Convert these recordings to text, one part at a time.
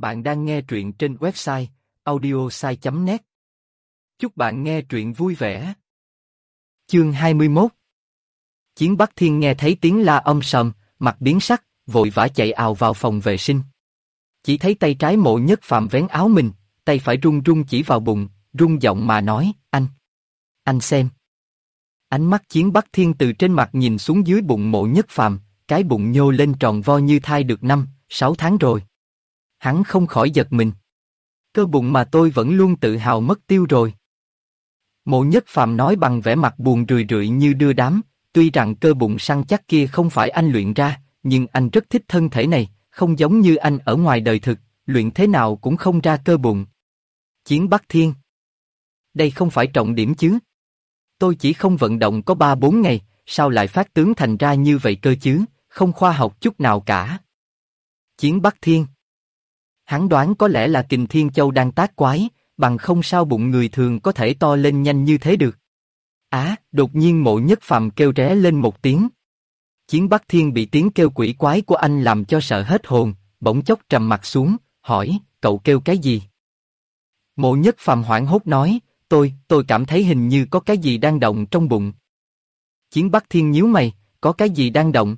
Bạn đang nghe truyện trên website audiosai.net. Chúc bạn nghe truyện vui vẻ. Chương 21. Chiến Bắc Thiên nghe thấy tiếng la sầm, mặt biến sắc, vội vã chạy ào vào phòng vệ sinh. Chỉ thấy tay trái Mộ Nhất Phàm vén áo mình, tay phải run run chỉ vào bụng, run giọng mà nói, anh xem. Ánh mắt Chiến Bắc Thiên từ trên mặt nhìn xuống dưới bụng Mộ Nhất Phàm, cái bụng nhô lên tròn vo như thai được 5-6 tháng rồi. Hắn không khỏi giật mình. Cơ bụng mà tôi vẫn luôn tự hào mất tiêu rồi. Mộ Nhất Phàm nói bằng vẻ mặt buồn rười rượi như đưa đám, tuy rằng cơ bụng săn chắc kia không phải anh luyện ra, nhưng anh rất thích thân thể này, không giống như anh ở ngoài đời thực, luyện thế nào cũng không ra cơ bụng. Chiến Bắc Thiên. Đây không phải trọng điểm chứ. Tôi chỉ không vận động có 3-4 ngày, sao lại phát tướng thành ra như vậy cơ chứ, không khoa học chút nào cả. Chiến Bắc Thiên. Hắn đoán có lẽ là Kình Thiên Châu đang tác quái, bằng không sao bụng người thường có thể to lên nhanh như thế được. Đột nhiên Mộ Nhất Phàm kêu ré lên một tiếng. Chiến Bắc Thiên bị tiếng kêu quỷ quái của anh làm cho sợ hết hồn, bỗng chốc trầm mặt xuống, hỏi, cậu kêu cái gì? Mộ Nhất Phàm hoảng hốt nói, tôi cảm thấy hình như có cái gì đang động trong bụng. Chiến Bắc Thiên nhíu mày, có cái gì đang động?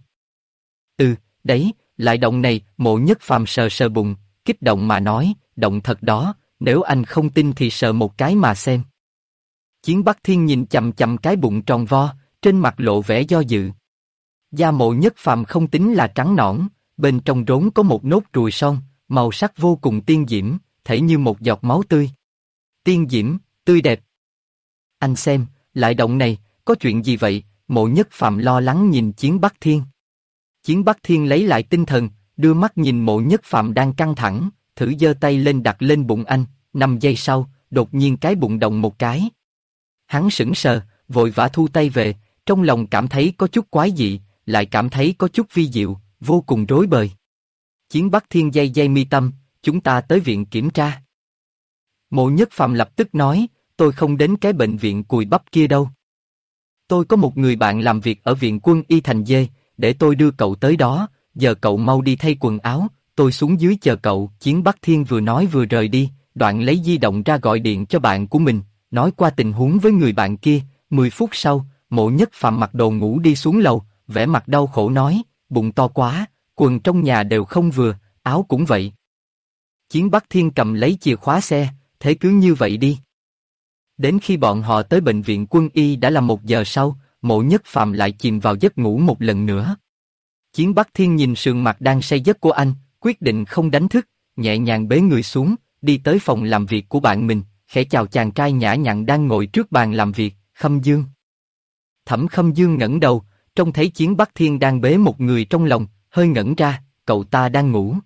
Đấy, lại động này. Mộ Nhất Phàm sờ sờ bụng, kích động mà nói, động thật đó, nếu anh không tin thì sờ một cái mà xem. Chiến Bắc Thiên nhìn chằm chằm cái bụng tròn vo, trên mặt lộ vẻ do dự. Da Mộ Nhất Phàm không tính là trắng nõn, bên trong rốn có một nốt ruồi son, màu sắc vô cùng tiên diễm, thể như một giọt máu tươi. Tiên diễm, tươi đẹp. Anh xem, lại động này, có chuyện gì vậy? Mộ Nhất Phàm lo lắng nhìn Chiến Bắc Thiên. Chiến Bắc Thiên lấy lại tinh thần, đưa mắt nhìn Mộ Nhất Phàm đang căng thẳng, thử giơ tay lên đặt lên bụng anh. 5 giây sau, đột nhiên cái bụng động một cái. Hắn sững sờ, vội vã thu tay về, trong lòng cảm thấy có chút quái dị, lại cảm thấy có chút vi diệu, vô cùng rối bời. Chiến Bắc Thiên day mi tâm, chúng ta tới viện kiểm tra. Mộ Nhất Phàm lập tức nói, tôi không đến cái bệnh viện cùi bắp kia đâu. Tôi có một người bạn làm việc ở viện Quân y thành Dê, để tôi đưa cậu tới đó, giờ cậu mau đi thay quần áo, tôi xuống dưới chờ cậu. Chiến Bắc Thiên vừa nói vừa rời đi, đoạn lấy di động ra gọi điện cho bạn của mình, nói qua tình huống với người bạn kia. 10 phút sau, Mộ Nhất Phàm mặc đồ ngủ đi xuống lầu, vẻ mặt đau khổ nói, bụng to quá, quần trong nhà đều không vừa, áo cũng vậy. Chiến Bắc Thiên cầm lấy chìa khóa xe, thế cứ như vậy đi. Đến khi bọn họ tới bệnh viện Quân y đã là 1 giờ sau, Mộ Nhất Phàm lại chìm vào giấc ngủ một lần nữa. Chiến Bắc Thiên nhìn sườn mặt đang say giấc của anh, quyết định không đánh thức, nhẹ nhàng bế người xuống, đi tới phòng làm việc của bạn mình, khẽ chào chàng trai nhã nhặn đang ngồi trước bàn làm việc, Khâm Dương. Thẩm Khâm Dương ngẩng đầu, trông thấy Chiến Bắc Thiên đang bế một người trong lòng, hơi ngẩn ra, cậu ta đang ngủ.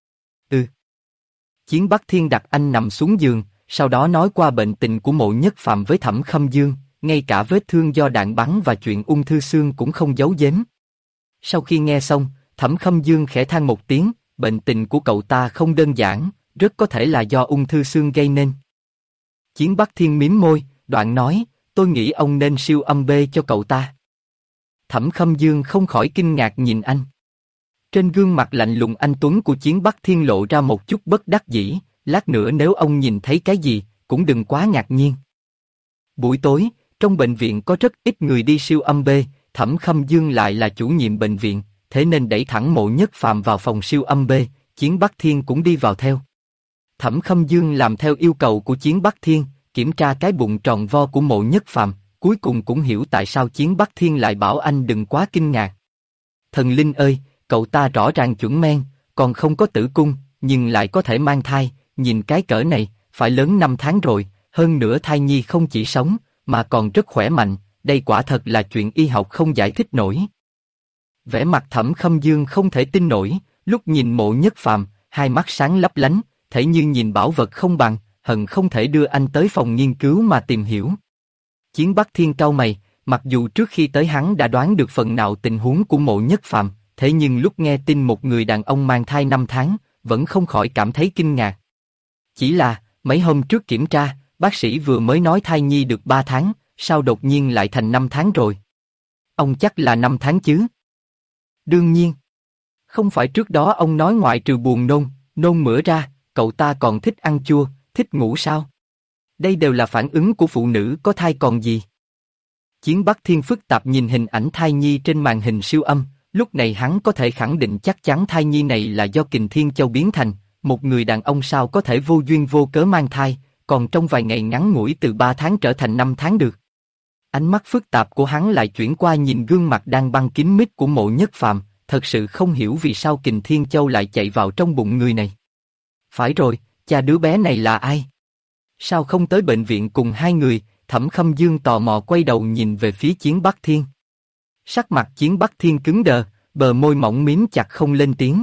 Chiến Bắc Thiên đặt anh nằm xuống giường, sau đó nói qua bệnh tình của Mộ Nhất Phàm với Thẩm Khâm Dương, ngay cả vết thương do đạn bắn và chuyện ung thư xương cũng không giấu giếm. Sau khi nghe xong, Thẩm Khâm Dương khẽ than một tiếng, bệnh tình của cậu ta không đơn giản, rất có thể là do ung thư xương gây nên. Chiến Bắc Thiên mím môi, đoạn nói, tôi nghĩ ông nên siêu âm B cho cậu ta. Thẩm Khâm Dương không khỏi kinh ngạc nhìn anh. Trên gương mặt lạnh lùng anh tuấn của Chiến Bắc Thiên lộ ra một chút bất đắc dĩ, lát nữa nếu ông nhìn thấy cái gì, cũng đừng quá ngạc nhiên. Buổi tối, trong bệnh viện có rất ít người đi siêu âm B, Thẩm Khâm Dương lại là chủ nhiệm bệnh viện, thế nên đẩy thẳng Mộ Nhất Phàm vào phòng siêu âm B, Chiến Bắc Thiên cũng đi vào theo. Thẩm Khâm Dương làm theo yêu cầu của Chiến Bắc Thiên, kiểm tra cái bụng tròn vo của Mộ Nhất Phàm, cuối cùng cũng hiểu tại sao Chiến Bắc Thiên lại bảo anh đừng quá kinh ngạc. Thần linh ơi, cậu ta rõ ràng chuẩn men, còn không có tử cung, nhưng lại có thể mang thai, nhìn cái cỡ này, phải lớn 5 tháng rồi, hơn nữa thai nhi không chỉ sống, mà còn rất khỏe mạnh, đây quả thật là chuyện y học không giải thích nổi. Vẻ mặt Thẩm Khâm Dương không thể tin nổi, lúc nhìn Mộ Nhất Phàm, hai mắt sáng lấp lánh, thể như nhìn bảo vật không bằng, hận không thể đưa anh tới phòng nghiên cứu mà tìm hiểu. Chiến Bắc Thiên cau mày, mặc dù trước khi tới hắn đã đoán được phần nào tình huống của Mộ Nhất Phàm, thế nhưng lúc nghe tin một người đàn ông mang thai 5 tháng, vẫn không khỏi cảm thấy kinh ngạc. Chỉ là, mấy hôm trước kiểm tra, bác sĩ vừa mới nói thai nhi được 3 tháng, sao đột nhiên lại thành 5 tháng rồi? Ông chắc là 5 tháng chứ? Đương nhiên. Không phải trước đó ông nói ngoại trừ buồn nôn mửa ra, cậu ta còn thích ăn chua, thích ngủ sao? Đây đều là phản ứng của phụ nữ có thai còn gì. Chiến Bắc Thiên phức tạp nhìn hình ảnh thai nhi trên màn hình siêu âm, lúc này hắn có thể khẳng định chắc chắn thai nhi này là do Kình Thiên Châu biến thành, một người đàn ông sao có thể vô duyên vô cớ mang thai, còn trong vài ngày ngắn ngủi từ 3 tháng trở thành 5 tháng được. Ánh mắt phức tạp của hắn lại chuyển qua nhìn gương mặt đang băng kín mít của Mộ Nhất Phàm, thật sự không hiểu vì sao Kình Thiên Châu lại chạy vào trong bụng người này. Phải rồi, cha đứa bé này là ai? Sao không tới bệnh viện cùng hai người? Thẩm Khâm Dương tò mò quay đầu nhìn về phía Chiến Bắc Thiên. Sắc mặt Chiến Bắc Thiên cứng đờ, bờ môi mỏng mím chặt không lên tiếng.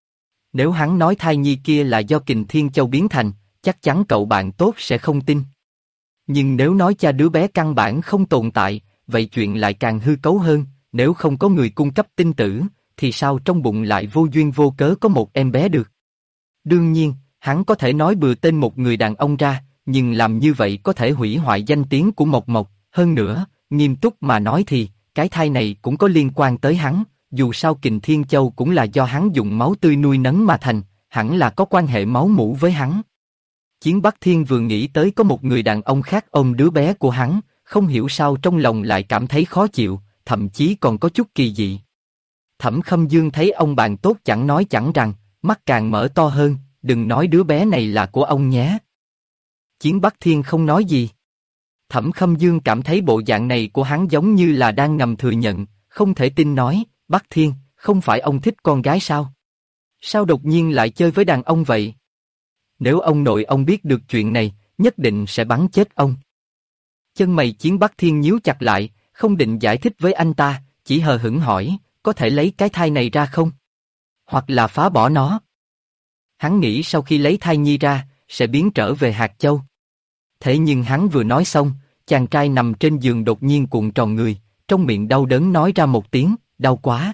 Nếu hắn nói thai nhi kia là do Kình Thiên Châu biến thành, chắc chắn cậu bạn tốt sẽ không tin. Nhưng nếu nói cha đứa bé căn bản không tồn tại, vậy chuyện lại càng hư cấu hơn, nếu không có người cung cấp tin tử, thì sao trong bụng lại vô duyên vô cớ có một em bé được? Đương nhiên, hắn có thể nói bừa tên một người đàn ông ra, nhưng làm như vậy có thể hủy hoại danh tiếng của Mộc Mộc, hơn nữa, nghiêm túc mà nói thì, cái thai này cũng có liên quan tới hắn, dù sao Kình Thiên Châu cũng là do hắn dùng máu tươi nuôi nấng mà thành, hẳn là có quan hệ máu mủ với hắn. Chiến Bắc Thiên vừa nghĩ tới có một người đàn ông khác ôm đứa bé của hắn, không hiểu sao trong lòng lại cảm thấy khó chịu, thậm chí còn có chút kỳ dị. Thẩm Khâm Dương thấy ông bạn tốt chẳng nói chẳng rằng, mắt càng mở to hơn, đừng nói đứa bé này là của ông nhé. Chiến Bắc Thiên không nói gì. Thẩm Khâm Dương cảm thấy bộ dạng này của hắn giống như là đang ngầm thừa nhận, không thể tin nói, Bắc Thiên, không phải ông thích con gái sao? Sao đột nhiên lại chơi với đàn ông vậy? Nếu ông nội ông biết được chuyện này, nhất định sẽ bắn chết ông. Chân mày Chiến Bắc Thiên nhíu chặt lại, không định giải thích với anh ta, chỉ hờ hững hỏi, có thể lấy cái thai này ra không? Hoặc là phá bỏ nó. Hắn nghĩ sau khi lấy thai nhi ra, sẽ biến trở về hạt châu. Thế nhưng hắn vừa nói xong, chàng trai nằm trên giường đột nhiên cuộn tròn người, trong miệng đau đớn nói ra một tiếng, đau quá.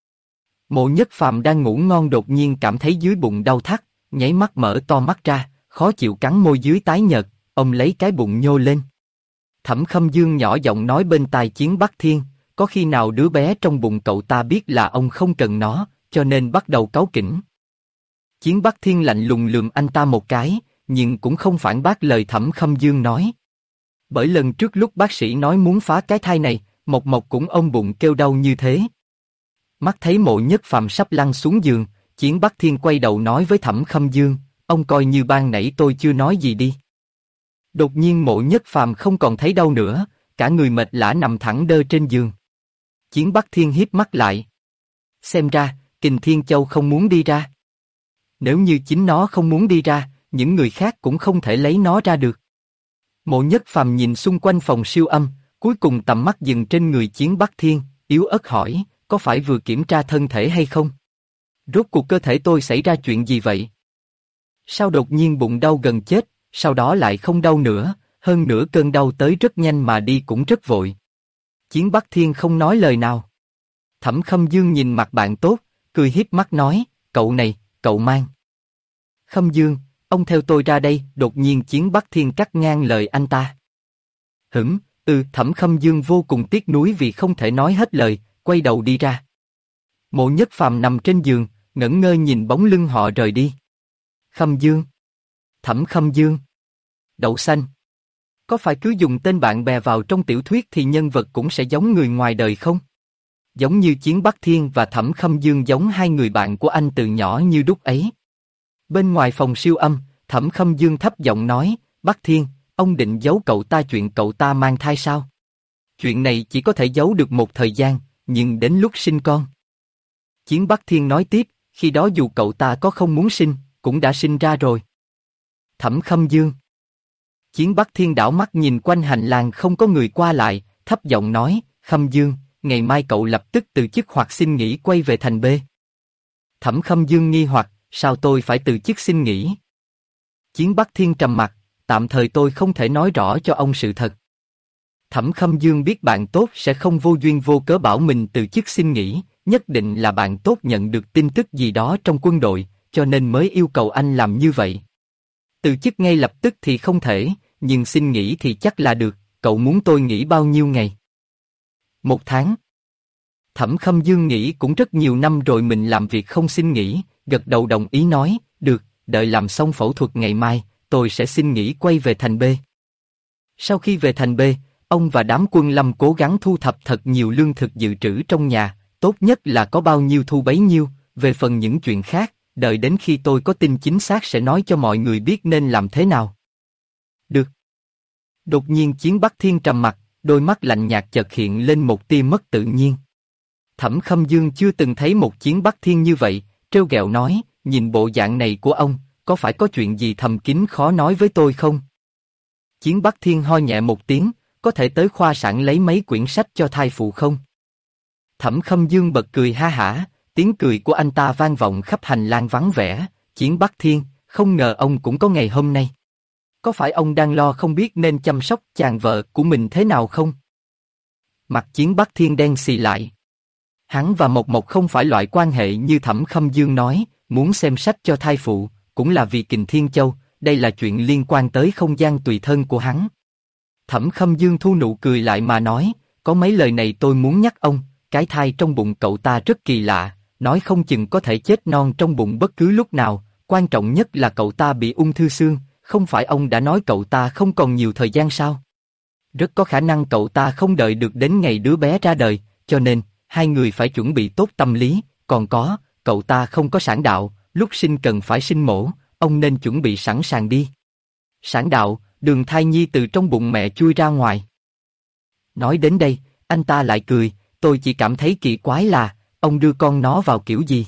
Mộ Nhất Phàm đang ngủ ngon đột nhiên cảm thấy dưới bụng đau thắt, nháy mắt mở to mắt ra, khó chịu cắn môi dưới tái nhợt, ông lấy cái bụng nhô lên. Thẩm Khâm Dương nhỏ giọng nói bên tai Chiến Bắc Thiên, có khi nào đứa bé trong bụng cậu ta biết là ông không cần nó, cho nên bắt đầu cáu kỉnh. Chiến Bắc Thiên lạnh lùng lườm anh ta một cái, nhưng cũng không phản bác lời Thẩm Khâm Dương nói. Bởi lần trước lúc bác sĩ nói muốn phá cái thai này, Mộc Mộc cũng ôm bụng kêu đau như thế. Mắt thấy Mộ Nhất Phàm sắp lăn xuống giường, Chiến Bắc Thiên quay đầu nói với Thẩm Khâm Dương, ông coi như ban nãy tôi chưa nói gì đi. Đột nhiên Mộ Nhất Phàm không còn thấy đau nữa, cả người mệt lả nằm thẳng đơ trên giường. Chiến Bắc Thiên híp mắt lại. Xem ra, Kình Thiên Châu không muốn đi ra. Nếu như chính nó không muốn đi ra, những người khác cũng không thể lấy nó ra được. Mộ Nhất Phàm nhìn xung quanh phòng siêu âm, cuối cùng tầm mắt dừng trên người Chiến Bắc Thiên, yếu ớt hỏi, có phải vừa kiểm tra thân thể hay không? Rốt cuộc cơ thể tôi xảy ra chuyện gì vậy? Sao đột nhiên bụng đau gần chết, sau đó lại không đau nữa, hơn nữa cơn đau tới rất nhanh mà đi cũng rất vội. Chiến Bắc Thiên không nói lời nào. Thẩm Khâm Dương nhìn mặt bạn tốt, cười híp mắt nói, cậu này, cậu mang. Khâm Dương, ông theo tôi ra đây, đột nhiên Chiến Bắc Thiên cắt ngang lời anh ta. Thẩm Khâm Dương vô cùng tiếc nuối vì không thể nói hết lời, quay đầu đi ra. Mộ Nhất Phàm nằm trên giường, ngẩn ngơ nhìn bóng lưng họ rời đi. Khâm Dương. Thẩm Khâm Dương. Đậu xanh. Có phải cứ dùng tên bạn bè vào trong tiểu thuyết thì nhân vật cũng sẽ giống người ngoài đời không? Giống như Chiến Bắc Thiên và Thẩm Khâm Dương giống hai người bạn của anh từ nhỏ như đúc ấy. Bên ngoài phòng siêu âm, Thẩm Khâm Dương thấp giọng nói, Bắc Thiên, ông định giấu cậu ta chuyện cậu ta mang thai sao? Chuyện này chỉ có thể giấu được một thời gian, nhưng đến lúc sinh con. Chiến Bắc Thiên nói tiếp, khi đó dù cậu ta có không muốn sinh, cũng đã sinh ra rồi. Thẩm Khâm Dương. Chiến Bắc Thiên đảo mắt nhìn quanh hành lang không có người qua lại, thấp giọng nói, Khâm Dương, ngày mai cậu lập tức từ chức hoặc xin nghỉ quay về thành B. Thẩm Khâm Dương nghi hoặc, sao tôi phải từ chức xin nghỉ? Chiến Bắc Thiên trầm mặt, tạm thời tôi không thể nói rõ cho ông sự thật. Thẩm Khâm Dương biết bạn tốt sẽ không vô duyên vô cớ bảo mình từ chức xin nghỉ, nhất định là bạn tốt nhận được tin tức gì đó trong quân đội, cho nên mới yêu cầu anh làm như vậy. Từ chức ngay lập tức thì không thể, nhưng xin nghỉ thì chắc là được, cậu muốn tôi nghỉ bao nhiêu ngày? 1 tháng. Thẩm Khâm Dương nghĩ cũng rất nhiều năm rồi mình làm việc không xin nghỉ, gật đầu đồng ý nói, được, đợi làm xong phẫu thuật ngày mai, tôi sẽ xin nghỉ quay về thành B. Sau khi về thành B, ông và đám quân Lâm cố gắng thu thập thật nhiều lương thực dự trữ trong nhà, tốt nhất là có bao nhiêu thu bấy nhiêu, về phần những chuyện khác, đợi đến khi tôi có tin chính xác sẽ nói cho mọi người biết nên làm thế nào. Được. Đột nhiên Chiến Bắc Thiên trầm mặt, đôi mắt lạnh nhạt chợt hiện lên một tia mất tự nhiên. Thẩm Khâm Dương chưa từng thấy một Chiến Bắc Thiên như vậy, trêu ghẹo nói, nhìn bộ dạng này của ông, có phải có chuyện gì thầm kín khó nói với tôi không? Chiến Bắc Thiên ho nhẹ một tiếng, có thể tới khoa sản lấy mấy quyển sách cho thai phụ không? Thẩm Khâm Dương bật cười ha hả, tiếng cười của anh ta vang vọng khắp hành lang vắng vẻ. Chiến Bắc Thiên, không ngờ ông cũng có ngày hôm nay. Có phải ông đang lo không biết nên chăm sóc chàng vợ của mình thế nào không? Mặt Chiến Bắc Thiên đen xì lại. Hắn và Mộc Mộc không phải loại quan hệ như Thẩm Khâm Dương nói, muốn xem sách cho thai phụ, cũng là vì Kình Thiên Châu, đây là chuyện liên quan tới không gian tùy thân của hắn. Thẩm Khâm Dương thu nụ cười lại mà nói, có mấy lời này tôi muốn nhắc ông, cái thai trong bụng cậu ta rất kỳ lạ, nói không chừng có thể chết non trong bụng bất cứ lúc nào, quan trọng nhất là cậu ta bị ung thư xương, không phải ông đã nói cậu ta không còn nhiều thời gian sao? Rất có khả năng cậu ta không đợi được đến ngày đứa bé ra đời, cho nên, hai người phải chuẩn bị tốt tâm lý, còn có, cậu ta không có sản đạo, lúc sinh cần phải sinh mổ, ông nên chuẩn bị sẵn sàng đi. Sản đạo, đường thai nhi từ trong bụng mẹ chui ra ngoài. Nói đến đây, anh ta lại cười, tôi chỉ cảm thấy kỳ quái là, ông đưa con nó vào kiểu gì?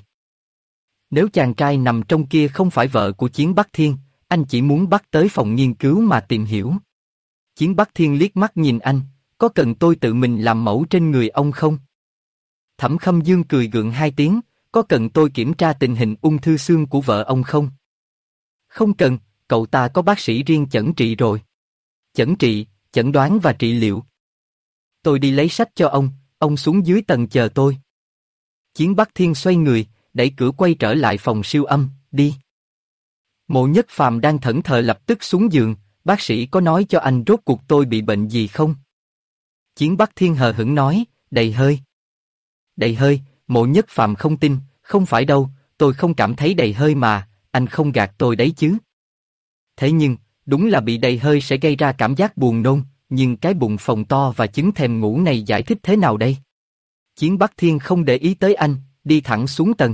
Nếu chàng trai nằm trong kia không phải vợ của Chiến Bắc Thiên, anh chỉ muốn bắt tới phòng nghiên cứu mà tìm hiểu. Chiến Bắc Thiên liếc mắt nhìn anh, có cần tôi tự mình làm mẫu trên người ông không? Thẩm Khâm Dương cười gượng hai tiếng, có cần tôi kiểm tra tình hình ung thư xương của vợ ông không? Không cần, cậu ta có bác sĩ riêng chẩn trị rồi. Chẩn trị, chẩn đoán và trị liệu. Tôi đi lấy sách cho ông xuống dưới tầng chờ tôi. Chiến Bắc Thiên xoay người, đẩy cửa quay trở lại phòng siêu âm, đi. Mộ Nhất Phàm đang thẫn thờ lập tức xuống giường, bác sĩ có nói cho anh rốt cuộc tôi bị bệnh gì không? Chiến Bắc Thiên hờ hững nói, đầy hơi. Đầy hơi, Mộ Nhất Phàm không tin, không phải đâu, tôi không cảm thấy đầy hơi mà, anh không gạt tôi đấy chứ. Thế nhưng, đúng là bị đầy hơi sẽ gây ra cảm giác buồn nôn, nhưng cái bụng phồng to và chứng thèm ngủ này giải thích thế nào đây? Chiến Bắc Thiên không để ý tới anh, đi thẳng xuống tầng.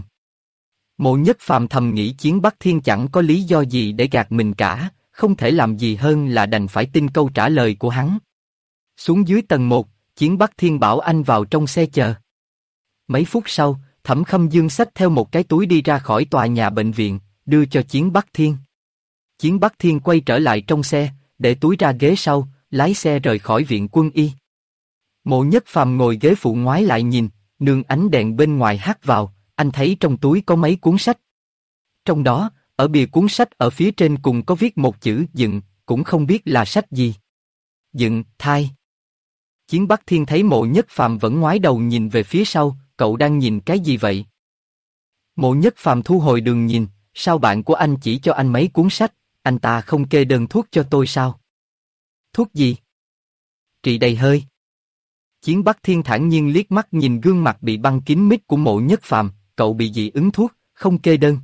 Mộ Nhất Phàm thầm nghĩ Chiến Bắc Thiên chẳng có lý do gì để gạt mình cả, không thể làm gì hơn là đành phải tin câu trả lời của hắn. Xuống dưới tầng 1, Chiến Bắc Thiên bảo anh vào trong xe chờ. Mấy phút sau, Thẩm Khâm Dương xách theo một cái túi đi ra khỏi tòa nhà bệnh viện, đưa cho Chiến Bắc Thiên. Chiến Bắc Thiên quay trở lại trong xe, để túi ra ghế sau, lái xe rời khỏi viện quân y. Mộ Nhất Phàm ngồi ghế phụ ngoái lại nhìn, nương ánh đèn bên ngoài hắt vào, anh thấy trong túi có mấy cuốn sách. Trong đó, ở bìa cuốn sách ở phía trên cùng có viết một chữ Dựng, cũng không biết là sách gì. Dựng, thai. Chiến Bắc Thiên thấy Mộ Nhất Phàm vẫn ngoái đầu nhìn về phía sau, cậu đang nhìn cái gì vậy? Mộ Nhất Phàm thu hồi đường nhìn, sao bạn của anh chỉ cho anh mấy cuốn sách, anh ta không kê đơn thuốc cho tôi sao? Thuốc gì? Trị đầy hơi. Chiến Bắc Thiên thản nhiên liếc mắt nhìn gương mặt bị băng kín mít của Mộ Nhất Phàm, cậu bị dị ứng thuốc, không kê đơn.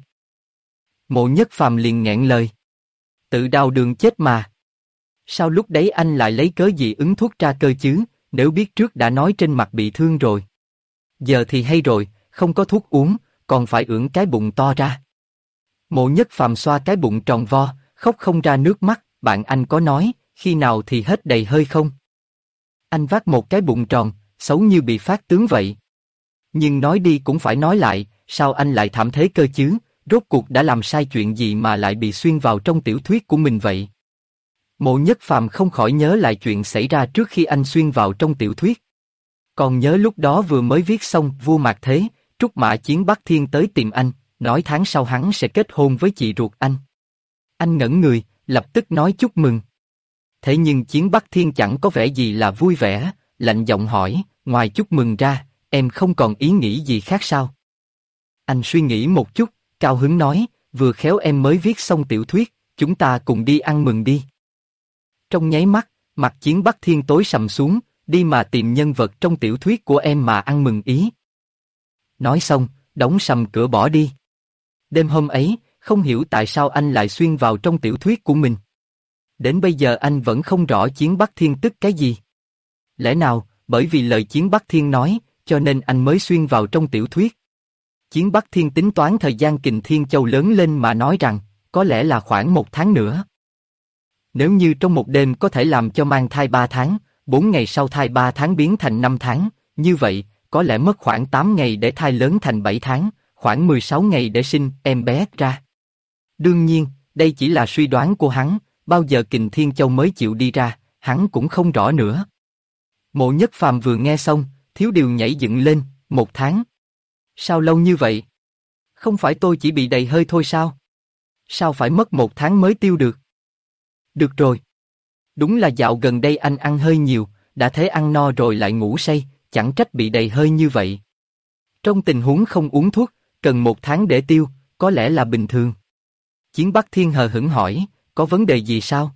Mộ Nhất Phàm liền nghẹn lời. Tự đào đường chết mà. Sao lúc đấy anh lại lấy cớ dị ứng thuốc ra cơ chứ, nếu biết trước đã nói trên mặt bị thương rồi. Giờ thì hay rồi, không có thuốc uống, còn phải ưỡn cái bụng to ra. Mộ Nhất Phàm xoa cái bụng tròn vo, khóc không ra nước mắt, bạn anh có nói, khi nào thì hết đầy hơi không? Anh vác một cái bụng tròn, xấu như bị phát tướng vậy. Nhưng nói đi cũng phải nói lại, sao anh lại thảm thế cơ chứ, rốt cuộc đã làm sai chuyện gì mà lại bị xuyên vào trong tiểu thuyết của mình vậy? Mộ Nhất Phàm không khỏi nhớ lại chuyện xảy ra trước khi anh xuyên vào trong tiểu thuyết. Còn nhớ lúc đó vừa mới viết xong Vua Mạc Thế, Trúc Mã Chiến Bắc Thiên tới tìm anh, nói tháng sau hắn sẽ kết hôn với chị ruột anh. Anh ngẩn người, lập tức nói chúc mừng. Thế nhưng Chiến Bắc Thiên chẳng có vẻ gì là vui vẻ, lạnh giọng hỏi, ngoài chúc mừng ra, em không còn ý nghĩ gì khác sao? Anh suy nghĩ một chút, cao hứng nói, vừa khéo em mới viết xong tiểu thuyết, chúng ta cùng đi ăn mừng đi. Trong nháy mắt, mặt Chiến Bắc Thiên tối sầm xuống, đi mà tìm nhân vật trong tiểu thuyết của em mà ăn mừng ý. Nói xong, đóng sầm cửa bỏ đi. Đêm hôm ấy, không hiểu tại sao anh lại xuyên vào trong tiểu thuyết của mình. Đến bây giờ anh vẫn không rõ Chiến Bắc Thiên tức cái gì. Lẽ nào, bởi vì lời Chiến Bắc Thiên nói, cho nên anh mới xuyên vào trong tiểu thuyết? Chiến Bắc Thiên tính toán thời gian Kình Thiên Châu lớn lên mà nói rằng, có lẽ là khoảng 1 tháng nữa. Nếu như trong một đêm có thể làm cho mang thai 3 tháng, 4 ngày sau thai 3 tháng biến thành 5 tháng, như vậy, có lẽ mất khoảng 8 ngày để thai lớn thành 7 tháng, khoảng 16 ngày để sinh em bé ra. Đương nhiên, đây chỉ là suy đoán của hắn, bao giờ Kình Thiên Châu mới chịu đi ra, hắn cũng không rõ nữa. Mộ Nhất Phàm vừa nghe xong, thiếu điều nhảy dựng lên, 1 tháng. Sao lâu như vậy? Không phải tôi chỉ bị đầy hơi thôi sao? Sao phải mất 1 tháng mới tiêu được? Được rồi. Đúng là dạo gần đây anh ăn hơi nhiều, đã thế ăn no rồi lại ngủ say, chẳng trách bị đầy hơi như vậy. Trong tình huống không uống thuốc, cần 1 tháng để tiêu, có lẽ là bình thường. Chiến Bắc Thiên hờ hững hỏi, có vấn đề gì sao?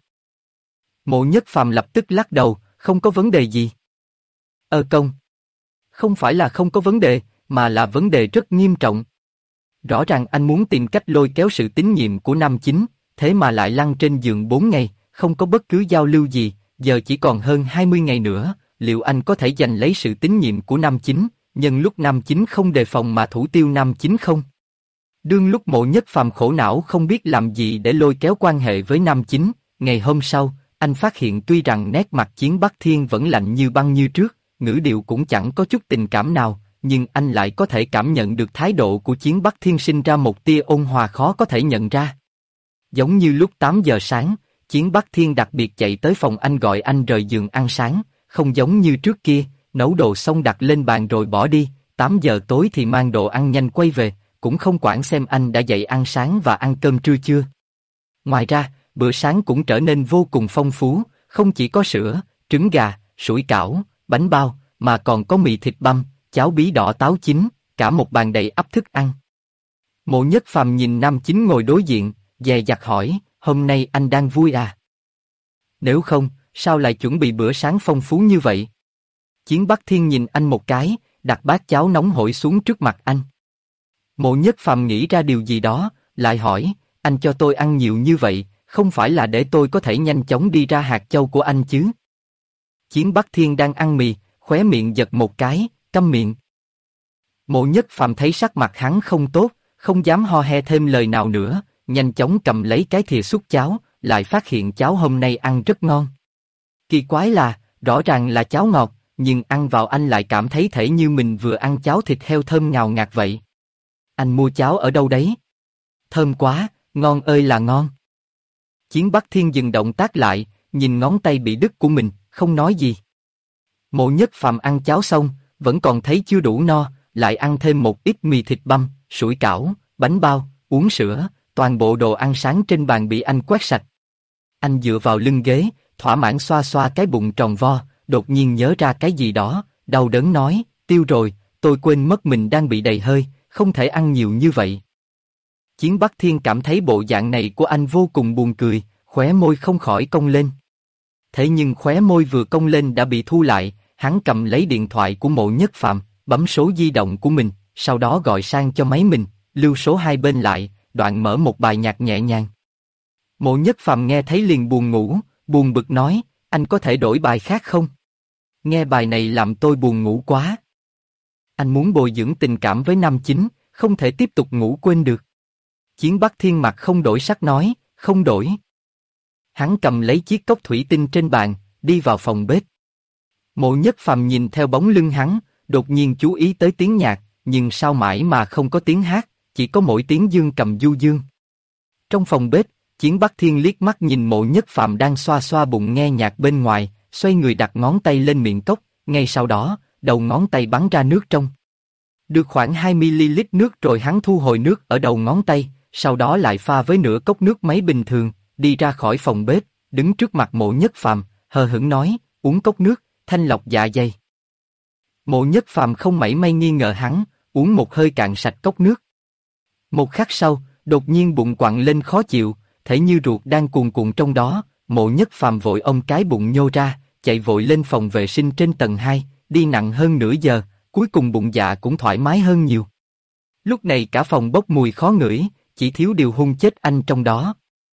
Mộ Nhất Phàm lập tức lắc đầu, không có vấn đề gì. Công. Không phải là không có vấn đề, mà là vấn đề rất nghiêm trọng. Rõ ràng anh muốn tìm cách lôi kéo sự tín nhiệm của Nam Chính, thế mà lại lăn trên giường 4 ngày, không có bất cứ giao lưu gì, giờ chỉ còn hơn 20 ngày nữa, liệu anh có thể giành lấy sự tín nhiệm của Nam Chính, nhân lúc Nam Chính không đề phòng mà thủ tiêu Nam Chính không? Đương lúc Mộ Nhất Phàm khổ não không biết làm gì để lôi kéo quan hệ với Nam Chính, ngày hôm sau, anh phát hiện tuy rằng nét mặt Chiến Bắc Thiên vẫn lạnh như băng như trước, ngữ điệu cũng chẳng có chút tình cảm nào, nhưng anh lại có thể cảm nhận được thái độ của Chiến Bắc Thiên sinh ra một tia ôn hòa khó có thể nhận ra. Giống như lúc 8 giờ sáng, Chiến Bắc Thiên đặc biệt chạy tới phòng anh gọi anh rời giường ăn sáng, không giống như trước kia, nấu đồ xong đặt lên bàn rồi bỏ đi, 8 giờ tối thì mang đồ ăn nhanh quay về, cũng không quản xem anh đã dậy ăn sáng và ăn cơm trưa chưa. Ngoài ra, bữa sáng cũng trở nên vô cùng phong phú, không chỉ có sữa, trứng gà, sủi cảo, bánh bao, mà còn có mì thịt băm, cháo bí đỏ táo chín, cả một bàn đầy ắp thức ăn. Mộ Nhất Phàm nhìn Nam Chính ngồi đối diện, dè dặt hỏi, hôm nay anh đang vui à? Nếu không, sao lại chuẩn bị bữa sáng phong phú như vậy? Chiến Bắc Thiên nhìn anh một cái, đặt bát cháo nóng hổi xuống trước mặt anh. Mộ Nhất Phàm nghĩ ra điều gì đó, lại hỏi, anh cho tôi ăn nhiều như vậy, không phải là để tôi có thể nhanh chóng đi ra hạt châu của anh chứ? Chiến Bắc Thiên đang ăn mì, khóe miệng giật một cái, câm miệng. Mộ Nhất Phàm thấy sắc mặt hắn không tốt, không dám ho he thêm lời nào nữa, nhanh chóng cầm lấy cái thìa xúc cháo, lại phát hiện cháo hôm nay ăn rất ngon. Kỳ quái là, rõ ràng là cháo ngọt, nhưng ăn vào anh lại cảm thấy thể như mình vừa ăn cháo thịt heo thơm ngào ngạt vậy. Anh mua cháo ở đâu đấy? Thơm quá, ngon ơi là ngon. Chiến Bắc Thiên dừng động tác lại, nhìn ngón tay bị đứt của mình, không nói gì. Mộ Nhất Phàm ăn cháo xong, vẫn còn thấy chưa đủ no, lại ăn thêm một ít mì thịt băm, sủi cảo, bánh bao, uống sữa, toàn bộ đồ ăn sáng trên bàn bị anh quét sạch. Anh dựa vào lưng ghế, thỏa mãn xoa xoa cái bụng tròn vo, đột nhiên nhớ ra cái gì đó, đau đớn nói, tiêu rồi, tôi quên mất mình đang bị đầy hơi, không thể ăn nhiều như vậy. Chiến Bắc Thiên cảm thấy bộ dạng này của anh vô cùng buồn cười, khóe môi không khỏi cong lên. Thế nhưng khóe môi vừa cong lên đã bị thu lại, hắn cầm lấy điện thoại của Mộ Nhất Phàm, bấm số di động của mình, sau đó gọi sang cho máy mình, lưu số hai bên lại, đoạn mở một bài nhạc nhẹ nhàng. Mộ Nhất Phàm nghe thấy liền buồn ngủ, buồn bực nói, anh có thể đổi bài khác không? Nghe bài này làm tôi buồn ngủ quá. Anh muốn bồi dưỡng tình cảm với Nam Chính, không thể tiếp tục ngủ quên được. Chiến Bắc Thiên mặt không đổi sắc nói, không đổi. Hắn cầm lấy chiếc cốc thủy tinh trên bàn, đi vào phòng bếp. Mộ Nhất Phàm nhìn theo bóng lưng hắn, đột nhiên chú ý tới tiếng nhạc, nhưng sao mãi mà không có tiếng hát, chỉ có mỗi tiếng dương cầm du dương. Trong phòng bếp, Chiến Bắc Thiên liếc mắt nhìn Mộ Nhất Phàm đang xoa xoa bụng nghe nhạc bên ngoài, xoay người đặt ngón tay lên miệng cốc, ngay sau đó, đầu ngón tay bắn ra nước trong. Được khoảng 20ml nước rồi hắn thu hồi nước ở đầu ngón tay, sau đó lại pha với nửa cốc nước máy bình thường, đi ra khỏi phòng bếp, đứng trước mặt Mộ Nhất Phàm, hờ hững nói, uống cốc nước, thanh lọc dạ dày. Mộ Nhất Phàm không mảy may nghi ngờ hắn, uống một hơi cạn sạch cốc nước. Một khắc sau, đột nhiên bụng quặn lên khó chịu, thể như ruột đang cuồn cuộn trong đó, Mộ Nhất Phàm vội ôm cái bụng nhô ra, chạy vội lên phòng vệ sinh trên tầng 2, đi nặng hơn nửa giờ, cuối cùng bụng dạ cũng thoải mái hơn nhiều. Lúc này cả phòng bốc mùi khó ngửi, chỉ thiếu điều hung chết anh trong đó.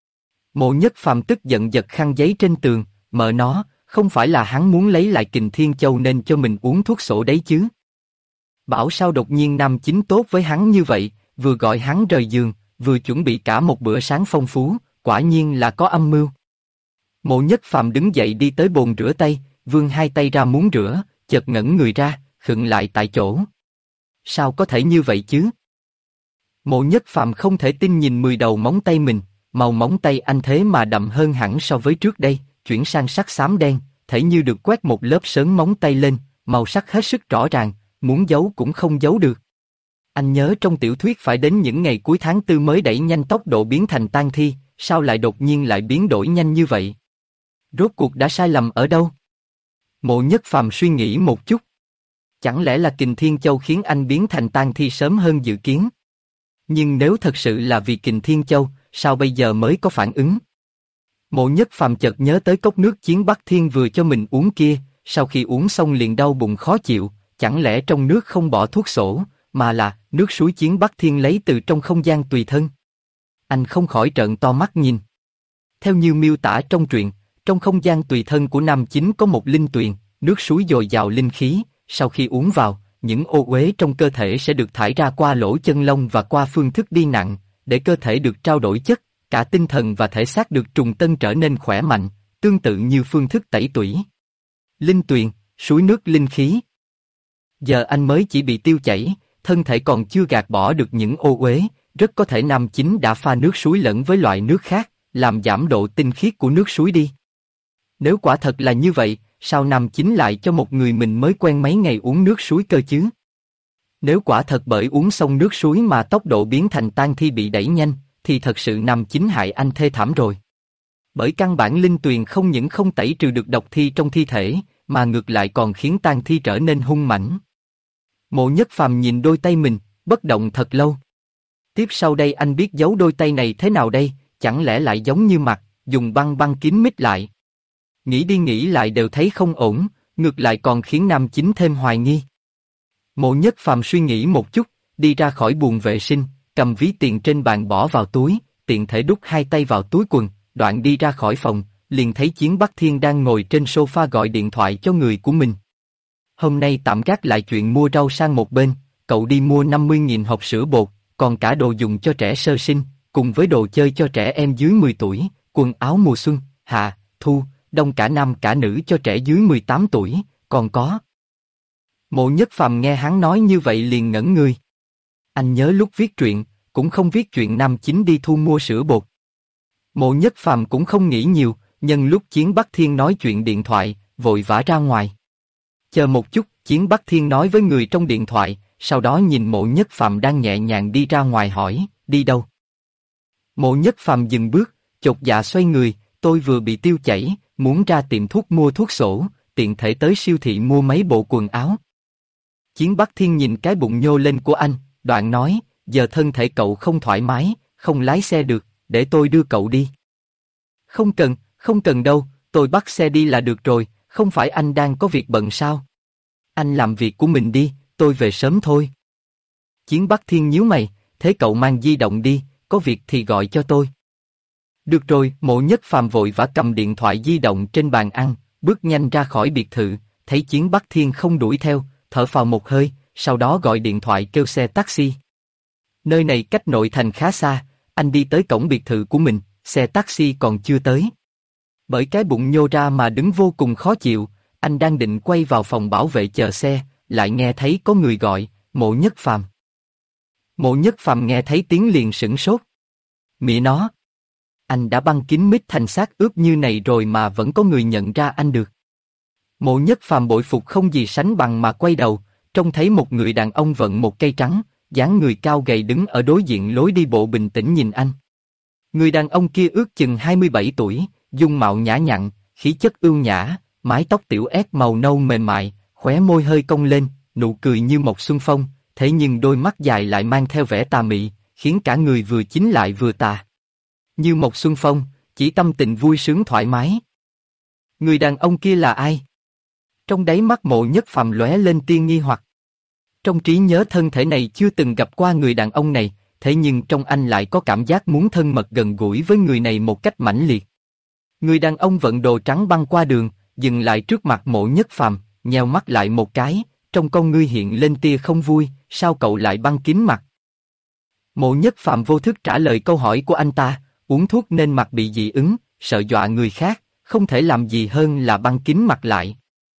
Mộ Nhất Phàm tức giận giật khăn giấy trên tường, mợ nó, không phải là hắn muốn lấy lại Kình Thiên Châu nên cho mình uống thuốc sổ đấy chứ. Bảo sao đột nhiên nam chính tốt với hắn như vậy, vừa gọi hắn rời giường, vừa chuẩn bị cả một bữa sáng phong phú, quả nhiên là có âm mưu. Mộ Nhất Phàm đứng dậy đi tới bồn rửa tay, vươn hai tay ra muốn rửa, chợt ngẩn người ra, khựng lại tại chỗ. Sao có thể như vậy chứ? Mộ Nhất Phàm không thể tin nhìn 10 đầu móng tay mình, màu móng tay anh thế mà đậm hơn hẳn so với trước đây, chuyển sang sắc xám đen, thể như được quét một lớp sớn móng tay lên, màu sắc hết sức rõ ràng, muốn giấu cũng không giấu được. Anh nhớ trong tiểu thuyết phải đến những ngày cuối tháng 4 mới đẩy nhanh tốc độ biến thành tang thi, sao lại đột nhiên lại biến đổi nhanh như vậy? Rốt cuộc đã sai lầm ở đâu? Mộ Nhất Phàm suy nghĩ một chút. Chẳng lẽ là Kình Thiên Châu khiến anh biến thành tang thi sớm hơn dự kiến? Nhưng nếu thật sự là vì Kình Thiên Châu, sao bây giờ mới có phản ứng? Mộ Nhất Phàm chợt nhớ tới cốc nước Chiến Bắc Thiên vừa cho mình uống kia, sau khi uống xong liền đau bụng khó chịu, chẳng lẽ trong nước không bỏ thuốc sổ, mà là nước suối Chiến Bắc Thiên lấy từ trong không gian tùy thân? Anh không khỏi trợn to mắt nhìn. Theo như miêu tả trong truyện, trong không gian tùy thân của nam chính có một linh tuyền, nước suối dồi dào linh khí, sau khi uống vào, những ô uế trong cơ thể sẽ được thải ra qua lỗ chân lông và qua phương thức đi nặng, để cơ thể được trao đổi chất, cả tinh thần và thể xác được trùng tân trở nên khỏe mạnh, tương tự như phương thức tẩy tủy. Linh tuyền, suối nước linh khí. Giờ anh mới chỉ bị tiêu chảy, thân thể còn chưa gạt bỏ được những ô uế, rất có thể nam chính đã pha nước suối lẫn với loại nước khác, làm giảm độ tinh khiết của nước suối đi. Nếu quả thật là như vậy, sao nam chính lại cho một người mình mới quen mấy ngày uống nước suối cơ chứ? Nếu quả thật bởi uống xong nước suối mà tốc độ biến thành tang thi bị đẩy nhanh, thì thật sự nam chính hại anh thê thảm rồi. Bởi căn bản linh tuyền không những không tẩy trừ được độc thi trong thi thể, mà ngược lại còn khiến tang thi trở nên hung mãnh. Mộ Nhất Phàm nhìn đôi tay mình, bất động thật lâu. Tiếp sau đây anh biết giấu đôi tay này thế nào đây, chẳng lẽ lại giống như mặt, dùng băng băng kín mít lại. Nghĩ đi nghĩ lại đều thấy không ổn, ngược lại còn khiến nam chính thêm hoài nghi. Mộ Nhất Phàm suy nghĩ một chút, đi ra khỏi buồng vệ sinh, cầm ví tiền trên bàn bỏ vào túi, tiện thể đút hai tay vào túi quần, đoạn đi ra khỏi phòng, liền thấy Chiến Bắc Thiên đang ngồi trên sofa gọi điện thoại cho người của mình. Hôm nay tạm gác lại chuyện mua rau sang một bên, cậu đi mua 50.000 hộp sữa bột, còn cả đồ dùng cho trẻ sơ sinh, cùng với đồ chơi cho trẻ em dưới 10 tuổi, quần áo mùa xuân, hạ, thu, đông cả nam cả nữ cho trẻ dưới 18 tuổi, còn có. Mộ Nhất Phàm nghe hắn nói như vậy liền ngẩn người. Anh nhớ lúc viết truyện, cũng không viết chuyện nam chính đi thu mua sữa bột. Mộ Nhất Phàm cũng không nghĩ nhiều, nhân lúc Chiến Bắc Thiên nói chuyện điện thoại, vội vã ra ngoài. Chờ một chút, Chiến Bắc Thiên nói với người trong điện thoại, sau đó nhìn Mộ Nhất Phàm đang nhẹ nhàng đi ra ngoài hỏi, đi đâu? Mộ Nhất Phàm dừng bước, chột dạ xoay người, tôi vừa bị tiêu chảy, muốn ra tiệm thuốc mua thuốc sổ, tiện thể tới siêu thị mua mấy bộ quần áo. Chiến Bắc Thiên nhìn cái bụng nhô lên của anh, đoạn nói, giờ thân thể cậu không thoải mái, không lái xe được, để tôi đưa cậu đi. Không cần đâu, tôi bắt xe đi là được rồi, không phải anh đang có việc bận sao? Anh làm việc của mình đi, tôi về sớm thôi. Chiến Bắc Thiên nhíu mày, thế cậu mang di động đi, có việc thì gọi cho tôi. Được rồi, Mộ Nhất Phàm vội vã cầm điện thoại di động trên bàn ăn, bước nhanh ra khỏi biệt thự, thấy Chiến Bắc Thiên không đuổi theo, thở phào một hơi, sau đó gọi điện thoại kêu xe taxi. Nơi này cách nội thành khá xa, anh đi tới cổng biệt thự của mình, xe taxi còn chưa tới. Bởi cái bụng nhô ra mà đứng vô cùng khó chịu, anh đang định quay vào phòng bảo vệ chờ xe, lại nghe thấy có người gọi, Mộ Nhất Phàm. Mộ Nhất Phàm nghe thấy tiếng liền sửng sốt. Mẹ nó! Anh đã băng kín mít thành xác ướp như này rồi mà vẫn có người nhận ra anh được. Mộ Nhất Phàm bội phục không gì sánh bằng mà quay đầu, trông thấy một người đàn ông vận một cây trắng, dáng người cao gầy đứng ở đối diện lối đi bộ bình tĩnh nhìn anh. Người đàn ông kia ước chừng 27 tuổi, dung mạo nhã nhặn, khí chất ưu nhã, mái tóc tiểu ét màu nâu mềm mại, khóe môi hơi cong lên, nụ cười như một xuân phong, thế nhưng đôi mắt dài lại mang theo vẻ tà mị, khiến cả người vừa chính lại vừa tà. Như một xuân phong, chỉ tâm tình vui sướng thoải mái. Người đàn ông kia là ai? Trong đáy mắt Mộ Nhất Phàm lóe lên tia nghi hoặc. Trong trí nhớ thân thể này chưa từng gặp qua người đàn ông này, thế nhưng trong anh lại có cảm giác muốn thân mật gần gũi với người này một cách mãnh liệt. Người đàn ông vận đồ trắng băng qua đường, dừng lại trước mặt Mộ Nhất Phàm, nheo mắt lại một cái, trong con ngươi hiện lên tia không vui, sao cậu lại băng kín mặt? Mộ Nhất Phàm vô thức trả lời câu hỏi của anh ta, uống thuốc nên mặt bị dị ứng, sợ dọa người khác, không thể làm gì hơn là băng kín mặt lại.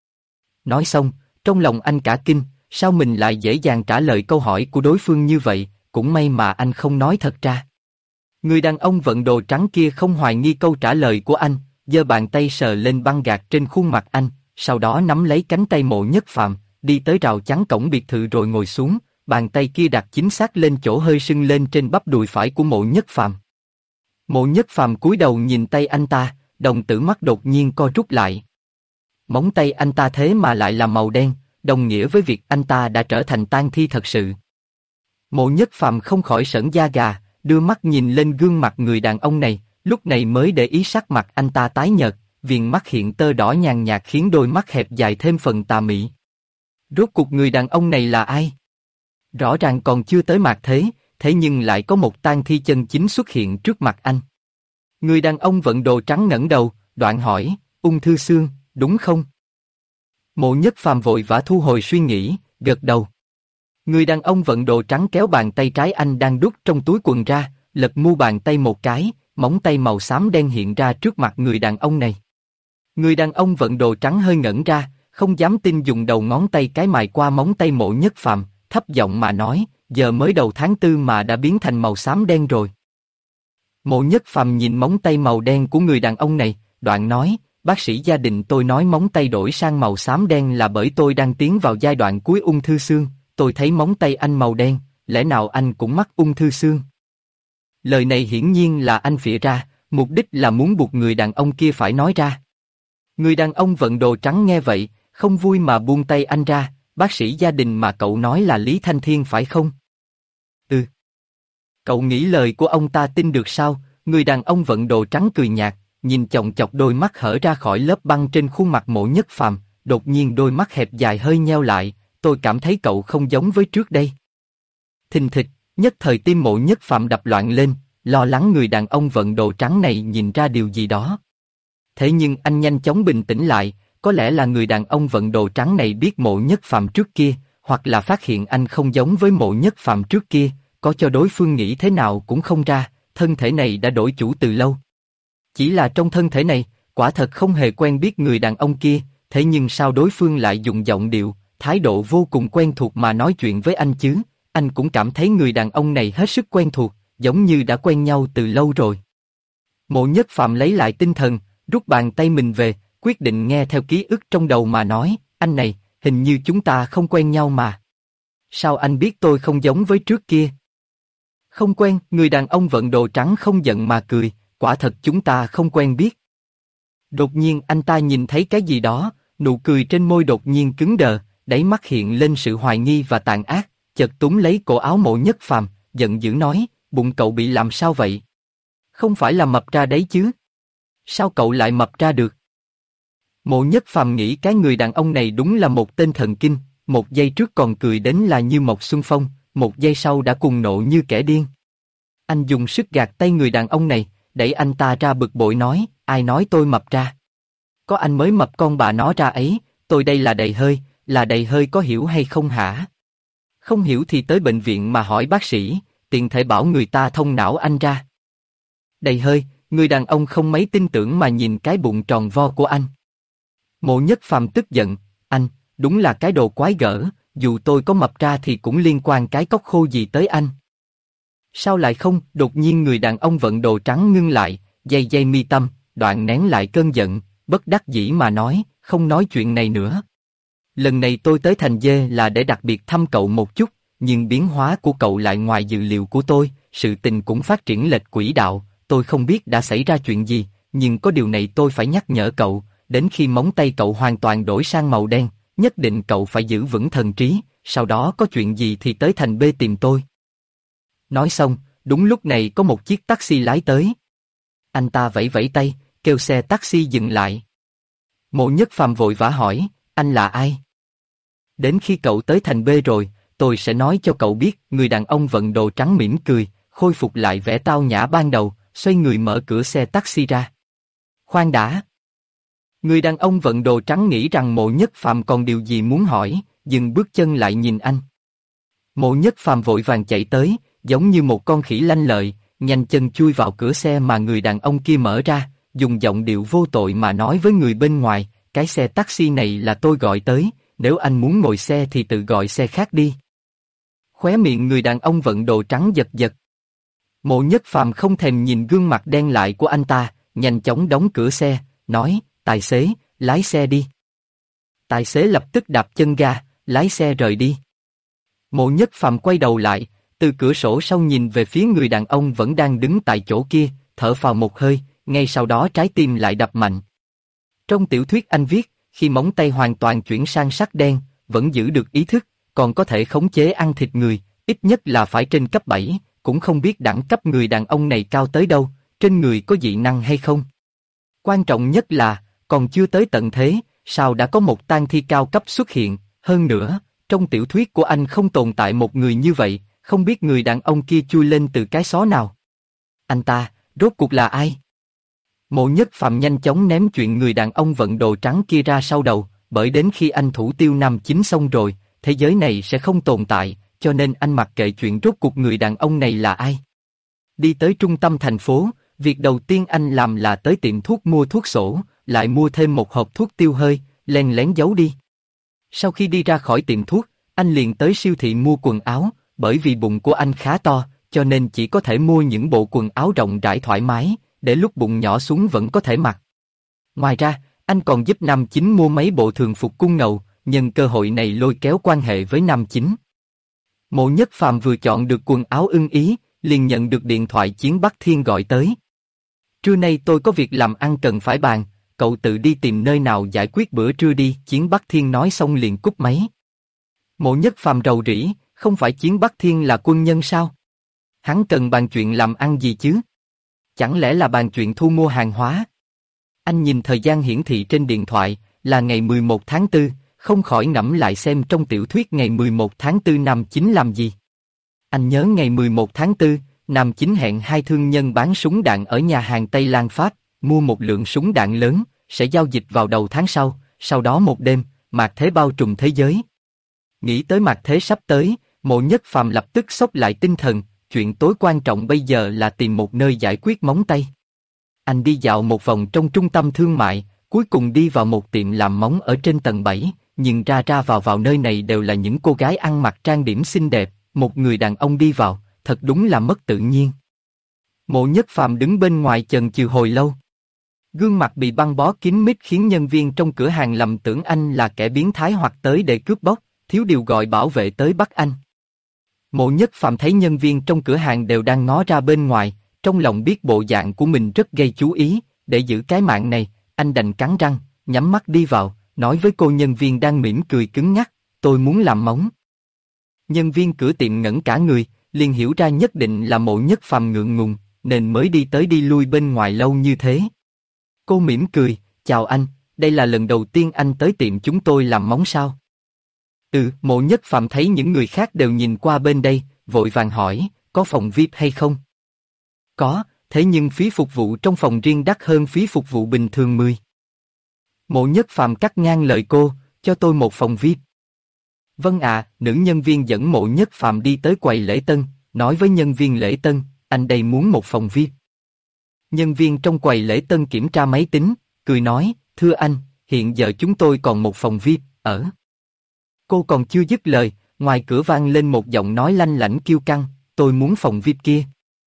Nói xong, trong lòng anh cả kinh, sao mình lại dễ dàng trả lời câu hỏi của đối phương như vậy, cũng may mà anh không nói thật ra. Người đàn ông vận đồ trắng kia không hoài nghi câu trả lời của anh, giơ bàn tay sờ lên băng gạc trên khuôn mặt anh, sau đó nắm lấy cánh tay Mộ Nhất Phàm, đi tới rào chắn cổng biệt thự rồi ngồi xuống, bàn tay kia đặt chính xác lên chỗ hơi sưng lên trên bắp đùi phải của Mộ Nhất Phàm. Mộ Nhất Phàm cúi đầu nhìn tay anh ta, đồng tử mắt đột nhiên co rút lại. Móng tay anh ta thế mà lại là màu đen, đồng nghĩa với việc anh ta đã trở thành tang thi thật sự. Mộ Nhất Phàm không khỏi sởn da gà, đưa mắt nhìn lên gương mặt người đàn ông này, lúc này mới để ý sắc mặt anh ta tái nhợt, viền mắt hiện tơ đỏ nhàn nhạt khiến đôi mắt hẹp dài thêm phần tà mị. Rốt cuộc người đàn ông này là ai? Rõ ràng còn chưa tới mạt thế, thế nhưng lại có một tang thi chân chính xuất hiện trước mặt anh. Người đàn ông vận đồ trắng ngẩng đầu, đoạn hỏi, ung thư xương, đúng không? Mộ Nhất Phàm vội vã thu hồi suy nghĩ, gật đầu. Người đàn ông vận đồ trắng kéo bàn tay trái anh đang đút trong túi quần ra, lật mu bàn tay một cái, móng tay màu xám đen hiện ra trước mặt người đàn ông này. Người đàn ông vận đồ trắng hơi ngẩn ra, không dám tin dùng đầu ngón tay cái mài qua móng tay Mộ Nhất Phàm, thấp giọng mà nói, giờ mới đầu tháng 4 mà đã biến thành màu xám đen rồi. Mộ Nhất Phàm nhìn móng tay màu đen của người đàn ông này, đoạn nói, bác sĩ gia đình tôi nói móng tay đổi sang màu xám đen là bởi tôi đang tiến vào giai đoạn cuối ung thư xương, tôi thấy móng tay anh màu đen, lẽ nào anh cũng mắc ung thư xương? Lời này hiển nhiên là anh phịa ra, mục đích là muốn buộc người đàn ông kia phải nói ra. Người đàn ông vận đồ trắng nghe vậy, không vui mà buông tay anh ra, bác sĩ gia đình mà cậu nói là Lý Thanh Thiên phải không? Ừ. Cậu nghĩ lời của ông ta tin được sao? Người đàn ông vận đồ trắng cười nhạt, nhìn chòng chọc đôi mắt hở ra khỏi lớp băng trên khuôn mặt Mộ Nhất Phàm, đột nhiên đôi mắt hẹp dài hơi nheo lại, tôi cảm thấy cậu không giống với trước đây. Thình thịch, nhất thời tim Mộ Nhất Phàm đập loạn lên, lo lắng người đàn ông vận đồ trắng này nhìn ra điều gì đó. Thế nhưng anh nhanh chóng bình tĩnh lại, có lẽ là người đàn ông vận đồ trắng này biết Mộ Nhất Phàm trước kia, hoặc là phát hiện anh không giống với Mộ Nhất Phàm trước kia, có cho đối phương nghĩ thế nào cũng không ra, thân thể này đã đổi chủ từ lâu. Chỉ là trong thân thể này, quả thật không hề quen biết người đàn ông kia, thế nhưng sao đối phương lại dùng giọng điệu, thái độ vô cùng quen thuộc mà nói chuyện với anh chứ? Anh cũng cảm thấy người đàn ông này hết sức quen thuộc, giống như đã quen nhau từ lâu rồi. Mộ Nhất Phàm lấy lại tinh thần, rút bàn tay mình về, quyết định nghe theo ký ức trong đầu mà nói, anh này, hình như chúng ta không quen nhau mà. Sao anh biết tôi không giống với trước kia? Không quen, người đàn ông vận đồ trắng không giận mà cười, quả thật chúng ta không quen biết. Đột nhiên anh ta nhìn thấy cái gì đó, nụ cười trên môi đột nhiên cứng đờ, đáy mắt hiện lên sự hoài nghi và tàn ác, chợt túm lấy cổ áo Mộ Nhất Phàm, giận dữ nói, bụng cậu bị làm sao vậy? Không phải là mập ra đấy chứ? Sao cậu lại mập ra được? Mộ Nhất Phàm nghĩ cái người đàn ông này đúng là một tên thần kinh, một giây trước còn cười đến là như một xuân phong, một giây sau đã cuồng nộ như kẻ điên. Anh dùng sức gạt tay người đàn ông này, đẩy anh ta ra bực bội nói, ai nói tôi mập ra? Có anh mới mập con bà nó ra ấy, tôi đây là đầy hơi có hiểu hay không hả? Không hiểu thì tới bệnh viện mà hỏi bác sĩ, tiện thể bảo người ta thông não anh ra. Đầy hơi, người đàn ông không mấy tin tưởng mà nhìn cái bụng tròn vo của anh. Mộ Nhất Phàm tức giận, anh, đúng là cái đồ quái gở, dù tôi có mập ra thì cũng liên quan cái cốc khô gì tới anh. Sao lại không? Đột nhiên người đàn ông vận đồ trắng ngưng lại, day day mi tâm, đoạn nén lại cơn giận, bất đắc dĩ mà nói, không nói chuyện này nữa. Lần này tôi tới Thành Dê là để đặc biệt thăm cậu một chút, nhưng biến hóa của cậu lại ngoài dự liệu của tôi, sự tình cũng phát triển lệch quỹ đạo, tôi không biết đã xảy ra chuyện gì, nhưng có điều này tôi phải nhắc nhở cậu, đến khi móng tay cậu hoàn toàn đổi sang màu đen, nhất định cậu phải giữ vững thần trí, sau đó có chuyện gì thì tới Thành B tìm tôi. Nói xong, đúng lúc này có một chiếc taxi lái tới. Anh ta vẫy vẫy tay, kêu xe taxi dừng lại. Mộ Nhất Phàm vội vã hỏi, anh là ai? Đến khi cậu tới Thành B rồi, tôi sẽ nói cho cậu biết. Người đàn ông vận đồ trắng mỉm cười, khôi phục lại vẻ tao nhã ban đầu, xoay người mở cửa xe taxi ra. Khoan đã. Người đàn ông vận đồ trắng nghĩ rằng Mộ Nhất Phàm còn điều gì muốn hỏi, dừng bước chân lại nhìn anh. Mộ Nhất Phàm vội vàng chạy tới, giống như một con khỉ lanh lợi, nhanh chân chui vào cửa xe mà người đàn ông kia mở ra, dùng giọng điệu vô tội mà nói với người bên ngoài, cái xe taxi này là tôi gọi tới, nếu anh muốn ngồi xe thì tự gọi xe khác đi. Khóe miệng người đàn ông vận đồ trắng giật giật. Mộ Nhất Phàm không thèm nhìn gương mặt đen lại của anh ta, nhanh chóng đóng cửa xe, nói, tài xế, lái xe đi. Tài xế lập tức đạp chân ga, lái xe rời đi. Mộ Nhất Phàm quay đầu lại, từ cửa sổ sau nhìn về phía người đàn ông vẫn đang đứng tại chỗ kia, thở phào một hơi, ngay sau đó trái tim lại đập mạnh. Trong tiểu thuyết anh viết, khi móng tay hoàn toàn chuyển sang sắc đen, vẫn giữ được ý thức, còn có thể khống chế ăn thịt người, ít nhất là phải trên cấp 7, cũng không biết đẳng cấp người đàn ông này cao tới đâu, trên người có dị năng hay không. Quan trọng nhất là, còn chưa tới tận thế, sao đã có một tang thi cao cấp xuất hiện, hơn nữa, trong tiểu thuyết của anh không tồn tại một người như vậy, không biết người đàn ông kia chui lên từ cái xó nào. Anh ta, rốt cuộc là ai? Mộ Nhất Phàm nhanh chóng ném chuyện người đàn ông vận đồ trắng kia ra sau đầu, bởi đến khi anh thủ tiêu nam chính xong rồi, thế giới này sẽ không tồn tại, cho nên anh mặc kệ chuyện rốt cuộc người đàn ông này là ai. Đi tới trung tâm thành phố, việc đầu tiên anh làm là tới tiệm thuốc mua thuốc sổ, lại mua thêm một hộp thuốc tiêu hơi, len lén giấu đi. Sau khi đi ra khỏi tiệm thuốc, anh liền tới siêu thị mua quần áo, bởi vì bụng của anh khá to, cho nên chỉ có thể mua những bộ quần áo rộng rãi thoải mái, để lúc bụng nhỏ xuống vẫn có thể mặc. Ngoài ra, anh còn giúp nam chính mua mấy bộ thường phục cung ngầu, nhân cơ hội này lôi kéo quan hệ với nam chính. Mộ Nhất Phàm vừa chọn được quần áo ưng ý, liền nhận được điện thoại Chiến Bắc Thiên gọi tới. Trưa nay tôi có việc làm ăn cần phải bàn, cậu tự đi tìm nơi nào giải quyết bữa trưa đi. Chiến Bắc Thiên nói xong liền cúp máy. Mộ Nhất Phàm rầu rĩ, không phải Chiến Bắc Thiên là quân nhân sao? Hắn cần bàn chuyện làm ăn gì chứ? Chẳng lẽ là bàn chuyện thu mua hàng hóa? Anh nhìn thời gian hiển thị trên điện thoại, là ngày 11 tháng 4, không khỏi ngẫm lại xem trong tiểu thuyết ngày 11 tháng 4 nam chính làm gì. Anh nhớ ngày 11 tháng 4, nam chính hẹn hai thương nhân bán súng đạn ở nhà hàng Tây Lan Pháp, mua một lượng súng đạn lớn, sẽ giao dịch vào đầu tháng sau đó một đêm, mạt thế bao trùm thế giới. Nghĩ tới mạt thế sắp tới, Mộ Nhất Phàm lập tức xốc lại tinh thần, chuyện tối quan trọng bây giờ là tìm một nơi giải quyết móng tay. Anh đi dạo một vòng trong trung tâm thương mại, cuối cùng đi vào một tiệm làm móng ở trên tầng 7, nhưng ra vào nơi này đều là những cô gái ăn mặc trang điểm xinh đẹp, một người đàn ông đi vào, thật đúng là mất tự nhiên. Mộ Nhất Phàm đứng bên ngoài chần chừ hồi lâu. Gương mặt bị băng bó kín mít khiến nhân viên trong cửa hàng lầm tưởng anh là kẻ biến thái hoặc tới để cướp bóc, thiếu điều gọi bảo vệ tới bắt anh. Mộ Nhất Phàm thấy nhân viên trong cửa hàng đều đang ngó ra bên ngoài, trong lòng biết bộ dạng của mình rất gây chú ý, để giữ cái mạng này, anh đành cắn răng, nhắm mắt đi vào, nói với cô nhân viên đang mỉm cười cứng nhắc, tôi muốn làm móng. Nhân viên cửa tiệm ngẩn cả người, liền hiểu ra nhất định là Mộ Nhất Phàm ngượng ngùng, nên mới đi tới đi lui bên ngoài lâu như thế. Cô mỉm cười, chào anh, đây là lần đầu tiên anh tới tiệm chúng tôi làm móng sao? Mộ Nhất Phàm thấy những người khác đều nhìn qua bên đây, vội vàng hỏi, có phòng VIP hay không? Có, thế nhưng phí phục vụ trong phòng riêng đắt hơn phí phục vụ bình thường 10. Mộ Nhất Phàm cắt ngang lời cô, cho tôi một phòng VIP. Vâng ạ, nữ nhân viên dẫn Mộ Nhất Phàm đi tới quầy lễ tân, nói với nhân viên lễ tân, anh đây muốn một phòng VIP. Nhân viên trong quầy lễ tân kiểm tra máy tính, cười nói, thưa anh, hiện giờ chúng tôi còn một phòng VIP, ở. Cô còn chưa dứt lời, ngoài cửa vang lên một giọng nói lanh lảnh kiêu căng, tôi muốn phòng VIP kia.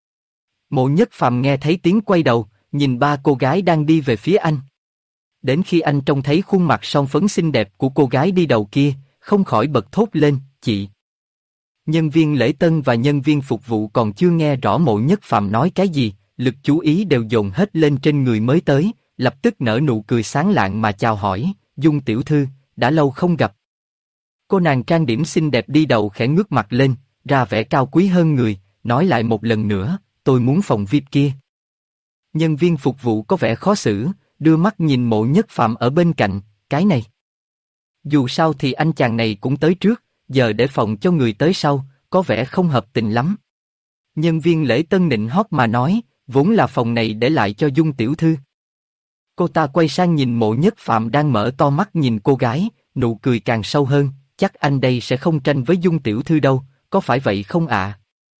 Mộ Nhất Phàm nghe thấy tiếng quay đầu, nhìn ba cô gái đang đi về phía anh. Đến khi anh trông thấy khuôn mặt son phấn xinh đẹp của cô gái đi đầu kia, không khỏi bật thốt lên, chị. Nhân viên lễ tân và nhân viên phục vụ còn chưa nghe rõ Mộ Nhất Phàm nói cái gì, lực chú ý đều dồn hết lên trên người mới tới, lập tức nở nụ cười sáng lạng mà chào hỏi, Dung tiểu thư, đã lâu không gặp. Cô nàng trang điểm xinh đẹp đi đầu khẽ ngước mặt lên, ra vẻ cao quý hơn người, nói lại một lần nữa, tôi muốn phòng VIP kia. Nhân viên phục vụ có vẻ khó xử, đưa mắt nhìn Mộ Nhất Phàm ở bên cạnh, cái này. Dù sao thì anh chàng này cũng tới trước, giờ để phòng cho người tới sau, có vẻ không hợp tình lắm. Nhân viên lễ tân nịnh hót mà nói, vốn là phòng này để lại cho Dung tiểu thư. Cô ta quay sang nhìn Mộ Nhất Phạm đang mở to mắt nhìn cô gái, nụ cười càng sâu hơn, chắc anh đây sẽ không tranh với Dung tiểu thư đâu, có phải vậy không ạ?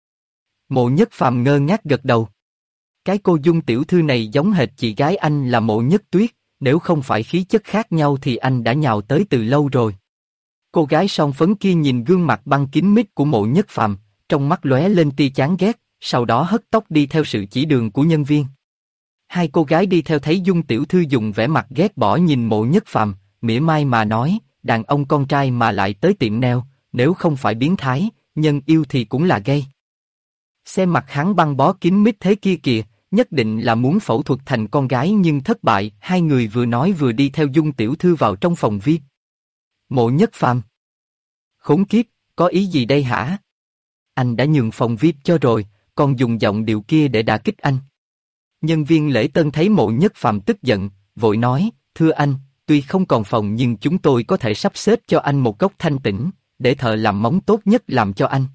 Mộ Nhất Phạm ngơ ngác gật đầu. Cái cô Dung tiểu thư này giống hệt chị gái anh là Mộ Nhất Tuyết, nếu không phải khí chất khác nhau thì anh đã nhào tới từ lâu rồi. Cô gái son phấn kia nhìn gương mặt băng kín mít của Mộ Nhất Phạm, trong mắt lóe lên tia chán ghét, sau đó hất tóc đi theo sự chỉ đường của nhân viên. Hai cô gái đi theo thấy Dung tiểu thư dùng vẻ mặt ghét bỏ nhìn Mộ Nhất Phạm, mỉa mai mà nói, đàn ông con trai mà lại tới tiệm nail, nếu không phải biến thái, nhân yêu thì cũng là gay. Xem mặt hắn băng bó kín mít thế kia kìa, nhất định là muốn phẫu thuật thành con gái nhưng thất bại. Hai người vừa nói vừa đi theo Dung tiểu thư vào trong phòng VIP. Mộ Nhất Phạm. Khốn kiếp, có ý gì đây hả? Anh đã nhường phòng VIP cho rồi, còn dùng giọng điệu kia để đả kích anh. Nhân viên lễ tân thấy Mộ Nhất Phạm tức giận, vội nói, thưa anh, tuy không còn phòng nhưng chúng tôi có thể sắp xếp cho anh một góc thanh tĩnh, để thợ làm móng tốt nhất làm cho anh.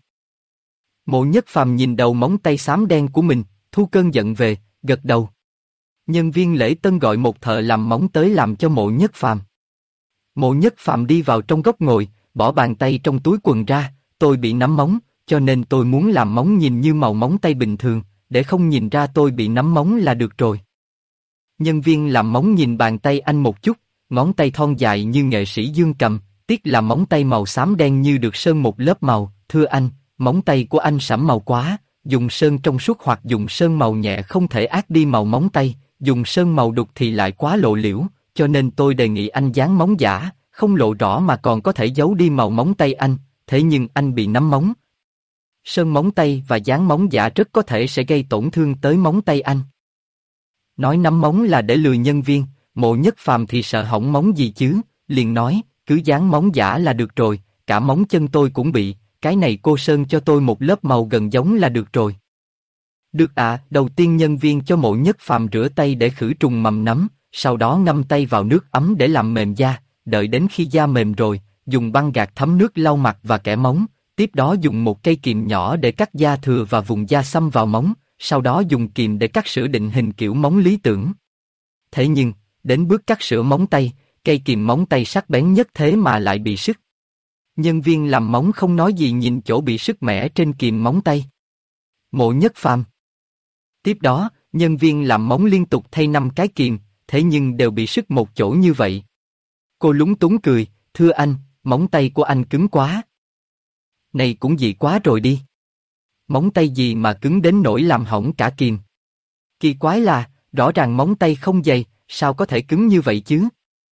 Mộ Nhất Phạm nhìn đầu móng tay xám đen của mình, thu cơn giận về, gật đầu. Nhân viên lễ tân gọi một thợ làm móng tới làm cho Mộ Nhất Phạm. Mộ Nhất Phạm đi vào trong góc ngồi, bỏ bàn tay trong túi quần ra, tôi bị nắm móng, cho nên tôi muốn làm móng nhìn như màu móng tay bình thường, để không nhìn ra tôi bị nắm móng là được rồi. Nhân viên làm móng nhìn bàn tay anh một chút, ngón tay thon dài như nghệ sĩ Dương Cầm, tiếc là móng tay màu xám đen như được sơn một lớp màu. Thưa anh, móng tay của anh sẫm màu quá, dùng sơn trong suốt hoặc dùng sơn màu nhẹ không thể át đi màu móng tay, dùng sơn màu đục thì lại quá lộ liễu, cho nên tôi đề nghị anh dán móng giả, không lộ rõ mà còn có thể giấu đi màu móng tay anh, thế nhưng anh bị nắm móng. Sơn móng tay và dán móng giả rất có thể sẽ gây tổn thương tới móng tay anh. Nói nắm móng là để lừa nhân viên, Mộ Nhất Phạm thì sợ hỏng móng gì chứ, liền nói, cứ dán móng giả là được rồi, cả móng chân tôi cũng bị, cái này cô sơn cho tôi một lớp màu gần giống là được rồi. Được ạ, đầu tiên nhân viên cho Mộ Nhất Phạm rửa tay để khử trùng mầm nấm, sau đó ngâm tay vào nước ấm để làm mềm da, đợi đến khi da mềm rồi, dùng băng gạc thấm nước lau mặt và kẻ móng, tiếp đó dùng một cây kìm nhỏ để cắt da thừa và vùng da xăm vào móng, sau đó dùng kìm để cắt sửa định hình kiểu móng lý tưởng. Thế nhưng, đến bước cắt sửa móng tay, cây kìm móng tay sắc bén nhất thế mà lại bị sứt. Nhân viên làm móng không nói gì nhìn chỗ bị sứt mẻ trên kìm móng tay. Mộ Nhất Phạm. Tiếp đó, nhân viên làm móng liên tục thay 5 cái kìm, thế nhưng đều bị sứt một chỗ như vậy. Cô lúng túng cười, thưa anh, móng tay của anh cứng quá. Này cũng dị quá rồi đi. Móng tay gì mà cứng đến nỗi làm hỏng cả kìm. Kỳ quái là, rõ ràng móng tay không dày, sao có thể cứng như vậy chứ?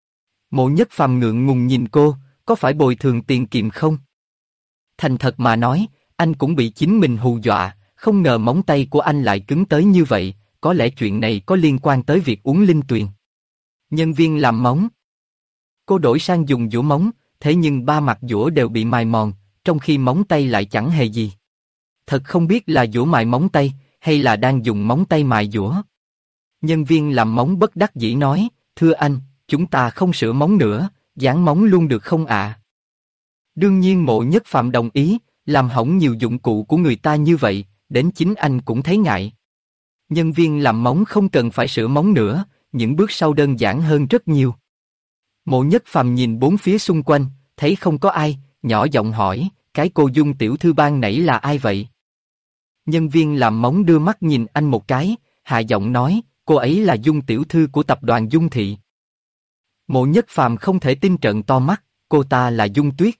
Mộ Nhất Phạm ngượng ngùng nhìn cô, có phải bồi thường tiền kìm không? Thành thật mà nói, anh cũng bị chính mình hù dọa, không ngờ móng tay của anh lại cứng tới như vậy, có lẽ chuyện này có liên quan tới việc uống linh tuyền. Nhân viên làm móng. Cô đổi sang dùng dũa móng, thế nhưng ba mặt dũa đều bị mài mòn, trong khi móng tay lại chẳng hề gì. Thật không biết là dũa mài móng tay, hay là đang dùng móng tay mài dũa. Nhân viên làm móng bất đắc dĩ nói, thưa anh, chúng ta không sửa móng nữa, dán móng luôn được không ạ? Đương nhiên Mộ Nhất Phạm đồng ý, làm hỏng nhiều dụng cụ của người ta như vậy, đến chính anh cũng thấy ngại. Nhân viên làm móng không cần phải sửa móng nữa, những bước sau đơn giản hơn rất nhiều. Mộ Nhất Phạm nhìn bốn phía xung quanh, thấy không có ai, nhỏ giọng hỏi, cái cô Dung tiểu thư ban nãy là ai vậy? Nhân viên làm móng đưa mắt nhìn anh một cái, hạ giọng nói, cô ấy là Dung tiểu thư của tập đoàn Dung Thị. Mộ Nhất Phạm không thể tin trợn to mắt, cô ta là Dung Tuyết.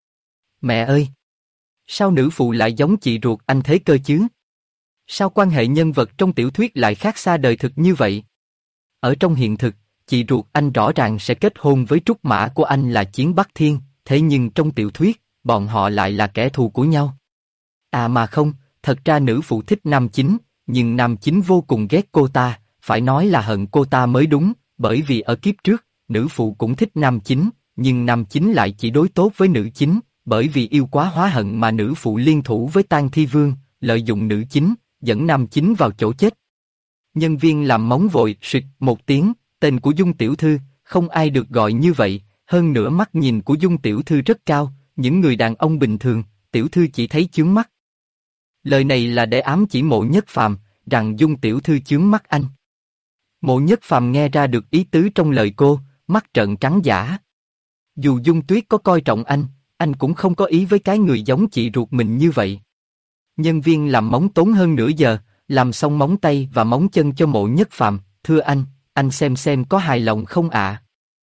Mẹ ơi! Sao nữ phụ lại giống chị ruột anh thế cơ chứ? Sao quan hệ nhân vật trong tiểu thuyết lại khác xa đời thực như vậy? Ở trong hiện thực, chị ruột anh rõ ràng sẽ kết hôn với trúc mã của anh là Chiến Bắc Thiên, thế nhưng trong tiểu thuyết, bọn họ lại là kẻ thù của nhau. À mà không, thật ra nữ phụ thích nam chính, nhưng nam chính vô cùng ghét cô ta, phải nói là hận cô ta mới đúng, bởi vì ở kiếp trước, nữ phụ cũng thích nam chính, nhưng nam chính lại chỉ đối tốt với nữ chính, bởi vì yêu quá hóa hận mà nữ phụ liên thủ với Tang Thi Vương, lợi dụng nữ chính, dẫn nam chính vào chỗ chết. Nhân viên làm móng vội suyệt một tiếng, tên của Dung tiểu thư, không ai được gọi như vậy, hơn nữa mắt nhìn của Dung tiểu thư rất cao, những người đàn ông bình thường, tiểu thư chỉ thấy chướng mắt. Lời này là để ám chỉ Mộ Nhất Phàm, rằng Dung tiểu thư chướng mắt anh. Mộ Nhất Phàm nghe ra được ý tứ trong lời cô, mắt trợn trắng dã. Dù Dung Tuyết có coi trọng anh cũng không có ý với cái người giống chị ruột mình như vậy. Nhân viên làm móng tốn hơn nửa giờ, làm xong móng tay và móng chân cho Mộ Nhất Phàm. Thưa anh xem có hài lòng không ạ?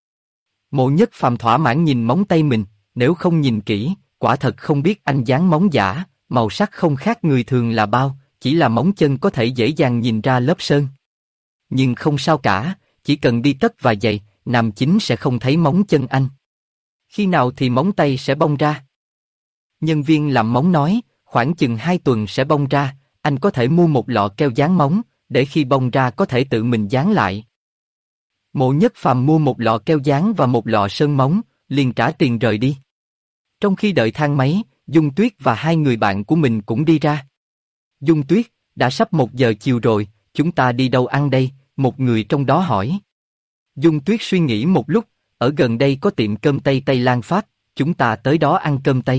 Mộ Nhất Phàm thỏa mãn nhìn móng tay mình, nếu không nhìn kỹ, quả thật không biết anh dán móng giả, màu sắc không khác người thường là bao, chỉ là móng chân có thể dễ dàng nhìn ra lớp sơn. Nhưng không sao cả, chỉ cần đi tất và giày, nam chính sẽ không thấy móng chân anh. Khi nào thì móng tay sẽ bong ra? Nhân viên làm móng nói, khoảng chừng 2 tuần sẽ bong ra, anh có thể mua một lọ keo dán móng, để khi bong ra có thể tự mình dán lại. Mộ Nhất Phàm mua một lọ keo dán và một lọ sơn móng, liền trả tiền rời đi. Trong khi đợi thang máy, Dung Tuyết và 2 người bạn của mình cũng đi ra. Dung Tuyết, đã sắp 1 giờ chiều rồi, chúng ta đi đâu ăn đây? Một người trong đó hỏi. Dung Tuyết suy nghĩ một lúc, ở gần đây có tiệm cơm Tây Tây Lan Pháp, chúng ta tới đó ăn cơm Tây.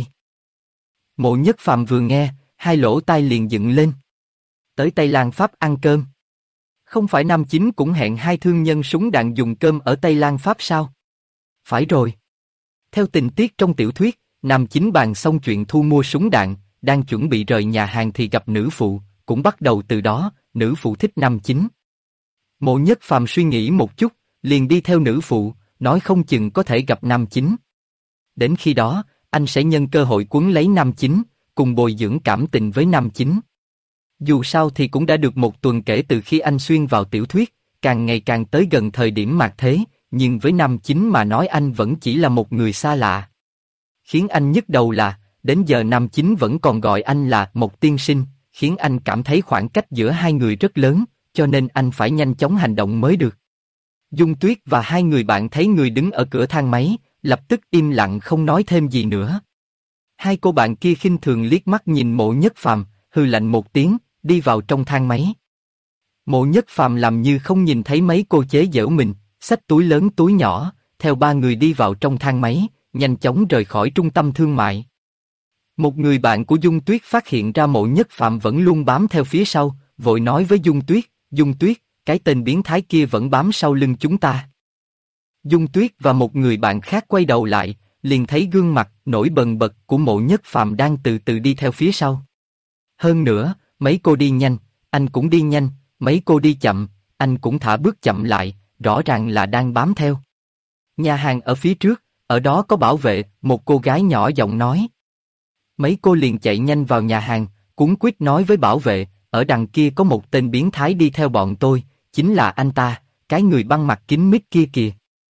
Mộ Nhất Phàm vừa nghe, 2 lỗ tai liền dựng lên. Tới Tây Lan Pháp ăn cơm? Không phải nam chính cũng hẹn 2 thương nhân súng đạn dùng cơm ở Tây Lan Pháp sao? Phải rồi. Theo tình tiết trong tiểu thuyết, nam chính bàn xong chuyện thu mua súng đạn, đang chuẩn bị rời nhà hàng thì gặp nữ phụ, cũng bắt đầu từ đó, nữ phụ thích nam chính. Mộ Nhất Phàm suy nghĩ một chút, liền đi theo nữ phụ, nói không chừng có thể gặp nam chính. Đến khi đó, anh sẽ nhân cơ hội cuốn lấy nam chính, cùng bồi dưỡng cảm tình với nam chính. Dù sao thì cũng đã được 1 tuần kể từ khi anh xuyên vào tiểu thuyết, càng ngày càng tới gần thời điểm mạt thế, nhưng với nam chính mà nói anh vẫn chỉ là một người xa lạ. Khiến anh nhức đầu là, đến giờ nam chính vẫn còn gọi anh là một tiên sinh, khiến anh cảm thấy khoảng cách giữa 2 người rất lớn, cho nên anh phải nhanh chóng hành động mới được. Dung Tuyết và 2 người bạn thấy người đứng ở cửa thang máy, lập tức im lặng không nói thêm gì nữa. 2 cô bạn kia khinh thường liếc mắt nhìn Mộ Nhất Phàm, hừ lạnh một tiếng, đi vào trong thang máy. Mộ Nhất Phàm làm như không nhìn thấy mấy cô chế giễu mình, xách túi lớn túi nhỏ, theo 3 người đi vào trong thang máy, nhanh chóng rời khỏi trung tâm thương mại. Một người bạn của Dung Tuyết phát hiện ra Mộ Nhất Phàm vẫn luôn bám theo phía sau, vội nói với Dung Tuyết, cái tên biến thái kia vẫn bám sau lưng chúng ta. Dung Tuyết và một người bạn khác quay đầu lại, liền thấy gương mặt nổi bần bật của Mộ Nhất Phàm đang từ từ đi theo phía sau. Hơn nữa, mấy cô đi nhanh, anh cũng đi nhanh, mấy cô đi chậm, anh cũng thả bước chậm lại, rõ ràng là đang bám theo. Nhà hàng ở phía trước, ở đó có bảo vệ, một cô gái nhỏ giọng nói. Mấy cô liền chạy nhanh vào nhà hàng, cuống quýt nói với bảo vệ, ở đằng kia có một tên biến thái đi theo bọn tôi, chính là anh ta, cái người băng mặt kính mít kia kìa.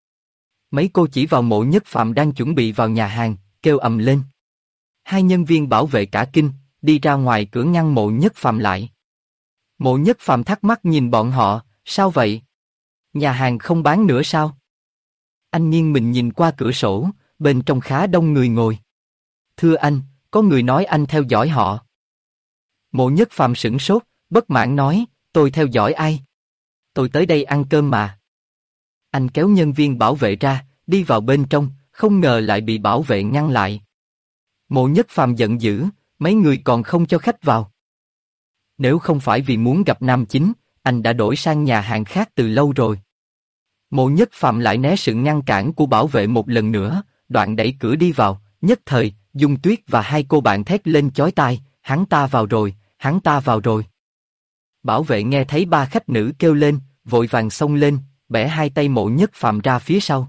Mấy cô chỉ vào Mộ Nhất Phàm đang chuẩn bị vào nhà hàng, kêu ầm lên. 2 nhân viên bảo vệ cả kinh, đi ra ngoài cửa ngăn Mộ Nhất Phàm lại. Mộ Nhất Phàm thắc mắc nhìn bọn họ, sao vậy? Nhà hàng không bán nữa sao? Anh nghiêng mình nhìn qua cửa sổ, bên trong khá đông người ngồi. Thưa anh, có người nói anh theo dõi họ. Mộ Nhất Phàm sửng sốt, bất mãn nói, tôi theo dõi ai? Tôi tới đây ăn cơm mà. Anh kéo nhân viên bảo vệ ra, đi vào bên trong, không ngờ lại bị bảo vệ ngăn lại. Mộ Nhất Phàm giận dữ, mấy người còn không cho khách vào. Nếu không phải vì muốn gặp nam chính, anh đã đổi sang nhà hàng khác từ lâu rồi. Mộ Nhất Phàm lại né sự ngăn cản của bảo vệ một lần nữa, đoạn đẩy cửa đi vào, nhất thời, Dung Tuyết và 2 cô bạn thét lên chói tai, hắn ta vào rồi, hắn ta vào rồi. Bảo vệ nghe thấy 3 khách nữ kêu lên, vội vàng xông lên, bẻ 2 tay Mộ Nhất Phàm ra phía sau.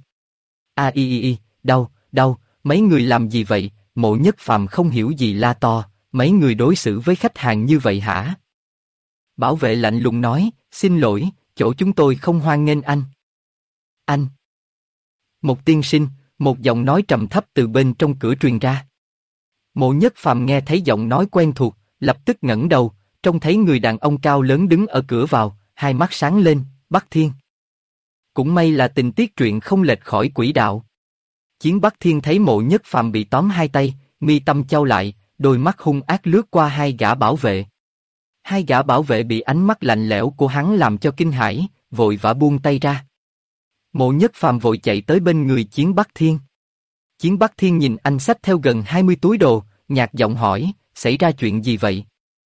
Đau, mấy người làm gì vậy? Mộ Nhất Phàm không hiểu gì la to, mấy người đối xử với khách hàng như vậy hả? Bảo vệ lạnh lùng nói, xin lỗi, chỗ chúng tôi không hoan nghênh anh. Anh. Một tiên sinh, một giọng nói trầm thấp từ bên trong cửa truyền ra. Mộ Nhất Phàm nghe thấy giọng nói quen thuộc, lập tức ngẩng đầu, trông thấy người đàn ông cao lớn đứng ở cửa vào, 2 mắt sáng lên, Bắc Thiên. Cũng may là tình tiết truyện không lệch khỏi quỹ đạo. Chiến Bắc Thiên thấy Mộ Nhất Phàm bị tóm 2 tay, mi tâm chau lại, đôi mắt hung ác lướt qua 2 gã bảo vệ. 2 gã bảo vệ bị ánh mắt lạnh lẽo của hắn làm cho kinh hãi, vội vã buông tay ra. Mộ Nhất Phàm vội chạy tới bên người Chiến Bắc Thiên. Chiến Bắc Thiên nhìn anh xách theo gần 20 túi đồ, nhạt giọng hỏi, xảy ra chuyện gì vậy?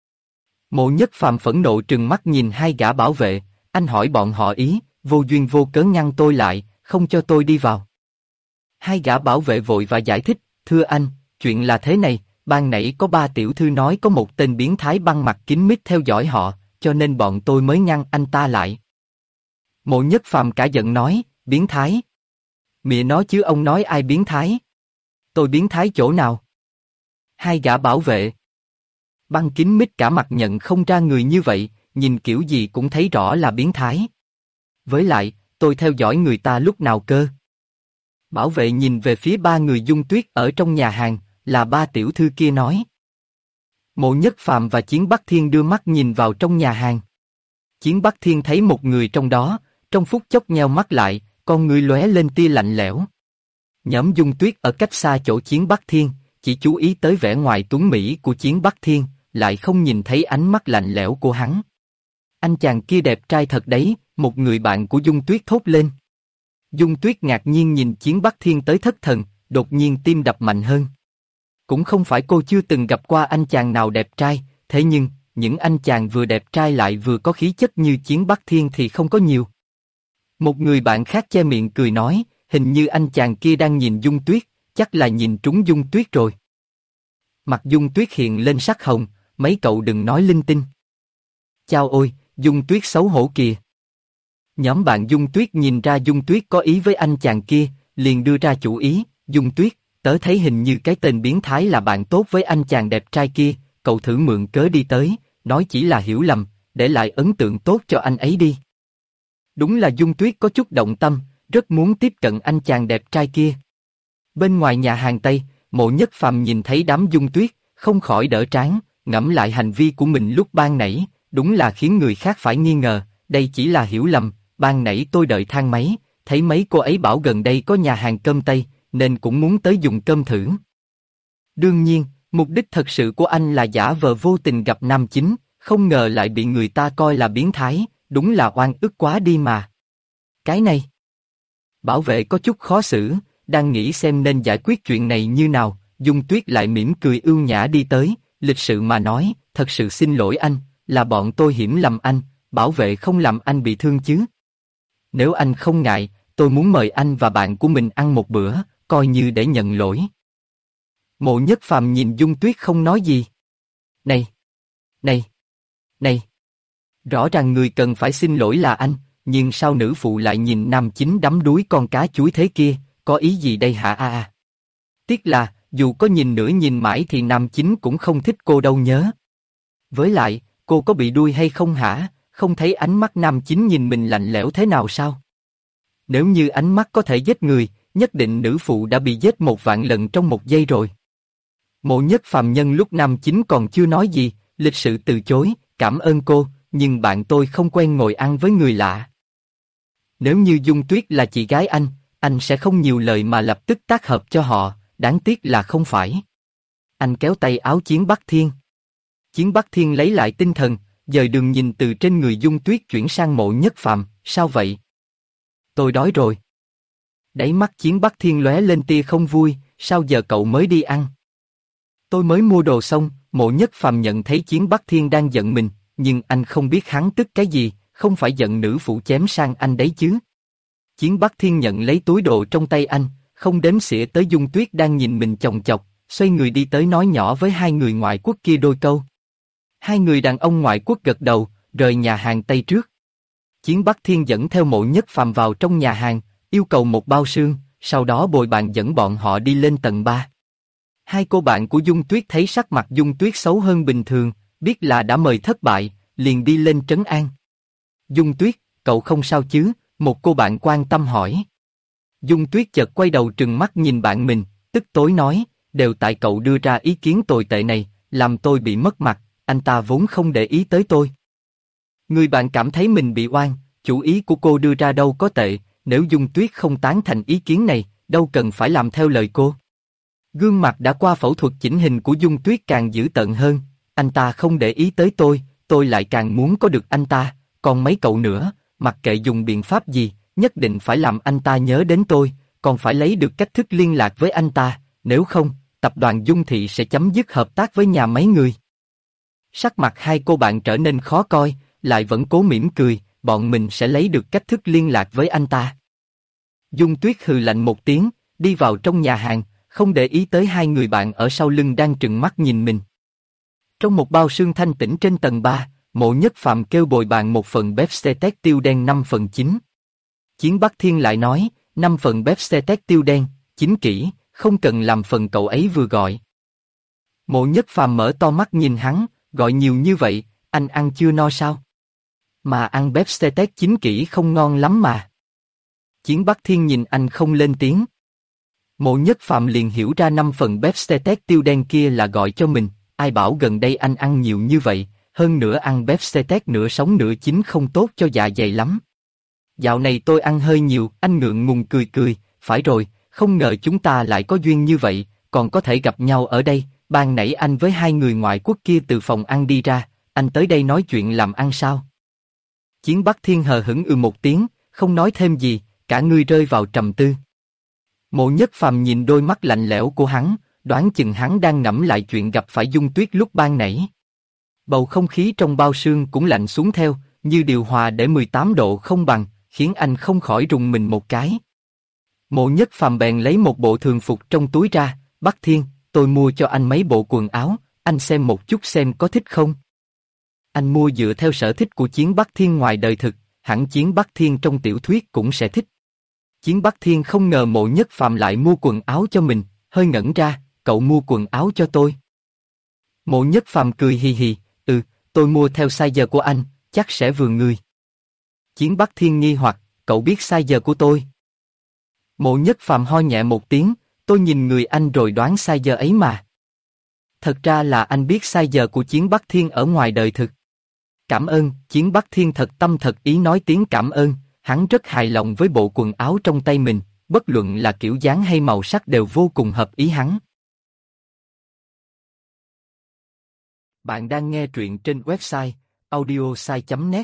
Mộ Nhất Phàm phẫn nộ trừng mắt nhìn hai gã bảo vệ, anh hỏi bọn họ ý, vô duyên vô cớ ngăn tôi lại, không cho tôi đi vào. Hai gã bảo vệ vội và giải thích, thưa anh, chuyện là thế này, ban nãy có ba tiểu thư nói có một tên biến thái băng mặt kín mít theo dõi họ, cho nên bọn tôi mới ngăn anh ta lại. Mộ Nhất Phàm cả giận nói, biến thái? Mẹ nói chứ ông nói ai biến thái? Tôi biến thái chỗ nào? Hai gã bảo vệ băng kín mít cả mặt nhận không ra người như vậy, nhìn kiểu gì cũng thấy rõ là biến thái. Với lại, tôi theo dõi người ta lúc nào cơ? Bảo vệ nhìn về phía ba người Dung Tuyết ở trong nhà hàng, là ba tiểu thư kia nói. Mộ Nhất Phàm và Chiến Bắc Thiên đưa mắt nhìn vào trong nhà hàng. Chiến Bắc Thiên thấy một người trong đó, trong phút chốc nheo mắt lại, con ngươi lóe lên tia lạnh lẽo. Nhóm Dung Tuyết ở cách xa chỗ Chiến Bắc Thiên, chỉ chú ý tới vẻ ngoài tuấn mỹ của Chiến Bắc Thiên, lại không nhìn thấy ánh mắt lạnh lẽo của hắn. Anh chàng kia đẹp trai thật đấy, một người bạn của Dung Tuyết thốt lên. Dung Tuyết ngạc nhiên nhìn Chiến Bắc Thiên tới thất thần, đột nhiên tim đập mạnh hơn. Cũng không phải cô chưa từng gặp qua anh chàng nào đẹp trai, thế nhưng, những anh chàng vừa đẹp trai lại vừa có khí chất như Chiến Bắc Thiên thì không có nhiều. Một người bạn khác che miệng cười nói, hình như anh chàng kia đang nhìn Dung Tuyết, chắc là nhìn trúng Dung Tuyết rồi. Mặt Dung Tuyết hiện lên sắc hồng, mấy cậu đừng nói linh tinh. Chao ôi, Dung Tuyết xấu hổ kìa. Nhóm bạn Dung Tuyết nhìn ra Dung Tuyết có ý với anh chàng kia, liền đưa ra chủ ý, Dung Tuyết, tớ thấy hình như cái tên biến thái là bạn tốt với anh chàng đẹp trai kia, cậu thử mượn cớ đi tới, nói chỉ là hiểu lầm, để lại ấn tượng tốt cho anh ấy đi. Đúng là Dung Tuyết có chút động tâm, rất muốn tiếp cận anh chàng đẹp trai kia. Bên ngoài nhà hàng Tây, Mộ Nhất Phàm nhìn thấy đám Dung Tuyết, không khỏi đỡ trán, ngẫm lại hành vi của mình lúc ban nãy, đúng là khiến người khác phải nghi ngờ, đây chỉ là hiểu lầm, ban nãy tôi đợi thang máy, thấy mấy cô ấy bảo gần đây có nhà hàng cơm Tây, nên cũng muốn tới dùng cơm thử. Đương nhiên, mục đích thật sự của anh là giả vờ vô tình gặp nam chính, không ngờ lại bị người ta coi là biến thái, đúng là oan ức quá đi mà. Cái này, bảo vệ có chút khó xử, đang nghĩ xem nên giải quyết chuyện này như nào, Dung Tuyết lại mỉm cười ưu nhã đi tới, lịch sự mà nói, thật sự xin lỗi anh, là bọn tôi hiểu lầm anh, bảo vệ không làm anh bị thương chứ. Nếu anh không ngại, tôi muốn mời anh và bạn của mình ăn một bữa, coi như để nhận lỗi. Mộ Nhất Phàm nhìn Dung Tuyết không nói gì. Này! Này! Này! Rõ ràng người cần phải xin lỗi là anh, nhưng sao nữ phụ lại nhìn nam chính đắm đuối con cá chuối thế kia, có ý gì đây hả a? Tiếc là, dù có nhìn nữa nhìn mãi thì nam chính cũng không thích cô đâu nhớ. Với lại, cô có bị đuôi hay không hả, không thấy ánh mắt nam chính nhìn mình lạnh lẽo thế nào sao? Nếu như ánh mắt có thể giết người, nhất định nữ phụ đã bị giết 1.000.000 lần trong 1 giây rồi. Mộ Nhất Phàm nhân lúc nam chính còn chưa nói gì, lịch sự từ chối, cảm ơn cô, nhưng bạn tôi không quen ngồi ăn với người lạ. Nếu như Dung Tuyết là chị gái anh sẽ không nhiều lời mà lập tức tác hợp cho họ, đáng tiếc là không phải. Anh kéo tay áo Chiến Bắc Thiên. Chiến Bắc Thiên lấy lại tinh thần, dời đường nhìn từ trên người Dung Tuyết chuyển sang Mộ Nhất Phàm, sao vậy? Tôi đói rồi. Đáy mắt Chiến Bắc Thiên lóe lên tia không vui, sao giờ cậu mới đi ăn? Tôi mới mua đồ xong, Mộ Nhất Phàm nhận thấy Chiến Bắc Thiên đang giận mình, nhưng anh không biết hắn tức cái gì, không phải giận nữ phụ chém sang anh đấy chứ. Chiến Bắc Thiên nhận lấy túi đồ trong tay anh, không đếm xỉa tới Dung Tuyết đang nhìn mình chòng chọc, xoay người đi tới nói nhỏ với hai người ngoại quốc kia đôi câu. Hai người đàn ông ngoại quốc gật đầu, rời nhà hàng Tây trước. Chiến Bắc Thiên dẫn theo Mộ Nhất Phàm vào trong nhà hàng, yêu cầu một bao sương, sau đó bồi bàn dẫn bọn họ đi lên tầng 3. Hai cô bạn của Dung Tuyết thấy sắc mặt Dung Tuyết xấu hơn bình thường, biết là đã mời thất bại, liền đi lên trấn an. Dung Tuyết, cậu không sao chứ? Một cô bạn quan tâm hỏi. Dung Tuyết chợt quay đầu trừng mắt nhìn bạn mình, tức tối nói, đều tại cậu đưa ra ý kiến tồi tệ này, làm tôi bị mất mặt, anh ta vốn không để ý tới tôi. Người bạn cảm thấy mình bị oan, chủ ý của cô đưa ra đâu có tệ, nếu Dung Tuyết không tán thành ý kiến này, đâu cần phải làm theo lời cô. Gương mặt đã qua phẫu thuật chỉnh hình của Dung Tuyết càng dữ tợn hơn, anh ta không để ý tới tôi lại càng muốn có được anh ta, còn mấy cậu nữa, mặc kệ dùng biện pháp gì, nhất định phải làm anh ta nhớ đến còn phải lấy được cách thức liên lạc với anh ta, nếu không, tập đoàn Dung Thị sẽ chấm dứt hợp tác với nhà máy người. Sắc mặt hai cô bạn trở nên khó coi, lại vẫn cố mỉm cười, bọn mình sẽ lấy được cách thức liên lạc với anh ta. Dung Tuyết hừ lạnh một tiếng, đi vào trong nhà hàng, không để ý tới hai người bạn ở sau lưng đang trừng mắt nhìn mình. Trong một bao sương thanh tĩnh trên tầng 3, Mộ Nhất Phàm kêu bồi bàn một phần bếp xe tét tiêu đen 5 phần chín. Chiến Bắc Thiên lại nói, 5 phần bếp xe tét tiêu đen, chín kỹ, không cần làm phần cậu ấy vừa gọi. Mộ Nhất Phàm mở to mắt nhìn hắn, gọi nhiều như vậy, anh ăn chưa no sao? Mà ăn bếp xe tét chín kỹ không ngon lắm mà. Chiến Bắc Thiên nhìn anh không lên tiếng. Mộ Nhất Phàm liền hiểu ra 5 phần bếp xe tét tiêu đen kia là gọi cho mình, ai bảo gần đây anh ăn nhiều như vậy, hơn nữa ăn bếp xe tét nửa sống nửa chín không tốt cho dạ dày lắm. Dạo này tôi ăn hơi nhiều, anh ngượng ngùng cười cười, phải rồi, không ngờ chúng ta lại có duyên như vậy, còn có thể gặp nhau ở đây, ban nãy anh với hai người ngoại quốc kia từ phòng ăn đi ra, anh tới đây nói chuyện làm ăn sao? Chiến Bắc Thiên hờ hững một tiếng, không nói thêm gì, cả người rơi vào trầm tư. Mộ Nhất Phàm nhìn đôi mắt lạnh lẽo của hắn, đoán chừng hắn đang ngẫm lại chuyện gặp phải Dung Tuyết lúc ban nãy. Bầu không khí trong bao sương cũng lạnh xuống theo, như điều hòa để 18 độ không bằng, khiến anh không khỏi rùng mình một cái. Mộ Nhất Phàm bèn lấy một bộ thường phục trong túi ra, Bắc Thiên, tôi mua cho anh mấy bộ quần áo, anh xem một chút xem có thích không. Anh mua dựa theo sở thích của Chiến Bắc Thiên ngoài đời thực, hẳn Chiến Bắc Thiên trong tiểu thuyết cũng sẽ thích. Chiến Bắc Thiên không ngờ Mộ Nhất Phàm lại mua quần áo cho mình, hơi ngẩn ra, cậu mua quần áo cho tôi. Mộ Nhất Phàm cười hì hì, tôi mua theo size của anh, chắc sẽ vừa người. Chiến Bắc Thiên nghi hoặc, cậu biết size của tôi? Mộ Nhất Phàm ho nhẹ một tiếng, tôi nhìn người anh rồi đoán size ấy mà. Thật ra là anh biết size của Chiến Bắc Thiên ở ngoài đời thực. Cảm ơn, Chiến Bắc Thiên thật tâm thật ý nói tiếng cảm ơn, hắn rất hài lòng với bộ quần áo trong tay mình, bất luận là kiểu dáng hay màu sắc đều vô cùng hợp ý hắn. Bạn đang nghe truyện trên website audiosai.net.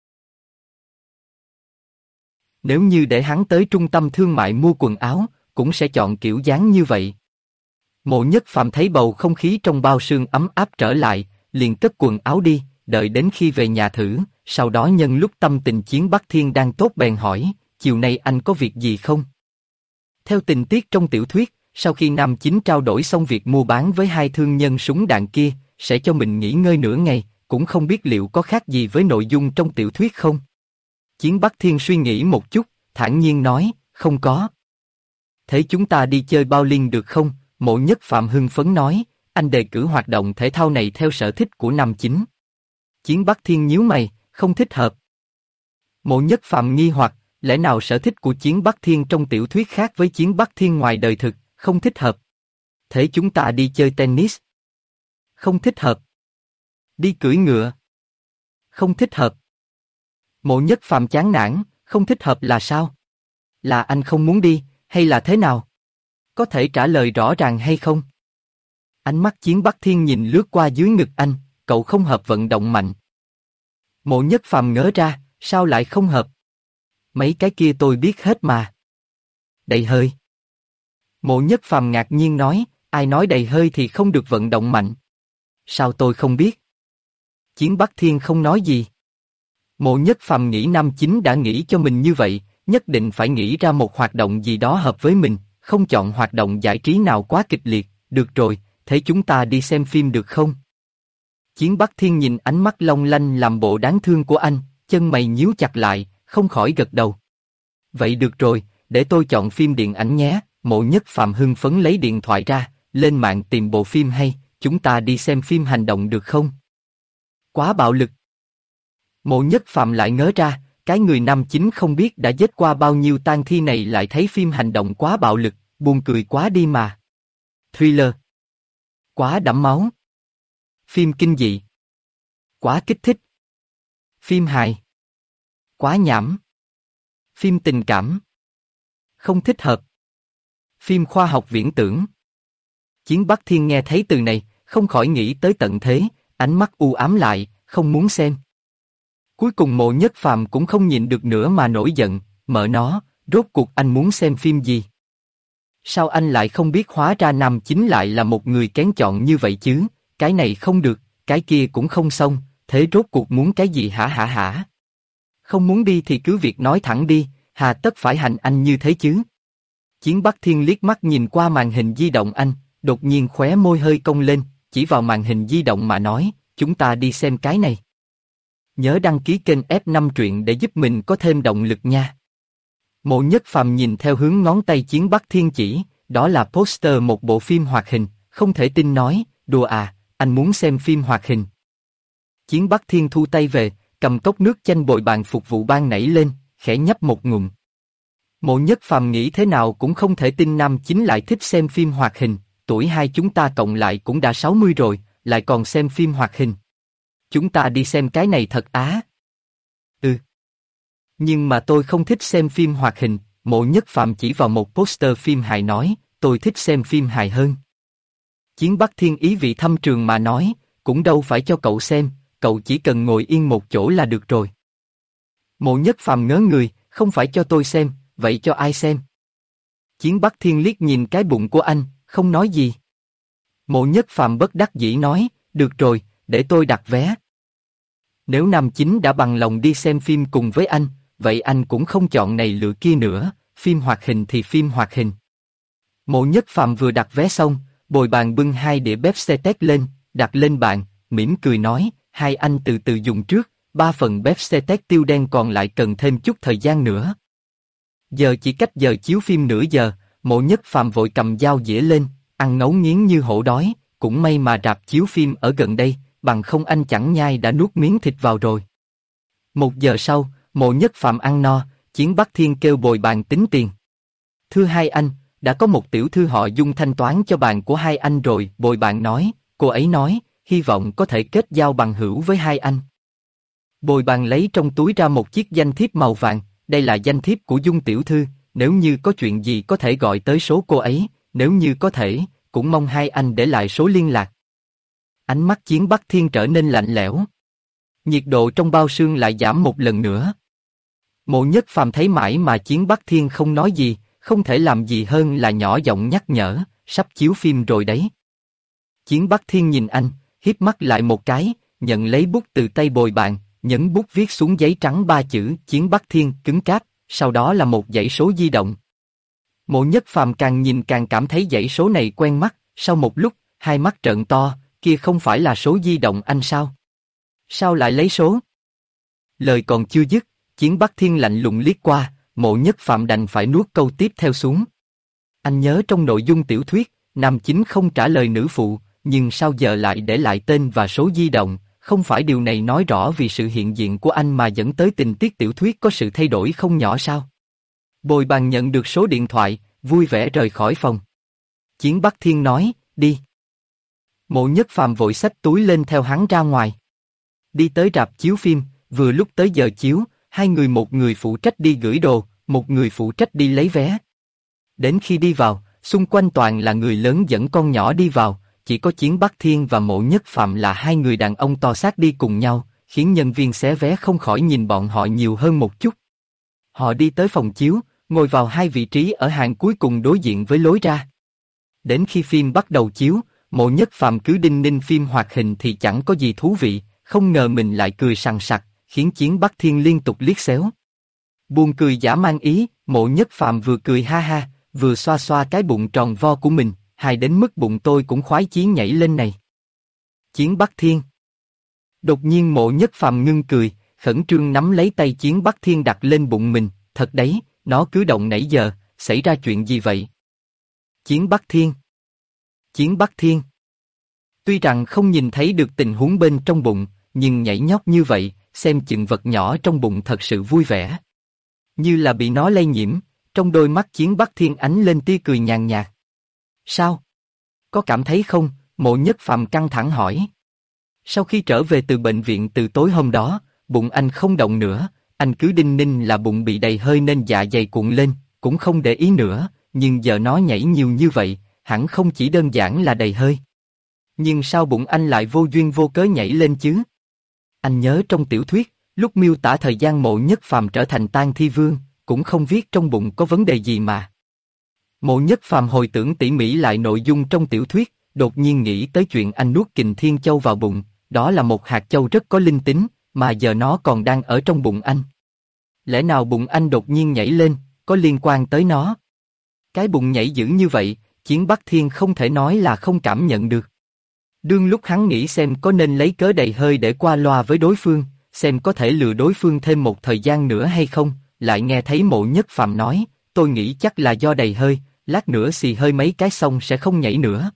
Nếu như để hắn tới trung tâm thương mại mua quần áo, cũng sẽ chọn kiểu dáng như vậy. Mộ Nhất Phàm thấy bầu không khí trong bao sương ấm áp trở lại, liền cất quần áo đi, đợi đến khi về nhà thử, sau đó nhân lúc tâm tình Chiến Bắc Thiên đang tốt bèn hỏi, chiều nay anh có việc gì không? Theo tình tiết trong tiểu thuyết, sau khi Nam Chính trao đổi xong việc mua bán với hai thương nhân súng đạn kia, sẽ cho mình nghỉ ngơi nửa ngày, cũng không biết liệu có khác gì với nội dung trong tiểu thuyết không? Chiến Bắc Thiên suy nghĩ một chút, thản nhiên nói, không có. Thế chúng ta đi chơi bowling được không? Mộ Nhất Phàm hưng phấn nói, anh đề cử hoạt động thể thao này theo sở thích của Nam Chính. Chiến Bắc Thiên nhíu mày, không thích hợp. Mộ Nhất Phàm nghi hoặc, lẽ nào sở thích của Chiến Bắc Thiên trong tiểu thuyết khác với Chiến Bắc Thiên ngoài đời thực, không thích hợp. Thế chúng ta đi chơi tennis. Không thích hợp. Đi cưỡi ngựa. Không thích hợp. Mộ Nhất Phàm chán nản, không thích hợp là sao? Là anh không muốn đi, hay là thế nào? Có thể trả lời rõ ràng hay không? Ánh mắt Chiến Bắc Thiên nhìn lướt qua dưới ngực anh, cậu không hợp vận động mạnh. Mộ Nhất Phàm ngớ ra, sao lại không hợp? Mấy cái kia tôi biết hết mà. Đầy hơi. Mộ Nhất Phàm ngạc nhiên nói, ai nói đầy hơi thì không được vận động mạnh? Sao tôi không biết? Chiến Bắc Thiên không nói gì. Mộ Nhất Phàm nghĩ Nam Chính đã nghĩ cho mình như vậy, nhất định phải nghĩ ra một hoạt động gì đó hợp với mình, không chọn hoạt động giải trí nào quá kịch liệt. Được rồi, thế chúng ta đi xem phim được không? Chiến Bắc Thiên nhìn ánh mắt long lanh làm bộ đáng thương của anh, chân mày nhíu chặt lại, không khỏi gật đầu. Vậy được rồi, để tôi chọn phim điện ảnh nhé. Mộ Nhất Phàm hưng phấn lấy điện thoại ra, lên mạng tìm bộ phim hay, chúng ta đi xem phim hành động được không? Quá bạo lực. Mộ Nhất Phàm lại ngớ ra, cái người Nam Chính không biết đã giết qua bao nhiêu tang thi này lại thấy phim hành động quá bạo lực, buồn cười quá đi mà. Thriller. Quá đẫm máu. Phim kinh dị. Quá kích thích. Phim hài. Quá nhảm. Phim tình cảm. Không thích hợp. Phim khoa học viễn tưởng. Chiến Bắc Thiên nghe thấy từ này, không khỏi nghĩ tới tận thế, ánh mắt u ám lại, không muốn xem. Cuối cùng Mộ Nhất Phàm cũng không nhịn được nữa mà nổi giận, mở nó, rốt cuộc anh muốn xem phim gì? Sao anh lại không biết hóa ra nam chính lại là một người kén chọn như vậy chứ, cái này không được, cái kia cũng không xong, thế rốt cuộc muốn cái gì hả hả hả? Không muốn đi thì cứ việc nói thẳng đi, hà tất phải hành anh như thế chứ? Chiến Bắc Thiên liếc mắt nhìn qua màn hình di động anh, đột nhiên khóe môi hơi cong lên, chỉ vào màn hình di động mà nói, chúng ta đi xem cái này. Nhớ đăng ký kênh F5 truyện để giúp mình có thêm động lực nha. Mộ Nhất Phàm nhìn theo hướng ngón tay Chiến Bắc Thiên chỉ, đó là poster một bộ phim hoạt hình, không thể tin nói, đùa à, anh muốn xem phim hoạt hình. Chiến Bắc Thiên thu tay về, cầm cốc nước chanh bồi bàn phục vụ ban nảy lên, khẽ nhấp một ngụm. Mộ Nhất Phàm nghĩ thế nào cũng không thể tin nam chính lại thích xem phim hoạt hình, tuổi hai chúng ta cộng lại cũng đã 60 rồi, lại còn xem phim hoạt hình. Chúng ta đi xem cái này thật á. Ừ. Nhưng mà tôi không thích xem phim hoạt hình, Mộ Nhất Phàm chỉ vào một poster phim hài nói, tôi thích xem phim hài hơn. Chiến Bắc Thiên ý vị thâm trường mà nói, cũng đâu phải cho cậu xem, cậu chỉ cần ngồi yên một chỗ là được rồi. Mộ Nhất Phàm ngớ người, không phải cho tôi xem, vậy cho ai xem? Chiến Bắc Thiên liếc nhìn cái bụng của anh, không nói gì. Mộ Nhất Phàm bất đắc dĩ nói, được rồi, để tôi đặt vé. Nếu nam chính đã bằng lòng đi xem phim cùng với anh, vậy anh cũng không chọn này lựa kia nữa, phim hoạt hình thì phim hoạt hình. Mộ Nhất Phàm vừa đặt vé xong, bồi bàn bưng hai đĩa Pepsi Tét lên, đặt lên bàn, mỉm cười nói, hai anh từ từ dùng trước, 3 phần Pepsi Tét tiêu đen còn lại cần thêm chút thời gian nữa. Giờ chỉ cách giờ chiếu phim nửa giờ, Mộ Nhất Phàm vội cầm dao dĩa lên, ăn ngấu nghiến như hổ đói, cũng may mà rạp chiếu phim ở gần đây, bằng không anh chẳng nhai đã nuốt miếng thịt vào rồi. 1 giờ sau, Mộ Nhất Phàm ăn no, Chiến Bắc Thiên kêu bồi bàn tính tiền. Thưa hai anh, đã có một tiểu thư họ Dung thanh toán cho bàn của hai anh rồi, bồi bàn nói, cô ấy nói, hy vọng có thể kết giao bằng hữu với hai anh. Bồi bàn lấy trong túi ra một chiếc danh thiếp màu vàng, đây là danh thiếp của Dung tiểu thư, nếu như có chuyện gì có thể gọi tới số cô ấy, nếu như có thể, cũng mong hai anh để lại số liên lạc. Ánh mắt Chiến Bắc Thiên trở nên lạnh lẽo. Nhiệt độ trong bao xương lại giảm một lần nữa. Mộ Nhất Phàm thấy mãi mà Chiến Bắc Thiên không nói gì, không thể làm gì hơn là nhỏ giọng nhắc nhở, sắp chiếu phim rồi đấy. Chiến Bắc Thiên nhìn anh, híp mắt lại một cái, nhận lấy bút từ tay bồi bàn, nhấn bút viết xuống giấy trắng 3 chữ Chiến Bắc Thiên cứng cáp, sau đó là một dãy số di động. Mộ Nhất Phàm càng nhìn càng cảm thấy dãy số này quen mắt, sau một lúc, hai mắt trợn to, kia không phải là số di động anh sao? Sao lại lấy số? Lời còn chưa dứt, Chiến Bắc Thiên lạnh lùng liếc qua, Mộ Nhất Phàm đành phải nuốt câu tiếp theo xuống. Anh nhớ trong nội dung tiểu thuyết, nam chính không trả lời nữ phụ, nhưng sao giờ lại để lại tên và số di động, không phải điều này nói rõ vì sự hiện diện của anh mà dẫn tới tình tiết tiểu thuyết có sự thay đổi không nhỏ sao? Bồi bàn nhận được số điện thoại, vui vẻ rời khỏi phòng. Chiến Bắc Thiên nói, đi. Mộ Nhất Phàm vội xách túi lên theo hắn ra ngoài. Đi tới rạp chiếu phim, vừa lúc tới giờ chiếu, hai người một người phụ trách đi gửi đồ, một người phụ trách đi lấy vé. Đến khi đi vào, xung quanh toàn là người lớn dẫn con nhỏ đi vào, chỉ có Chiến Bắc Thiên và Mộ Nhất Phàm là hai người đàn ông to xác đi cùng nhau, khiến nhân viên xé vé không khỏi nhìn bọn họ nhiều hơn một chút. Họ đi tới phòng chiếu, ngồi vào hai vị trí ở hàng cuối cùng đối diện với lối ra. Đến khi phim bắt đầu chiếu, Mộ Nhất Phàm cứ đinh ninh phim hoạt hình thì chẳng có gì thú vị, không ngờ mình lại cười sằng sặc, khiến Chiến Bắc Thiên liên tục liếc xéo. Buồn cười giả mang ý, Mộ Nhất Phàm vừa cười ha ha, vừa xoa xoa cái bụng tròn vo của mình, hài đến mức bụng tôi cũng khoái chí nhảy lên này. Chiến Bắc Thiên. Đột nhiên Mộ Nhất Phàm ngưng cười, khẩn trương nắm lấy tay Chiến Bắc Thiên đặt lên bụng mình, thật đấy, nó cứ động nãy giờ, xảy ra chuyện gì vậy? Chiến Bắc Thiên. Chiến Bắc Thiên. Tuy rằng không nhìn thấy được tình huống bên trong bụng, nhưng nhảy nhót như vậy, xem chừng vật nhỏ trong bụng thật sự vui vẻ. Như là bị nó lây nhiễm, trong đôi mắt Chiến Bắc Thiên ánh lên tia cười nhàn nhạt. Sao? Có cảm thấy không? Mộ Nhất Phàm căng thẳng hỏi. Sau khi trở về từ bệnh viện từ tối hôm đó, bụng anh không động nữa, anh cứ đinh ninh là bụng bị đầy hơi nên dạ dày cuộn lên, cũng không để ý nữa, nhưng giờ nó nhảy nhiều như vậy, hẳn không chỉ đơn giản là đầy hơi. Nhưng sao bụng anh lại vô duyên vô cớ nhảy lên chứ? Anh nhớ trong tiểu thuyết, lúc miêu tả thời gian Mộ Nhất Phàm trở thành Tang Thi Vương, cũng không viết trong bụng có vấn đề gì mà. Mộ Nhất Phàm hồi tưởng tỉ mỉ lại nội dung trong tiểu thuyết, đột nhiên nghĩ tới chuyện anh nuốt Kình Thiên Châu vào bụng, đó là một hạt châu rất có linh tính, mà giờ nó còn đang ở trong bụng anh. Lẽ nào bụng anh đột nhiên nhảy lên, có liên quan tới nó? Cái bụng nhảy dữ như vậy, Chiến Bắc Thiên không thể nói là không cảm nhận được. Đương lúc hắn nghĩ xem có nên lấy cớ đầy hơi để qua loa với đối phương, xem có thể lừa đối phương thêm một thời gian nữa hay không, lại nghe thấy Mộ Nhất Phàm nói, tôi nghĩ chắc là do đầy hơi, lát nữa xì hơi mấy cái xong sẽ không nhảy nữa.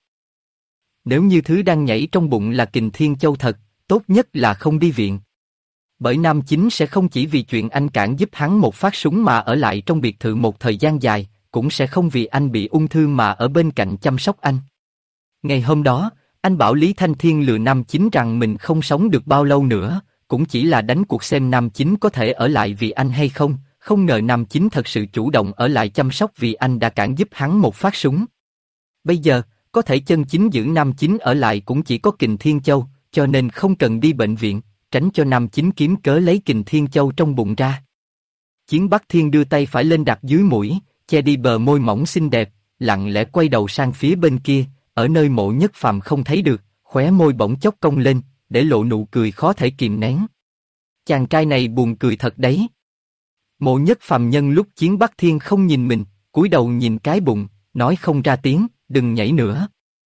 Nếu như thứ đang nhảy trong bụng là Kình Thiên Châu thật, tốt nhất là không đi viện. Bởi Nam Chính sẽ không chỉ vì chuyện anh cản giúp hắn một phát súng mà ở lại trong biệt thự một thời gian dài, cũng sẽ không vì anh bị ung thư mà ở bên cạnh chăm sóc anh. Ngày hôm đó, anh bảo Lý Thanh Thiên lừa Nam Chính rằng mình không sống được bao lâu nữa, cũng chỉ là đánh cuộc xem Nam Chính có thể ở lại vì anh hay không, không ngờ Nam Chính thật sự chủ động ở lại chăm sóc vì anh đã cản giúp hắn một phát súng. Bây giờ, có thể chân chính giữ Nam Chính ở lại cũng chỉ có Kình Thiên Châu, cho nên không cần đi bệnh viện, tránh cho Nam Chính kiếm cớ lấy Kình Thiên Châu trong bụng ra. Chiến Bắc Thiên đưa tay phải lên đặt dưới mũi, che đi bờ môi mỏng xinh đẹp, lặng lẽ quay đầu sang phía bên kia, ở nơi Mộ Nhất Phàm không thấy được, khóe môi bỗng chốc cong lên, để lộ nụ cười khó thể kìm nén. Chàng trai này buồn cười thật đấy. Mộ Nhất Phàm nhân lúc Chiến Bắc Thiên không nhìn mình, cúi đầu nhìn cái bụng, nói không ra tiếng, đừng nhảy nữa.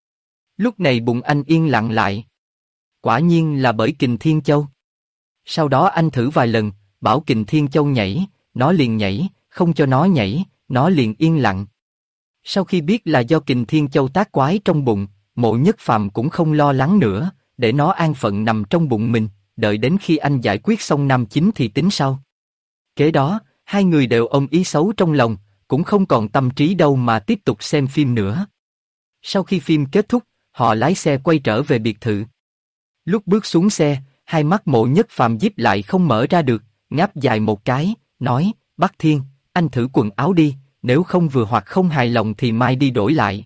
Lúc này bụng anh yên lặng lại. Quả nhiên là bởi Kình Thiên Châu. Sau đó anh thử vài lần, bảo Kình Thiên Châu nhảy, nó liền nhảy, không cho nó nhảy, nó liền yên lặng. Sau khi biết là do Kình Thiên Châu tác quái trong bụng, Mộ Nhất Phàm cũng không lo lắng nữa, để nó an phận nằm trong bụng mình, đợi đến khi anh giải quyết xong Nam Chính thì tính sau. Kế đó, hai người đều ôm ý xấu trong lòng, cũng không còn tâm trí đâu mà tiếp tục xem phim nữa. Sau khi phim kết thúc, họ lái xe quay trở về biệt thự. Lúc bước xuống xe, hai mắt Mộ Nhất Phàm díp lại không mở ra được, ngáp dài một cái, nói, Bắc Thiên, anh thử quần áo đi, nếu không vừa hoặc không hài lòng thì mai đi đổi lại.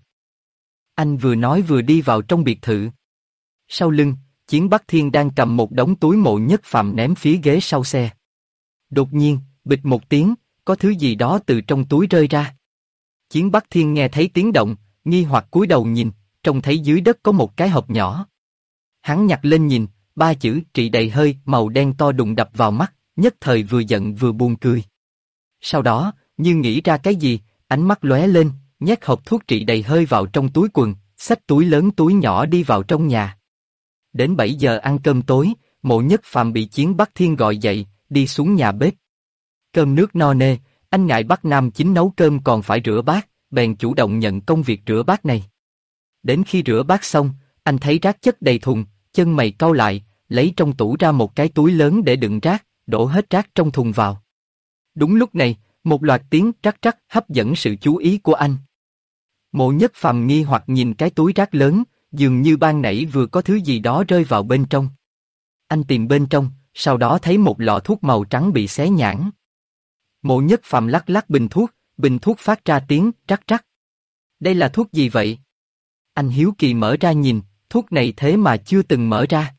Anh vừa nói vừa đi vào trong biệt thự. Sau lưng, Chiến Bắc Thiên đang cầm một đống túi Mộ Nhất Phàm ném phía ghế sau xe. Đột nhiên, bịch một tiếng, có thứ gì đó từ trong túi rơi ra. Chiến Bắc Thiên nghe thấy tiếng động, nghi hoặc cúi đầu nhìn, trông thấy dưới đất có một cái hộp nhỏ. Hắn nhặt lên nhìn, ba chữ trị đầy hơi màu đen to đùng đập vào mắt, nhất thời vừa giận vừa buồn cười. Sau đó, như nghĩ ra cái gì, ánh mắt lóe lên, nhét hộp thuốc trị đầy hơi vào trong túi quần, xách túi lớn túi nhỏ đi vào trong nhà. Đến 7 giờ ăn cơm tối, Mộ Nhất Phàm bị Chiến Bắc Thiên gọi dậy, đi xuống nhà bếp. Cơm nước no nê, anh ngại bắt Nam Chính nấu cơm còn phải rửa bát, bèn chủ động nhận công việc rửa bát này. Đến khi rửa bát xong, anh thấy rác chất đầy thùng, chân mày cau lại, lấy trong tủ ra một cái túi lớn để đựng rác, đổ hết rác trong thùng vào. Đúng lúc này, một loạt tiếng trắc trắc hấp dẫn sự chú ý của anh. Mộ Nhất Phàm nghi hoặc nhìn cái túi rác lớn, dường như ban nãy vừa có thứ gì đó rơi vào bên trong. Anh tìm bên trong, sau đó thấy một lọ thuốc màu trắng bị xé nhãn. Mộ Nhất Phàm lắc lắc bình thuốc phát ra tiếng trắc trắc. Đây là thuốc gì vậy? Anh hiếu kỳ mở ra nhìn, thuốc này thế mà chưa từng mở ra.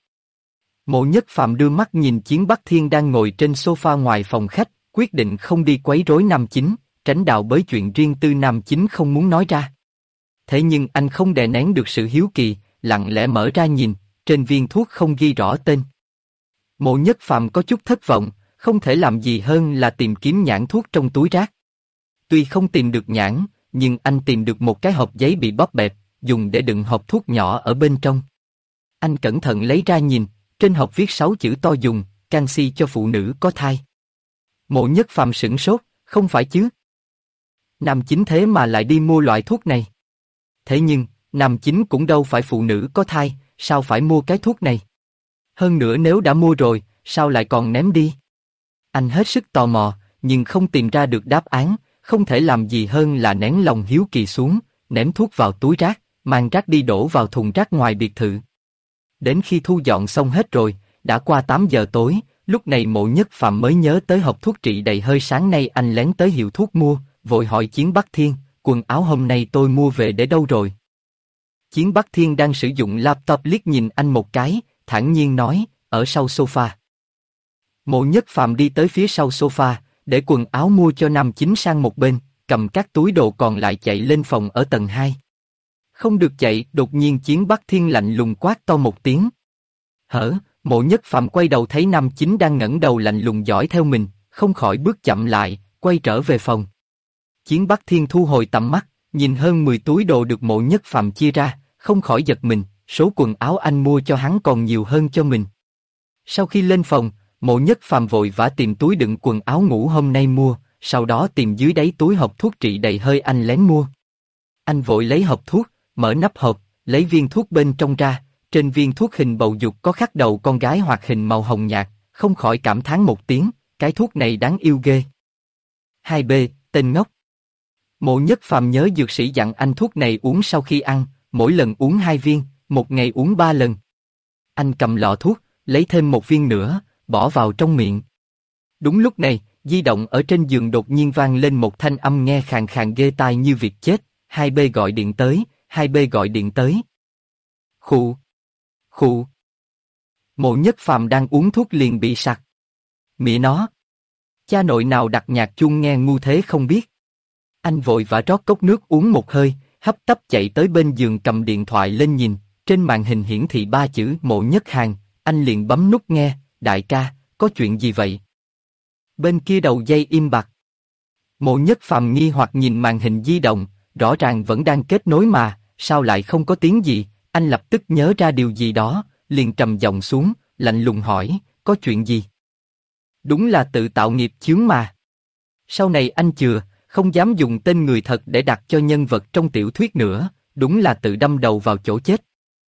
Mộ Nhất Phàm đưa mắt nhìn Chiến Bắc Thiên đang ngồi trên sofa ngoài phòng khách, quyết định không đi quấy rối Nam Chính, tránh đạo bới chuyện riêng tư Nam Chính không muốn nói ra. Thế nhưng anh không đè nén được sự hiếu kỳ, lặng lẽ mở ra nhìn, trên viên thuốc không ghi rõ tên. Mộ Nhất Phàm có chút thất vọng, không thể làm gì hơn là tìm kiếm nhãn thuốc trong túi rác. Tuy không tìm được nhãn, nhưng anh tìm được một cái hộp giấy bị bóp bẹp, dùng để đựng hộp thuốc nhỏ ở bên trong. Anh cẩn thận lấy ra nhìn, trên hộp viết 6 chữ to dùng, canxi cho phụ nữ có thai. Mộ Nhất Phàm sửng sốt, không phải chứ? Nam Chính thế mà lại đi mua loại thuốc này. Thế nhưng, Nam Chính cũng đâu phải phụ nữ có thai, sao phải mua cái thuốc này? Hơn nữa nếu đã mua rồi, sao lại còn ném đi? Anh hết sức tò mò, nhưng không tìm ra được đáp án, không thể làm gì hơn là nén lòng hiếu kỳ xuống, ném thuốc vào túi rác, mang rác đi đổ vào thùng rác ngoài biệt thự. Đến khi thu dọn xong hết rồi, đã qua 8 giờ tối, lúc này Mộ Nhất Phàm mới nhớ tới hộp thuốc trị đầy hơi sáng nay anh lén tới hiệu thuốc mua, vội hỏi Chiến Bắc Thiên, quần áo hôm nay tôi mua về để đâu rồi? Chiến Bắc Thiên đang sử dụng laptop liếc nhìn anh một cái, thản nhiên nói, ở sau sofa. Mộ Nhất Phàm đi tới phía sau sofa, để quần áo mua cho Nam Chính sang một bên, cầm các túi đồ còn lại chạy lên phòng ở tầng 2. Không được chạy, đột nhiên Chiến Bắc Thiên lạnh lùng quát to một tiếng. Hở, Mộ Nhất Phàm quay đầu thấy Nam Chính đang ngẩng đầu lạnh lùng dõi theo mình, không khỏi bước chậm lại, quay trở về phòng. Chiến Bắc Thiên thu hồi tầm mắt, nhìn hơn 10 túi đồ được Mộ Nhất Phàm chia ra, không khỏi giật mình, số quần áo anh mua cho hắn còn nhiều hơn cho mình. Sau khi lên phòng, Mộ Nhất Phàm vội vã tìm túi đựng quần áo ngủ hôm nay mua, sau đó tìm dưới đáy túi hộp thuốc trị đầy hơi anh lén mua. Anh vội lấy hộp thuốc, mở nắp hộp, lấy viên thuốc bên trong ra, trên viên thuốc hình bầu dục có khắc đầu con gái hoạt hình màu hồng nhạt, không khỏi cảm thán một tiếng, cái thuốc này đáng yêu ghê. 2B, tên ngốc. Mộ Nhất Phàm nhớ dược sĩ dặn anh thuốc này uống sau khi ăn, mỗi lần uống 2 viên, một ngày uống 3 lần. Anh cầm lọ thuốc, lấy thêm một viên nữa, bỏ vào trong miệng. Đúng lúc này, di động ở trên giường đột nhiên vang lên một thanh âm nghe khàn khàn ghê tai như việc chết, 2B gọi điện tới, 2B gọi điện tới. Khụ. Khụ. Mộ Nhất Phàm đang uống thuốc liền bị sặc. Mẹ nó. Cha nội nào đặt nhạc chuông nghe ngu thế không biết. Anh vội vã rót cốc nước uống một hơi, hấp tấp chạy tới bên giường cầm điện thoại lên nhìn, trên màn hình hiển thị 3 chữ Mộ Nhất Hàn, anh liền bấm nút nghe, đại ca, có chuyện gì vậy? Bên kia đầu dây im bặt. Mộ Nhất Phàm nghi hoặc nhìn màn hình di động, rõ ràng vẫn đang kết nối mà, sao lại không có tiếng gì? Anh lập tức nhớ ra điều gì đó, liền trầm giọng xuống, lạnh lùng hỏi, có chuyện gì? Đúng là tự tạo nghiệp chướng mà. Sau này anh chừa, không dám dùng tên người thật để đặt cho nhân vật trong tiểu thuyết nữa, đúng là tự đâm đầu vào chỗ chết.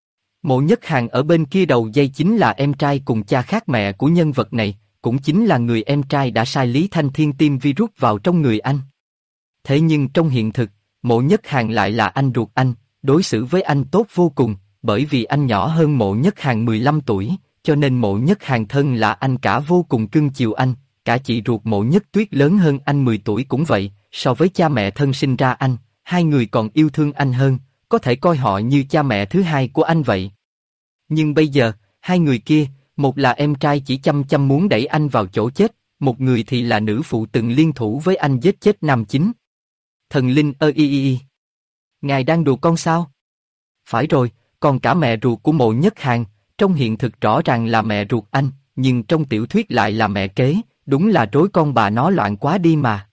Mộ Nhất Hàn ở bên kia đầu dây chính là em trai cùng cha khác mẹ của nhân vật này, cũng chính là người em trai đã sai Lý Thanh Thiên tiêm virus vào trong người anh. Thế nhưng trong hiện thực, Mộ Nhất Hàn lại là anh ruột anh, đối xử với anh tốt vô cùng, bởi vì anh nhỏ hơn Mộ Nhất Hàn 15 tuổi, cho nên Mộ Nhất Hàn thân là anh cả vô cùng cưng chiều anh, cả chị ruột Mộ Nhất Tuyết lớn hơn anh 10 tuổi cũng vậy, so với cha mẹ thân sinh ra anh, hai người còn yêu thương anh hơn, có thể coi họ như cha mẹ thứ hai của anh vậy. Nhưng bây giờ, hai người kia, một là em trai chỉ chăm chăm muốn đẩy anh vào chỗ chết, một người thì là nữ phụ từng liên thủ với anh giết chết Nam Chính. Thần linh ơi, ngài đang đùa con sao? Phải rồi, còn cả mẹ ruột của Mộ Nhất Hàn, trong hiện thực rõ ràng là mẹ ruột anh, nhưng trong tiểu thuyết lại là mẹ kế, đúng là rối con bà nó loạn quá đi mà.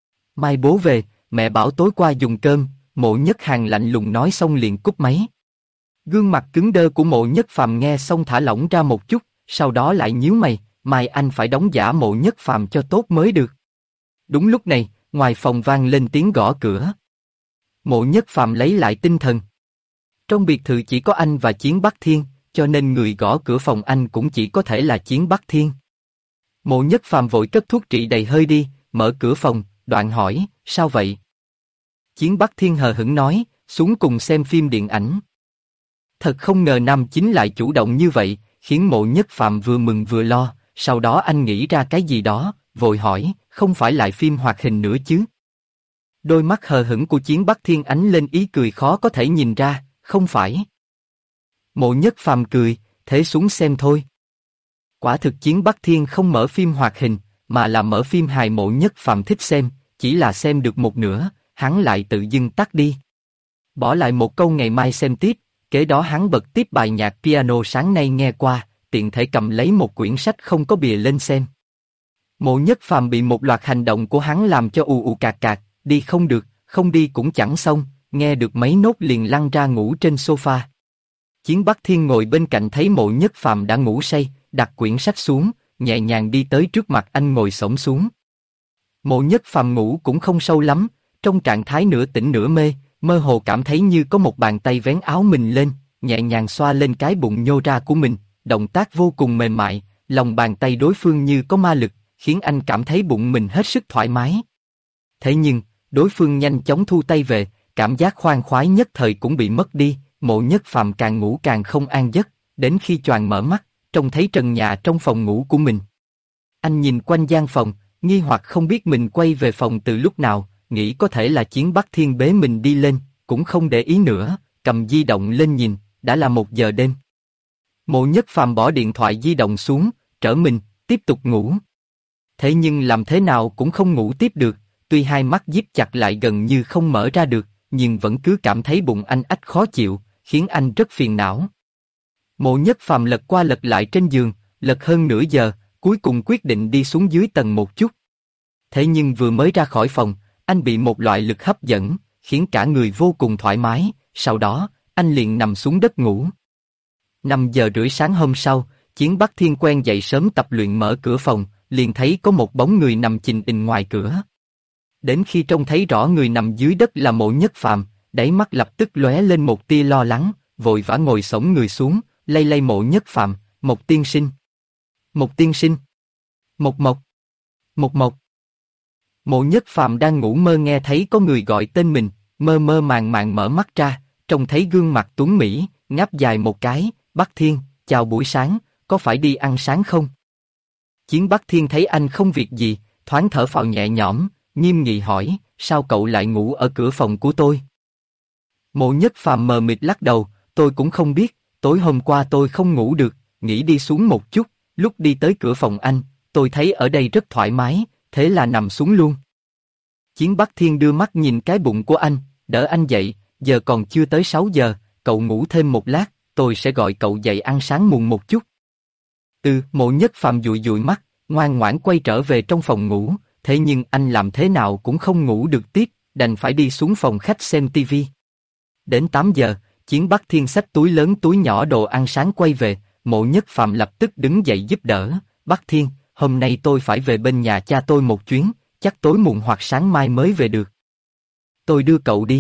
Mai bố về, mẹ bảo tối qua dùng cơm, Mộ Nhất Hàn lạnh lùng nói xong liền cúp máy. Gương mặt cứng đơ của Mộ Nhất Phàm nghe xong thả lỏng ra một chút, sau đó lại nhíu mày, mai anh phải đóng giả Mộ Nhất Phàm cho tốt mới được. Đúng lúc này, ngoài phòng vang lên tiếng gõ cửa. Mộ Nhất Phàm lấy lại tinh thần. Trong biệt thự chỉ có anh và Chiến Bắc Thiên, cho nên người gõ cửa phòng anh cũng chỉ có thể là Chiến Bắc Thiên. Mộ Nhất Phàm vội cất thuốc trị đầy hơi đi, mở cửa phòng, đoạn hỏi, sao vậy? Chiến Bắc Thiên hờ hững nói, xuống cùng xem phim điện ảnh. Thật không ngờ Nam Chính lại chủ động như vậy, khiến Mộ Nhất Phàm vừa mừng vừa lo, sau đó anh nghĩ ra cái gì đó, vội hỏi, không phải lại phim hoạt hình nữa chứ? Đôi mắt hờ hững của Chiến Bắc Thiên ánh lên ý cười khó có thể nhìn ra, không phải. Mộ Nhất Phàm cười, thế xuống xem thôi. Quả thực Chiến Bắc Thiên không mở phim hoạt hình, mà là mở phim hài. Mộ Nhất Phàm thích xem, chỉ là xem được một nửa, hắn lại tự dưng tắt đi. Bỏ lại một câu ngày mai xem tiếp, kế đó hắn bật tiếp bài nhạc piano sáng nay nghe qua, tiện thể cầm lấy một quyển sách không có bìa lên xem. Mộ Nhất Phàm bị một loạt hành động của hắn làm cho ù ù cạc cạc, đi không được, không đi cũng chẳng xong, nghe được mấy nốt liền lăn ra ngủ trên sofa. Chiến Bắc Thiên ngồi bên cạnh thấy Mộ Nhất Phàm đã ngủ say, đặt quyển sách xuống, nhẹ nhàng đi tới trước mặt anh ngồi xổm xuống. Mộ Nhất Phàm ngủ cũng không sâu lắm, trong trạng thái nửa tỉnh nửa mê, mơ hồ cảm thấy như có một bàn tay vén áo mình lên, nhẹ nhàng xoa lên cái bụng nhô ra của mình, động tác vô cùng mềm mại, lòng bàn tay đối phương như có ma lực, khiến anh cảm thấy bụng mình hết sức thoải mái. Thế nhưng, đối phương nhanh chóng thu tay về, cảm giác khoan khoái nhất thời cũng bị mất đi, Mộ Nhất Phàm càng ngủ càng không an giấc, đến khi choàng mở mắt, trông thấy trần nhà trong phòng ngủ của mình. Anh nhìn quanh gian phòng, nghi hoặc không biết mình quay về phòng từ lúc nào, nghĩ có thể là Chiến Bắc Thiên bế mình đi lên, cũng không để ý nữa, cầm di động lên nhìn, đã là 1 giờ đêm. Mộ Nhất Phàm bỏ điện thoại di động xuống, trở mình, tiếp tục ngủ. Thế nhưng làm thế nào cũng không ngủ tiếp được, tuy hai mắt díp chặt lại gần như không mở ra được, nhưng vẫn cứ cảm thấy bụng anh ách khó chịu, khiến anh rất phiền não. Mộ Nhất Phàm lật qua lật lại trên giường, lật hơn nửa giờ, cuối cùng quyết định đi xuống dưới tầng một chút. Thế nhưng vừa mới ra khỏi phòng, anh bị một loại lực hấp dẫn, khiến cả người vô cùng thoải mái, sau đó, anh liền nằm xuống đất ngủ. 5 giờ rưỡi sáng hôm sau, Chiến Bắc Thiên quen dậy sớm tập luyện mở cửa phòng, liền thấy có một bóng người nằm chình ình ngoài cửa. Đến khi trông thấy rõ người nằm dưới đất là Mộ Nhất Phàm, đáy mắt lập tức lóe lên một tia lo lắng, vội vã ngồi xổm người xuống, lay lay Mộ Nhất Phàm, "Mộc tiên sinh, Mộc tiên sinh, Mộc Mộc, Mộc Mộc." Mộ Nhất Phàm đang ngủ mơ nghe thấy có người gọi tên mình, mơ mơ màng màng mở mắt ra, trông thấy gương mặt tuấn mỹ, ngáp dài một cái, "Bắc Thiên, chào buổi sáng, có phải đi ăn sáng không?" Chiến Bắc Thiên thấy anh không việc gì, thoáng thở phào nhẹ nhõm, nghiêm nghị hỏi, "Sao cậu lại ngủ ở cửa phòng của tôi?" Mộ Nhất Phàm mờ mịt lắc đầu, "Tôi cũng không biết, tối hôm qua tôi không ngủ được, nghĩ đi xuống một chút, lúc đi tới cửa phòng anh, tôi thấy ở đây rất thoải mái, thế là nằm xuống luôn." Chiến Bắc Thiên đưa mắt nhìn cái bụng của anh, đỡ anh dậy, "Giờ còn chưa tới 6 giờ, cậu ngủ thêm một lát, tôi sẽ gọi cậu dậy ăn sáng muộn một chút." Mộ Nhất Phàm dụi dụi mắt, ngoan ngoãn quay trở về trong phòng ngủ, thế nhưng anh làm thế nào cũng không ngủ được tiếp, đành phải đi xuống phòng khách xem tivi. Đến 8 giờ, Chiến Bắc Thiên xách túi lớn túi nhỏ đồ ăn sáng quay về, Mộ Nhất Phàm lập tức đứng dậy giúp đỡ, "Bắc Thiên, hôm nay tôi phải về bên nhà cha tôi một chuyến, chắc tối muộn hoặc sáng mai mới về được. Tôi đưa cậu đi."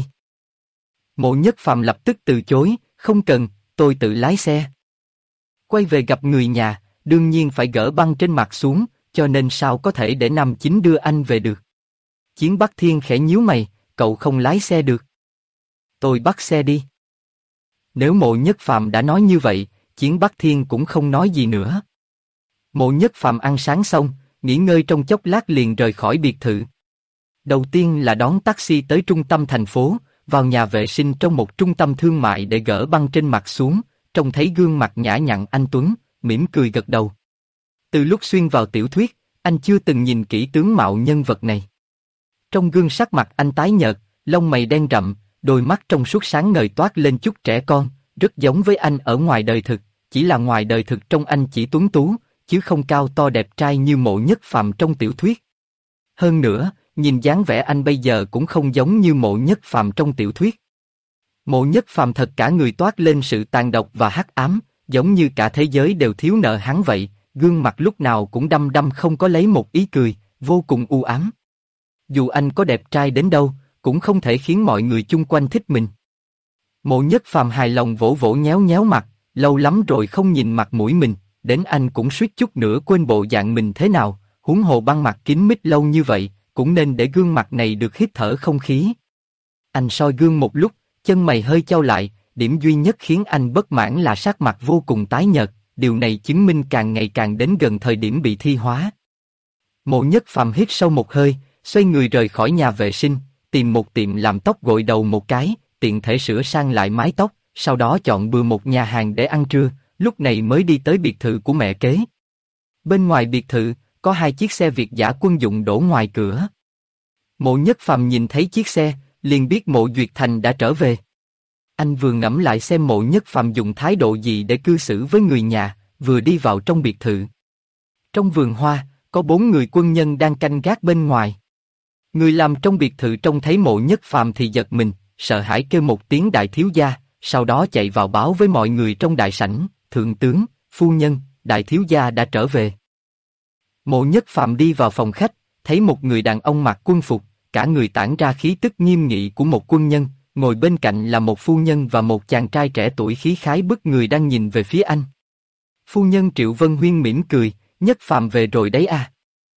Mộ Nhất Phàm lập tức từ chối, "Không cần, tôi tự lái xe." Quay về gặp người nhà, đương nhiên phải gỡ băng trên mặt xuống, cho nên sao có thể để Nam Chính đưa anh về được. Chiến Bắc Thiên khẽ nhíu mày, "Cậu không lái xe được." "Tôi bắt xe đi." Nếu Mộ Nhất Phàm đã nói như vậy, Chiến Bắc Thiên cũng không nói gì nữa. Mộ Nhất Phàm ăn sáng xong, nghỉ ngơi trong chốc lát liền rời khỏi biệt thự. Đầu tiên là đón taxi tới trung tâm thành phố, vào nhà vệ sinh trong một trung tâm thương mại để gỡ băng trên mặt xuống, trông thấy gương mặt nhã nhặn anh tuấn, mỉm cười gật đầu. Từ lúc xuyên vào tiểu thuyết, anh chưa từng nhìn kỹ tướng mạo nhân vật này. Trong gương sắc mặt anh tái nhợt, lông mày đen rậm, đôi mắt trong suốt sáng ngời toát lên chút trẻ con, rất giống với anh ở ngoài đời thực, chỉ là ngoài đời thực trông anh chỉ tuấn tú, chứ không cao to đẹp trai như Mộ Nhất Phàm trong tiểu thuyết. Hơn nữa, nhìn dáng vẻ anh bây giờ cũng không giống như Mộ Nhất Phàm trong tiểu thuyết. Mộ Nhất Phàm thật cả người toát lên sự tàn độc và hắc ám, giống như cả thế giới đều thiếu nợ hắn vậy, gương mặt lúc nào cũng đăm đăm không có lấy một ý cười, vô cùng u ám. Dù anh có đẹp trai đến đâu, cũng không thể khiến mọi người chung quanh thích mình. Mộ Nhất Phàm hài lòng vỗ vỗ nhéo nhéo mặt, lâu lắm rồi không nhìn mặt mũi mình, đến anh cũng suýt chút nữa quên bộ dạng mình thế nào, huống hồ băng mặt kín mít lâu như vậy, cũng nên để gương mặt này được hít thở không khí. Anh soi gương một lúc, chân mày hơi chau lại, điểm duy nhất khiến anh bất mãn là sắc mặt vô cùng tái nhợt, điều này chứng minh càng ngày càng đến gần thời điểm bị thi hóa. Mộ Nhất Phàm hít sâu một hơi, xoay người rời khỏi nhà vệ sinh, tìm một tiệm làm tóc gội đầu một cái, tiện thể sửa sang lại mái tóc, sau đó chọn bừa một nhà hàng để ăn trưa, lúc này mới đi tới biệt thự của mẹ kế. Bên ngoài biệt thự, có 2 chiếc xe Việt dã quân dụng đổ ngoài cửa. Mộ Nhất Phàm nhìn thấy chiếc xe, liền biết Mộ Duyệt Thành đã trở về. Anh vừa ngẫm lại xem Mộ Nhất Phàm dùng thái độ gì để cư xử với người nhà, vừa đi vào trong biệt thự. Trong vườn hoa, có 4 người quân nhân đang canh gác bên ngoài. Người làm trong biệt thự trông thấy Mộ Nhất Phàm thì giật mình, sợ hãi kêu một tiếng đại thiếu gia, sau đó chạy vào báo với mọi người trong đại sảnh, "Thượng tướng, phu nhân, đại thiếu gia đã trở về." Mộ Nhất Phàm đi vào phòng khách, thấy một người đàn ông mặc quân phục, cả người tản ra khí tức nghiêm nghị của một quân nhân, ngồi bên cạnh là một phu nhân và một chàng trai trẻ tuổi khí khái bức người đang nhìn về phía anh. Phu nhân Triệu Vân Huyên mỉm cười, "Nhất Phàm về rồi đấy à?"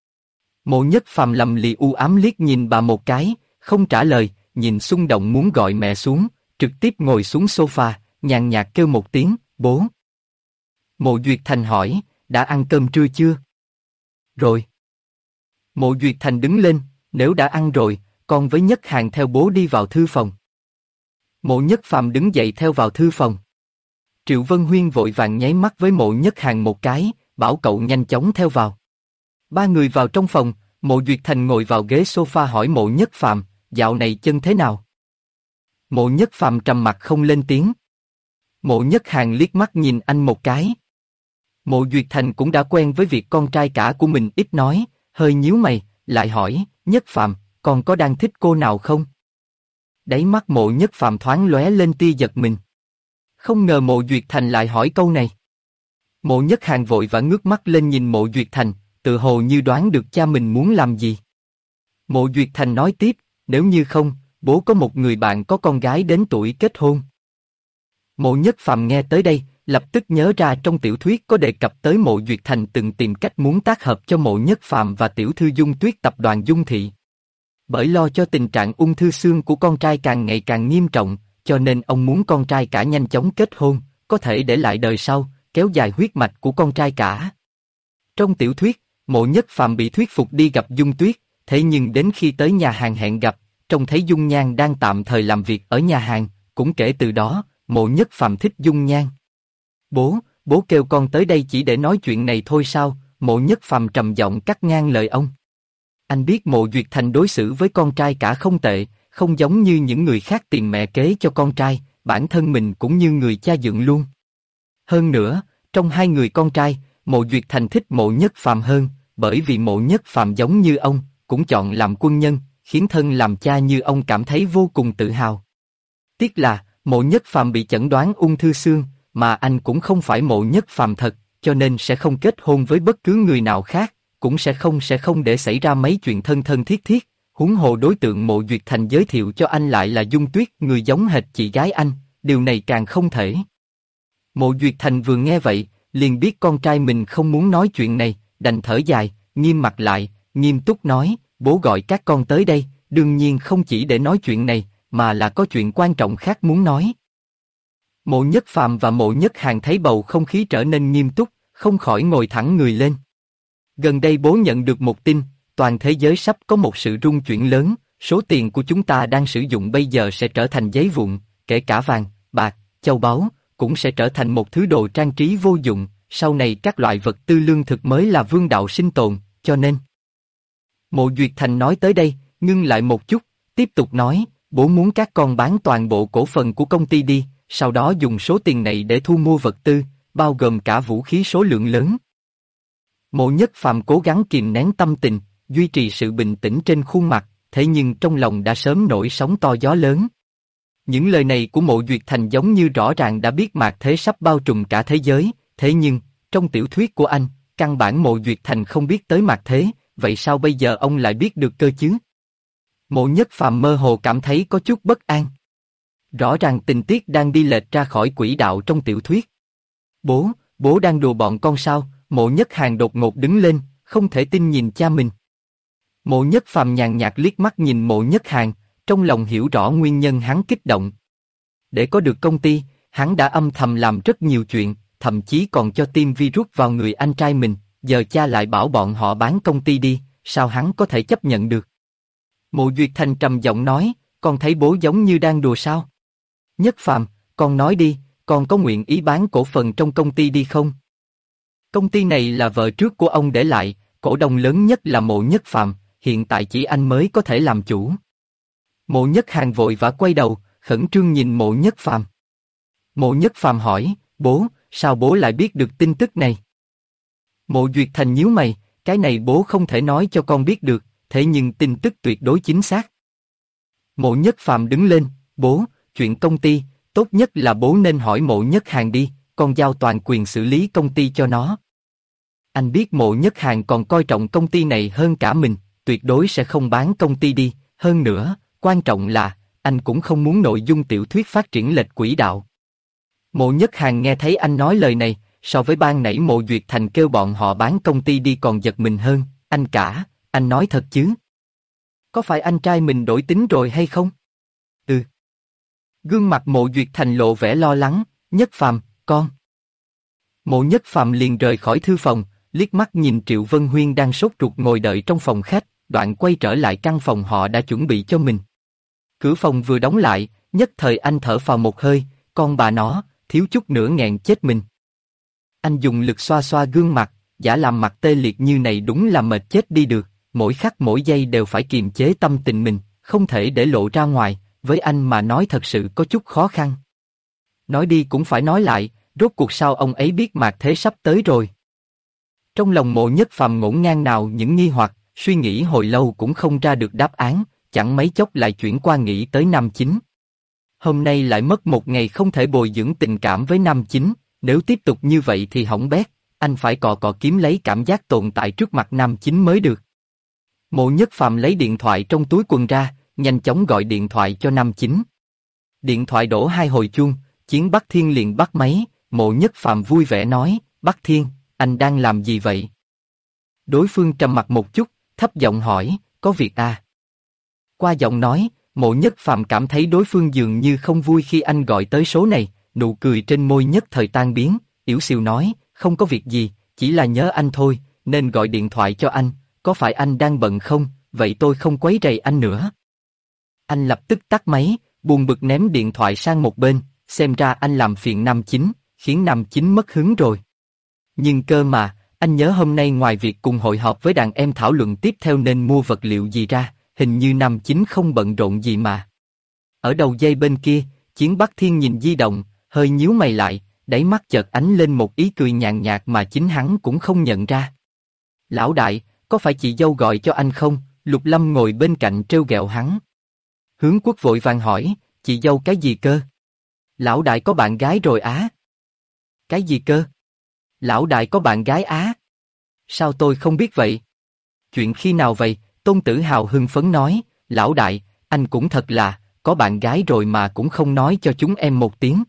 Mộ Nhất Phàm lầm lì u ám liếc nhìn bà một cái, không trả lời, nhìn xung động muốn gọi mẹ xuống, trực tiếp ngồi xuống sofa, nhàn nhạt kêu một tiếng, "Bố." Mộ Duyệt Thành hỏi, "Đã ăn cơm trưa chưa?" "Rồi." Mộ Duyệt Thành đứng lên, "Nếu đã ăn rồi, con với Nhất Hàn theo bố đi vào thư phòng." Mộ Nhất Phàm đứng dậy theo vào thư phòng. Triệu Vân Huyên vội vàng nháy mắt với Mộ Nhất Hàn một cái, bảo cậu nhanh chóng theo vào. 3 người vào trong phòng, Mộ Duyệt Thành ngồi vào ghế sofa hỏi Mộ Nhất Phàm, dạo này chân thế nào? Mộ Nhất Phàm trầm mặc không lên tiếng. Mộ Nhất Hàn liếc mắt nhìn anh một cái. Mộ Duyệt Thành cũng đã quen với việc con trai cả của mình ít nói, hơi nhíu mày, lại hỏi, Nhất Phàm, con có đang thích cô nào không? Đáy mắt Mộ Nhất Phàm thoáng lóe lên tia giật mình. Không ngờ Mộ Duyệt Thành lại hỏi câu này. Mộ Nhất Hàn vội vã ngước mắt lên nhìn Mộ Duyệt Thành, tự hồ như đoán được cha mình muốn làm gì. Mộ Duyệt Thành nói tiếp, nếu như không, bố có một người bạn có con gái đến tuổi kết hôn. Mộ Nhất Phàm nghe tới đây, lập tức nhớ ra trong tiểu thuyết có đề cập tới Mộ Duyệt Thành từng tìm cách muốn tác hợp cho Mộ Nhất Phàm và tiểu thư Dung Tuyết tập đoàn Dung Thị. Bởi lo cho tình trạng ung thư xương của con trai càng ngày càng nghiêm trọng, cho nên ông muốn con trai cả nhanh chóng kết hôn, có thể để lại đời sau, kéo dài huyết mạch của con trai cả. Trong tiểu thuyết, Mộ Nhất Phàm bị thuyết phục đi gặp Dung Tuyết, thế nhưng đến khi tới nhà hàng hẹn gặp, trông thấy Dung Nhan đang tạm thời làm việc ở nhà hàng, cũng kể từ đó, Mộ Nhất Phàm thích Dung Nhan. Bố kêu con tới đây chỉ để nói chuyện này thôi sao? Mộ Nhất Phàm trầm giọng cắt ngang lời ông. Anh biết Mộ Duyệt Thành đối xử với con trai cả không tệ, không giống như những người khác tìm mẹ kế cho con trai, bản thân mình cũng như người cha dượng luôn. Hơn nữa, trong hai người con trai, Mộ Duyệt Thành thích Mộ Nhất Phàm hơn, bởi vì Mộ Nhất Phàm giống như ông, cũng chọn làm quân nhân, khiến thân làm cha như ông cảm thấy vô cùng tự hào. Tiếc là, Mộ Nhất Phàm bị chẩn đoán ung thư xương, mà anh cũng không phải Mộ Nhất Phàm thật, cho nên sẽ không kết hôn với bất cứ người nào khác, cũng sẽ không để xảy ra mấy chuyện thân thân thiết, huống hồ đối tượng Mộ Duyệt Thành giới thiệu cho anh lại là Dung Tuyết, người giống hệt chị gái anh, điều này càng không thể. Mộ Duyệt Thành vừa nghe vậy, liền biết con trai mình không muốn nói chuyện này, đành thở dài, nghiêm mặt lại, nghiêm túc nói, bố gọi các con tới đây, đương nhiên không chỉ để nói chuyện này, mà là có chuyện quan trọng khác muốn nói. Mộ Nhất Phàm và Mộ Nhất Hàn thấy bầu không khí trở nên nghiêm túc, không khỏi ngồi thẳng người lên. Gần đây bố nhận được một tin, toàn thế giới sắp có một sự rung chuyển lớn, số tiền của chúng ta đang sử dụng bây giờ sẽ trở thành giấy vụn, kể cả vàng, bạc, châu báu, cũng sẽ trở thành một thứ đồ trang trí vô dụng, sau này các loại vật tư lương thực mới là vương đạo sinh tồn, cho nên. Mộ Duyệt Thành nói tới đây, ngưng lại một chút, tiếp tục nói, bố muốn các con bán toàn bộ cổ phần của công ty đi, sau đó dùng số tiền này để thu mua vật tư, bao gồm cả vũ khí số lượng lớn. Mộ Nhất Phàm cố gắng kìm nén tâm tình, duy trì sự bình tĩnh trên khuôn mặt, thế nhưng trong lòng đã sớm nổi sóng to gió lớn. Những lời này của Mộ Duyệt Thành giống như rõ ràng đã biết mạt thế sắp bao trùm cả thế giới, thế nhưng, trong tiểu thuyết của anh, căn bản Mộ Duyệt Thành không biết tới mạt thế, vậy sao bây giờ ông lại biết được cơ chứ? Mộ Nhất Phàm mơ hồ cảm thấy có chút bất an. Rõ ràng tình tiết đang đi lệch ra khỏi quỹ đạo trong tiểu thuyết. Bố đang đùa bọn con sao? Mộ Nhất Hàn đột ngột đứng lên, không thể tin nhìn cha mình. Mộ Nhất Phàm nhàn nhạt liếc mắt nhìn Mộ Nhất Hàn, trong lòng hiểu rõ nguyên nhân hắn kích động. Để có được công ty, hắn đã âm thầm làm rất nhiều chuyện, thậm chí còn cho tiêm virus vào người anh trai mình, giờ cha lại bảo bọn họ bán công ty đi, sao hắn có thể chấp nhận được? Mộ Duyệt Thành trầm giọng nói, con thấy bố giống như đang đùa sao? Nhất Phàm, con nói đi, con có nguyện ý bán cổ phần trong công ty đi không? Công ty này là vợ trước của ông để lại, cổ đông lớn nhất là Mộ Nhất Phàm, hiện tại chỉ anh mới có thể làm chủ. Mộ Nhất Hàn vội vã quay đầu, khẩn trương nhìn Mộ Nhất Phàm. Mộ Nhất Phàm hỏi, bố, sao bố lại biết được tin tức này? Mộ Duyệt Thành nhíu mày, cái này bố không thể nói cho con biết được, thế nhưng tin tức tuyệt đối chính xác. Mộ Nhất Phàm đứng lên, bố, chuyện công ty, tốt nhất là bố nên hỏi Mộ Nhất Hàn đi, con giao toàn quyền xử lý công ty cho nó. Anh biết Mộ Nhất Hàn còn coi trọng công ty này hơn cả mình, tuyệt đối sẽ không bán công ty đi, hơn nữa, quan trọng là, anh cũng không muốn nội dung tiểu thuyết phát triển lệch quỹ đạo. Mộ Nhất Hàn nghe thấy anh nói lời này, so với ban nãy Mộ Duyệt Thành kêu bọn họ bán công ty đi còn giật mình hơn, anh nói thật chứ? Có phải anh trai mình đổi tính rồi hay không? Ừ. Gương mặt Mộ Duyệt Thành lộ vẻ lo lắng, Nhất Phàm, con. Mộ Nhất Phàm liền rời khỏi thư phòng, liếc mắt nhìn Triệu Vân Huyên đang sốt ruột ngồi đợi trong phòng khách, đoạn quay trở lại căn phòng họ đã chuẩn bị cho mình. Cửa phòng vừa đóng lại, nhất thời anh thở phào một hơi, con bà nó, thiếu chút nữa nghẹn chết mình. Anh dùng lực xoa xoa gương mặt, giả làm mặt tê liệt như này đúng là mệt chết đi được, mỗi khắc mỗi giây đều phải kiềm chế tâm tình mình, không thể để lộ ra ngoài, với anh mà nói thật sự có chút khó khăn. Nói đi cũng phải nói lại, rốt cuộc sao ông ấy biết mạt thế sắp tới rồi. Trong lòng Mộ Nhất Phàm ngổn ngang nào những nghi hoặc, suy nghĩ hồi lâu cũng không ra được đáp án, chẳng mấy chốc lại chuyển qua nghĩ tới Nam Chính. Hôm nay lại mất một ngày không thể bồi dưỡng tình cảm với Nam Chính, nếu tiếp tục như vậy thì hỏng bét, anh phải cọ cọ kiếm lấy cảm giác tồn tại trước mặt Nam Chính mới được. Mộ Nhất Phàm lấy điện thoại trong túi quần ra, nhanh chóng gọi điện thoại cho Nam Chính. Điện thoại đổ 2 hồi chuông, Chiến Bắc Thiên liền bắt máy, Mộ Nhất Phàm vui vẻ nói, Bắc Thiên, anh đang làm gì vậy? Đối phương trầm mặt một chút, thấp giọng hỏi, có việc à? Qua giọng nói, Mộ Nhất Phàm cảm thấy đối phương dường như không vui khi anh gọi tới số này, nụ cười trên môi nhất thời tan biến, yểu xìu nói, không có việc gì, chỉ là nhớ anh thôi, nên gọi điện thoại cho anh, có phải anh đang bận không, vậy tôi không quấy rầy anh nữa. Anh lập tức tắt máy, buồn bực ném điện thoại sang một bên, xem ra anh làm phiền Nam Chính, khiến Nam Chính mất hứng rồi. Nhưng cơ mà, anh nhớ hôm nay ngoài việc cùng hội họp với đàn em thảo luận tiếp theo nên mua vật liệu gì ra, hình như Nam Chính không bận rộn gì mà. Ở đầu dây bên kia, Chiến Bắc Thiên nhìn di động, hơi nhíu mày lại, đáy mắt chợt ánh lên một ý cười nhàn nhạt mà chính hắn cũng không nhận ra. Lão đại, có phải chị dâu gọi cho anh không? Lục Lâm ngồi bên cạnh trêu ghẹo hắn. Hướng Quốc vội vàng hỏi, chị dâu cái gì cơ? Lão đại có bạn gái rồi á. Cái gì cơ? Lão đại có bạn gái á. Sao tôi không biết vậy? Chuyện khi nào vậy? Tôn Tử Hào hưng phấn nói, lão đại, anh cũng thật là, có bạn gái rồi mà cũng không nói cho chúng em một tiếng.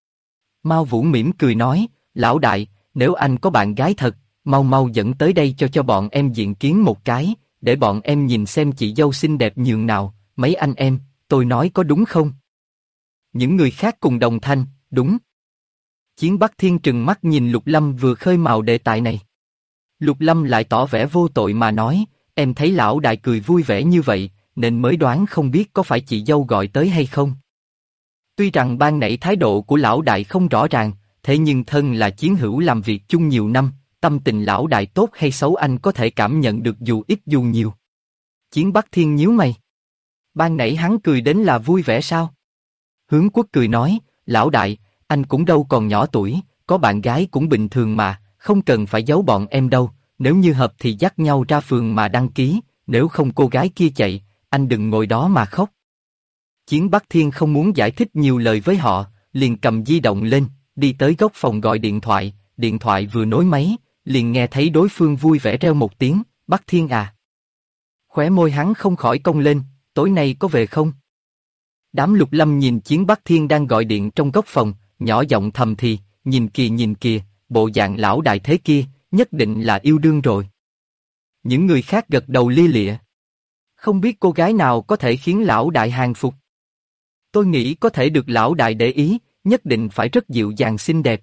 Mao Vũ mỉm cười nói, lão đại, nếu anh có bạn gái thật, mau mau dẫn tới đây cho bọn em diện kiến một cái, để bọn em nhìn xem chị dâu xinh đẹp nhường nào, mấy anh em, tôi nói có đúng không? Những người khác cùng đồng thanh, đúng. Chiến Bắc Thiên trừng mắt nhìn Lục Lâm vừa khơi mào đề tài này. Lục Lâm lại tỏ vẻ vô tội mà nói, em thấy lão đại cười vui vẻ như vậy, nên mới đoán không biết có phải chị dâu gọi tới hay không. Tuy rằng ban nãy thái độ của lão đại không rõ ràng, thế nhưng thân là chiến hữu làm việc chung nhiều năm, tâm tình lão đại tốt hay xấu anh có thể cảm nhận được dù ít dù nhiều. Chiến Bắc Thiên nhíu mày. Ban nãy hắn cười đến là vui vẻ sao? Hướng Quốc cười nói, lão đại, anh cũng đâu còn nhỏ tuổi, có bạn gái cũng bình thường mà, không cần phải giấu bọn em đâu, nếu như hợp thì dắt nhau ra phường mà đăng ký, nếu không cô gái kia chạy, anh đừng ngồi đó mà khóc. Chiến Bắc Thiên không muốn giải thích nhiều lời với họ, liền cầm di động lên, đi tới góc phòng gọi điện thoại vừa nối máy, liền nghe thấy đối phương vui vẻ reo một tiếng, Bắc Thiên à. Khóe môi hắn không khỏi cong lên, tối nay có về không? Đám Lục Lâm nhìn Chiến Bắc Thiên đang gọi điện trong góc phòng, nhỏ giọng thầm thì, nhìn kìa, bộ dạng lão đại thế kia, nhất định là yêu đương rồi. Những người khác gật đầu lia lịa. Không biết cô gái nào có thể khiến lão đại hàng phục. Tôi nghĩ có thể được lão đại để ý, nhất định phải rất dịu dàng xinh đẹp.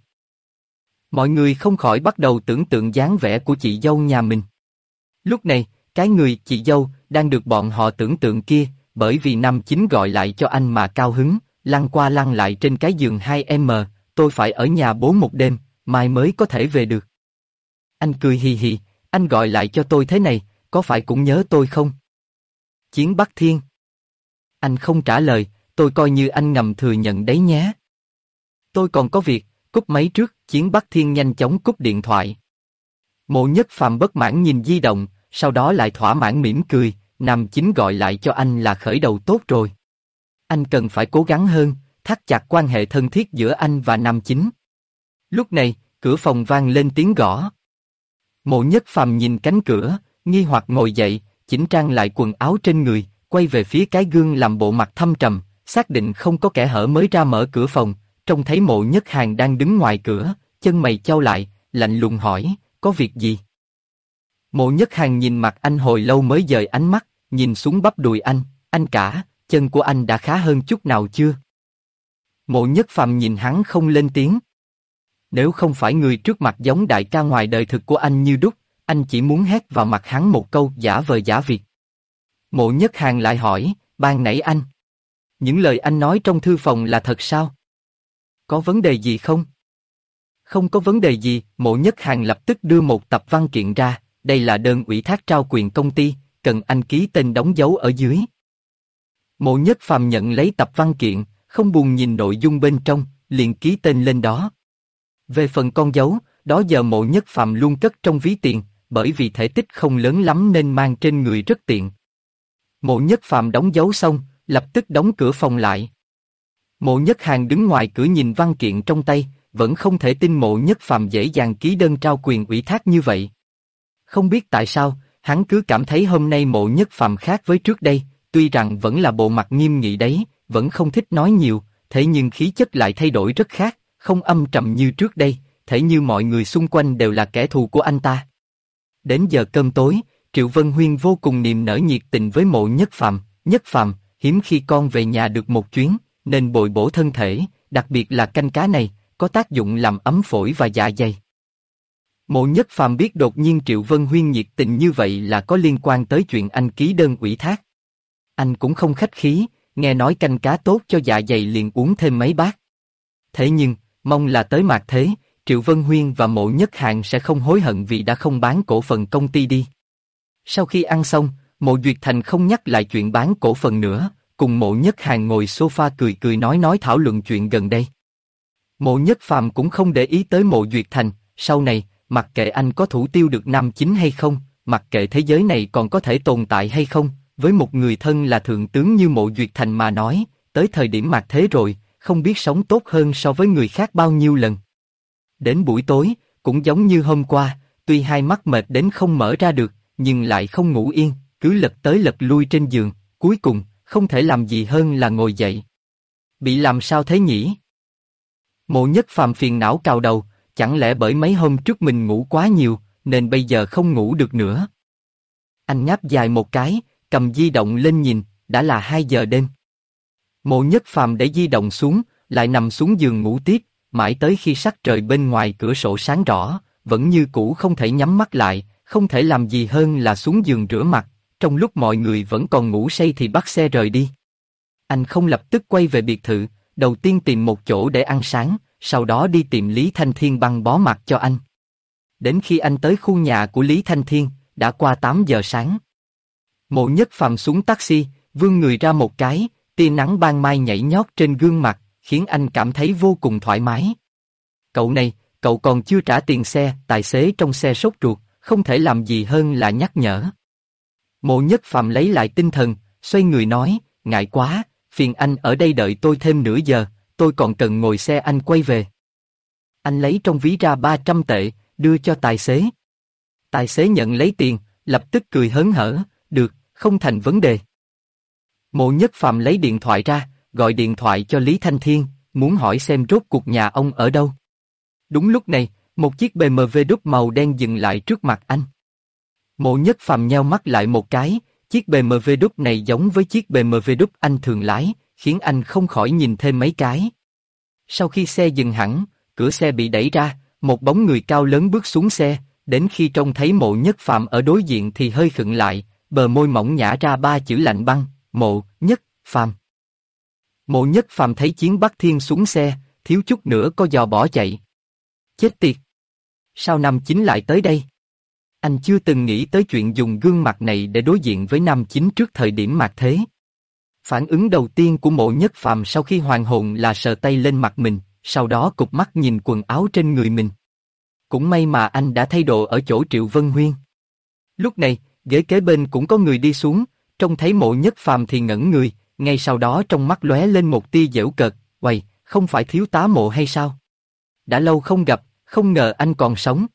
Mọi người không khỏi bắt đầu tưởng tượng dáng vẻ của chị dâu nhà mình. Lúc này, cái người chị dâu đang được bọn họ tưởng tượng kia, bởi vì Nam Chính gọi lại cho anh mà cao hứng, lăn qua lăn lại trên cái giường 2M, tôi phải ở nhà bố một đêm, mai mới có thể về được. Anh cười hì hì, anh gọi lại cho tôi thế này, có phải cũng nhớ tôi không? Chiến Bắc Thiên. Anh không trả lời, tôi coi như anh ngầm thừa nhận đấy nhé. Tôi còn có việc, cúp máy trước, Chiến Bắc Thiên nhanh chóng cúp điện thoại. Mộ Nhất Phàm bất mãn nhìn di động, sau đó lại thỏa mãn mỉm cười, Nam Chính gọi lại cho anh là khởi đầu tốt rồi. Anh cần phải cố gắng hơn, thắt chặt quan hệ thân thiết giữa anh và Nam Chính. Lúc này, cửa phòng vang lên tiếng gõ. Mộ Nhất Phàm nhìn cánh cửa, nghi hoặc ngồi dậy, chỉnh trang lại quần áo trên người, quay về phía cái gương làm bộ mặt thâm trầm, xác định không có kẻ hở mới ra mở cửa phòng, trông thấy Mộ Nhất Hàn đang đứng ngoài cửa, chân mày chau lại, lạnh lùng hỏi, có việc gì? Mộ Nhất Hàn nhìn mặt anh hồi lâu mới dời ánh mắt, nhìn xuống bắp đùi anh cả, chân của anh đã khá hơn chút nào chưa? Mộ Nhất Phàm nhìn hắn không lên tiếng. Nếu không phải người trước mặt giống đại ca ngoài đời thực của anh như đúc, anh chỉ muốn hét vào mặt hắn một câu giả vờ giả vịt. Mộ Nhất Hàn lại hỏi, ban nãy anh, những lời anh nói trong thư phòng là thật sao? Có vấn đề gì không? Không có vấn đề gì, Mộ Nhất Hàn lập tức đưa một tập văn kiện ra, đây là đơn ủy thác trao quyền công ty, cần anh ký tên đóng dấu ở dưới. Mộ Nhất Phàm nhận lấy tập văn kiện, không buồn nhìn nội dung bên trong, liền ký tên lên đó. Về phần con dấu, đó giờ Mộ Nhất Phàm luôn cất trong ví tiền, bởi vì thể tích không lớn lắm nên mang trên người rất tiện. Mộ Nhất Phàm đóng dấu xong, lập tức đóng cửa phòng lại. Mộ Nhất Hàn đứng ngoài cửa nhìn văn kiện trong tay, vẫn không thể tin Mộ Nhất Phàm dễ dàng ký đơn trao quyền ủy thác như vậy. Không biết tại sao, hắn cứ cảm thấy hôm nay Mộ Nhất Phàm khác với trước đây, tuy rằng vẫn là bộ mặt nghiêm nghị đấy, vẫn không thích nói nhiều, thế nhưng khí chất lại thay đổi rất khác, không âm trầm như trước đây, thể như mọi người xung quanh đều là kẻ thù của anh ta. Đến giờ cơm tối, Triệu Vân Huyên vô cùng niềm nở nhiệt tình với Mộ Nhất Phàm. Nhất Phàm, hiếm khi con về nhà được một chuyến, nên bồi bổ thân thể, đặc biệt là canh cá này, có tác dụng làm ấm phổi và dạ dày. Mộ Nhất Phàm biết đột nhiên Triệu Vân Huyên nhiệt tình như vậy là có liên quan tới chuyện anh ký đơn ủy thác. Anh cũng không khách khí, nghe nói canh cá tốt cho dạ dày liền uống thêm mấy bát. Thế nhưng, mong là tới mạt thế, Triệu Vân Huyên và Mộ Nhất Hàn sẽ không hối hận vì đã không bán cổ phần công ty đi. Sau khi ăn xong, Mộ Duyệt Thành không nhắc lại chuyện bán cổ phần nữa, cùng Mộ Nhất Hàn ngồi sofa cười cười nói thảo luận chuyện gần đây. Mộ Nhất Phàm cũng không để ý tới Mộ Duyệt Thành, sau này, mặc kệ anh có thủ tiêu được nam chính hay không, mặc kệ thế giới này còn có thể tồn tại hay không, với một người thân là thượng tướng như Mộ Duyệt Thành mà nói, tới thời điểm mạt thế rồi, không biết sống tốt hơn so với người khác bao nhiêu lần. Đến buổi tối, cũng giống như hôm qua, tuy hai mắt mệt đến không mở ra được, nhưng lại không ngủ yên, cứ lật tới lật lui trên giường, cuối cùng, không thể làm gì hơn là ngồi dậy. Bị làm sao thế nhỉ? Mộ Nhất Phàm phiền não cào đầu, chẳng lẽ bởi mấy hôm trước mình ngủ quá nhiều, nên bây giờ không ngủ được nữa. Anh ngáp dài một cái, cầm di động lên nhìn, đã là 2 giờ đêm. Mộ Nhất Phàm để di động xuống, lại nằm xuống giường ngủ tiếp, mãi tới khi sắc trời bên ngoài cửa sổ sáng rõ, vẫn như cũ không thể nhắm mắt lại, không thể làm gì hơn là xuống giường rửa mặt, trong lúc mọi người vẫn còn ngủ say thì bắt xe rời đi. Anh không lập tức quay về biệt thự, đầu tiên tìm một chỗ để ăn sáng, sau đó đi tìm Lý Thanh Thiên băng bó mặt cho anh. Đến khi anh tới khu nhà của Lý Thanh Thiên, đã qua 8 giờ sáng. Mộ Nhất Phàm xuống taxi, vươn người ra một cái, tia nắng ban mai nhảy nhót trên gương mặt, khiến anh cảm thấy vô cùng thoải mái. Cậu này, cậu còn chưa trả tiền xe, tài xế trong xe sốt ruột, không thể làm gì hơn là nhắc nhở. Mộ Nhất Phàm lấy lại tinh thần, xoay người nói, ngại quá, phiền anh ở đây đợi tôi thêm nửa giờ, tôi còn cần ngồi xe anh quay về. Anh lấy trong ví ra 300 tệ, đưa cho tài xế. Tài xế nhận lấy tiền, lập tức cười hớn hở, được, không thành vấn đề. Mộ Nhất Phàm lấy điện thoại ra, gọi điện thoại cho Lý Thanh Thiên, muốn hỏi xem rốt cuộc nhà ông ở đâu. Đúng lúc này, một chiếc BMW đúc màu đen dừng lại trước mặt anh. Mộ Nhất Phàm nheo mắt lại một cái, chiếc BMW đúc này giống với chiếc BMW đúc anh thường lái, khiến anh không khỏi nhìn thêm mấy cái. Sau khi xe dừng hẳn, cửa xe bị đẩy ra, một bóng người cao lớn bước xuống xe, đến khi trông thấy Mộ Nhất Phàm ở đối diện thì hơi khựng lại, bờ môi mỏng nhả ra 3 chữ lạnh băng, Mộ Nhất Phàm. Mộ Nhất Phàm thấy Chiến Bắc Thiên xuống xe, thiếu chút nữa có giò bỏ chạy. Chết tiệt! Sao nam chính lại tới đây? Anh chưa từng nghĩ tới chuyện dùng gương mặt này để đối diện với nam chính trước thời điểm mạt thế. Phản ứng đầu tiên của Mộ Nhất Phàm sau khi hoàn hồn là sờ tay lên mặt mình, sau đó cụp mắt nhìn quần áo trên người mình. Cũng may mà anh đã thay đồ ở chỗ Triệu Vân Huyên. Lúc này, ghế kế bên cũng có người đi xuống, trông thấy Mộ Nhất Phàm thì ngẩn người, ngay sau đó trong mắt lóe lên một tia giễu cợt, "Uầy, không phải thiếu tá Mộ hay sao? Đã lâu không gặp, không ngờ anh còn sống."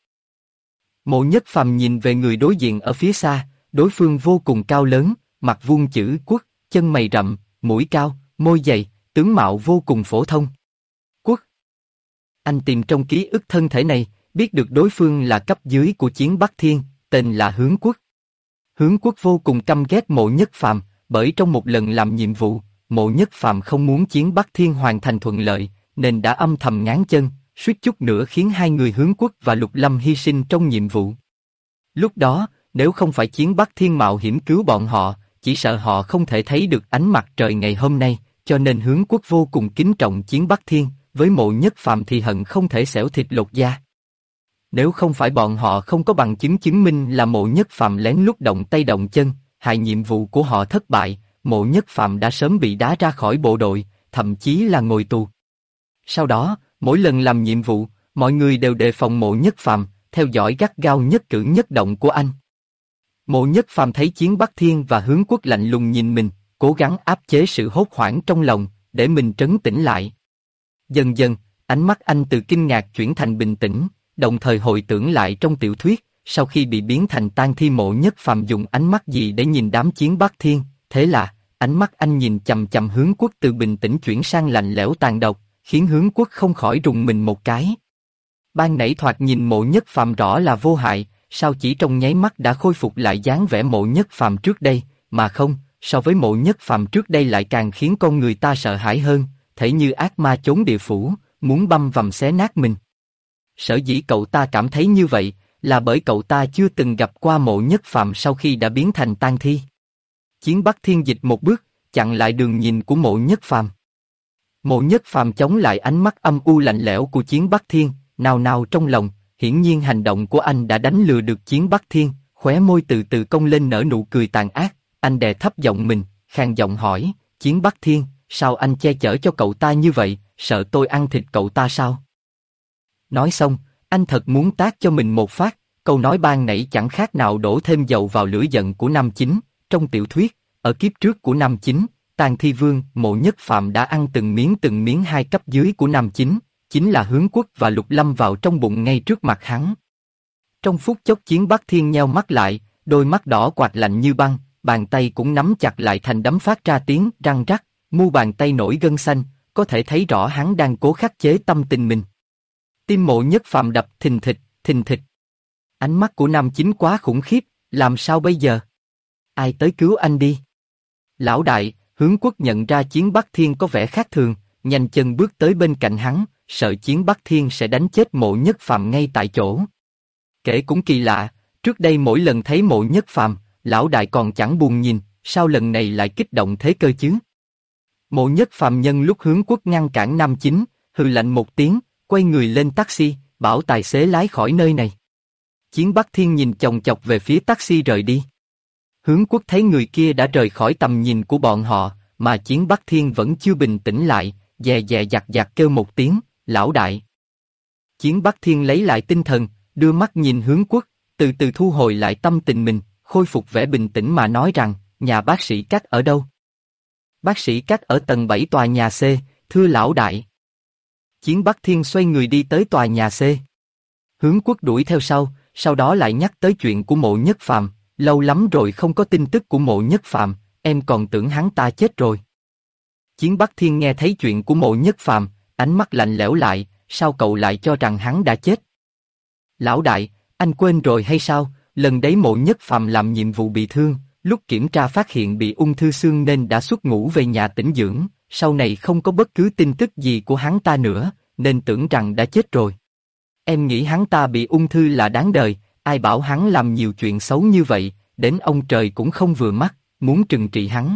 Mộ Nhất Phàm nhìn về người đối diện ở phía xa, đối phương vô cùng cao lớn, mặt vuông chữ Quốc, chân mày rậm, mũi cao, môi dày, tướng mạo vô cùng phổ thông. Quốc. Anh tìm trong ký ức thân thể này, biết được đối phương là cấp dưới của Chiến Bắc Thiên, tên là Hướng Quốc. Hướng Quốc vô cùng căm ghét Mộ Nhất Phàm, bởi trong một lần làm nhiệm vụ, Mộ Nhất Phàm không muốn Chiến Bắc Thiên hoàn thành thuận lợi, nên đã âm thầm ngáng chân, suýt chút nữa khiến hai người Hướng Quốc và Lục Lâm hy sinh trong nhiệm vụ. Lúc đó, nếu không phải Chiến Bắc Thiên mạo hiểm cứu bọn họ, chỉ sợ họ không thể thấy được ánh mặt trời ngày hôm nay, cho nên Hướng Quốc vô cùng kính trọng Chiến Bắc Thiên, với Mộ Nhất Phàm thì hận không thể xẻo thịt lột da. Nếu không phải bọn họ không có bằng chứng chứng minh là Mộ Nhất Phàm lén lút động tay động chân, hại nhiệm vụ của họ thất bại, Mộ Nhất Phàm đã sớm bị đá ra khỏi bộ đội, thậm chí là ngồi tù. Sau đó, mỗi lần làm nhiệm vụ, mọi người đều đề phòng Mộ Nhất Phàm, theo dõi gắt gao nhất cử nhất động của anh. Mộ Nhất Phàm thấy Chiến Bắc Thiên và Hướng Quốc lạnh lùng nhìn mình, cố gắng áp chế sự hốt hoảng trong lòng, để mình trấn tĩnh lại. Dần dần, ánh mắt anh từ kinh ngạc chuyển thành bình tĩnh, đồng thời hồi tưởng lại trong tiểu thuyết, sau khi bị biến thành tang thi Mộ Nhất Phàm dùng ánh mắt gì để nhìn đám Chiến Bắc Thiên, thế là, ánh mắt anh nhìn chằm chằm Hướng Quốc từ bình tĩnh chuyển sang lạnh lẽo tàn độc, khiến Hướng Quốc không khỏi rùng mình một cái. Ban nãy thoạt nhìn Mộ Nhất Phàm rõ là vô hại, sao chỉ trong nháy mắt đã khôi phục lại dáng vẻ Mộ Nhất Phàm trước đây, mà không, so với Mộ Nhất Phàm trước đây lại càng khiến con người ta sợ hãi hơn, thể như ác ma chốn địa phủ, muốn băm vằm xé nát mình. Sở dĩ cậu ta cảm thấy như vậy, là bởi cậu ta chưa từng gặp qua Mộ Nhất Phàm sau khi đã biến thành tang thi. Chiến Bắc Thiên dịch một bước, chặn lại đường nhìn của Mộ Nhất Phàm. Mộ Nhất Phàm chống lại ánh mắt âm u lạnh lẽo của Chiến Bắc Thiên, nào nào trong lòng, hiển nhiên hành động của anh đã đánh lừa được Chiến Bắc Thiên, khóe môi từ từ cong lên nở nụ cười tàn ác, anh đè thấp giọng mình, khàn giọng hỏi, Chiến Bắc Thiên, sao anh che chở cho cậu ta như vậy, sợ tôi ăn thịt cậu ta sao? Nói xong, anh thật muốn tát cho mình một phát, câu nói ban nãy chẳng khác nào đổ thêm dầu vào lửa giận của Nam Chính, trong tiểu thuyết, ở kiếp trước của Nam Chính, Tang Thi Vương, Mộ Nhất Phàm đã ăn từng miếng hai cấp dưới của Nam Chính, chính là Hướng Quốc và Lục Lâm vào trong bụng ngay trước mặt hắn. Trong phút chốc Chiến Bắc Thiên nheo mắt lại, đôi mắt đỏ quạt lạnh như băng, bàn tay cũng nắm chặt lại thành đấm phát ra tiếng răng rắc, mu bàn tay nổi gân xanh, có thể thấy rõ hắn đang cố khắc chế tâm tình mình. Tim Mộ Nhất Phàm đập thình thịch, thình thịch. Ánh mắt của Nam Chính quá khủng khiếp, làm sao bây giờ? Ai tới cứu anh đi? Lão đại, Hướng Quốc nhận ra Chiến Bắc Thiên có vẻ khác thường, nhanh chân bước tới bên cạnh hắn, sợ Chiến Bắc Thiên sẽ đánh chết Mộ Nhất Phàm ngay tại chỗ. Kể cũng kỳ lạ, trước đây mỗi lần thấy Mộ Nhất Phàm, lão đại còn chẳng buồn nhìn, sao lần này lại kích động thế cơ chứ? Mộ Nhất Phàm nhân lúc Hướng Quốc ngăn cản Nam Chính, hừ lạnh một tiếng, quay người lên taxi, bảo tài xế lái khỏi nơi này. Chiến Bắc Thiên nhìn chòng chọc về phía taxi rời đi. Hướng Quốc thấy người kia đã rời khỏi tầm nhìn của bọn họ, mà Chiến Bắc Thiên vẫn chưa bình tĩnh lại, dè dè dặt dặt kêu một tiếng, lão đại. Chiến Bắc Thiên lấy lại tinh thần, đưa mắt nhìn Hướng Quốc, từ từ thu hồi lại tâm tình mình, khôi phục vẻ bình tĩnh mà nói rằng, nhà bác sĩ Cát ở đâu? Bác sĩ Cát ở tầng 7 tòa nhà C, thưa lão đại. Chiến Bắc Thiên xoay người đi tới tòa nhà C. Hướng Quốc đuổi theo sau đó lại nhắc tới chuyện của Mộ Nhất Phàm, lâu lắm rồi không có tin tức của Mộ Nhất Phàm, em còn tưởng hắn ta chết rồi. Chiến Bắc Thiên nghe thấy chuyện của Mộ Nhất Phàm, ánh mắt lạnh lẽo lại, sao cậu lại cho rằng hắn đã chết? Lão đại, anh quên rồi hay sao, lần đấy Mộ Nhất Phàm làm nhiệm vụ bị thương, lúc kiểm tra phát hiện bị ung thư xương nên đã xuất ngũ về nhà tĩnh dưỡng, sau này không có bất cứ tin tức gì của hắn ta nữa, nên tưởng rằng đã chết rồi. Em nghĩ hắn ta bị ung thư là đáng đời, ai bảo hắn làm nhiều chuyện xấu như vậy, đến ông trời cũng không vừa mắt, muốn trừng trị hắn.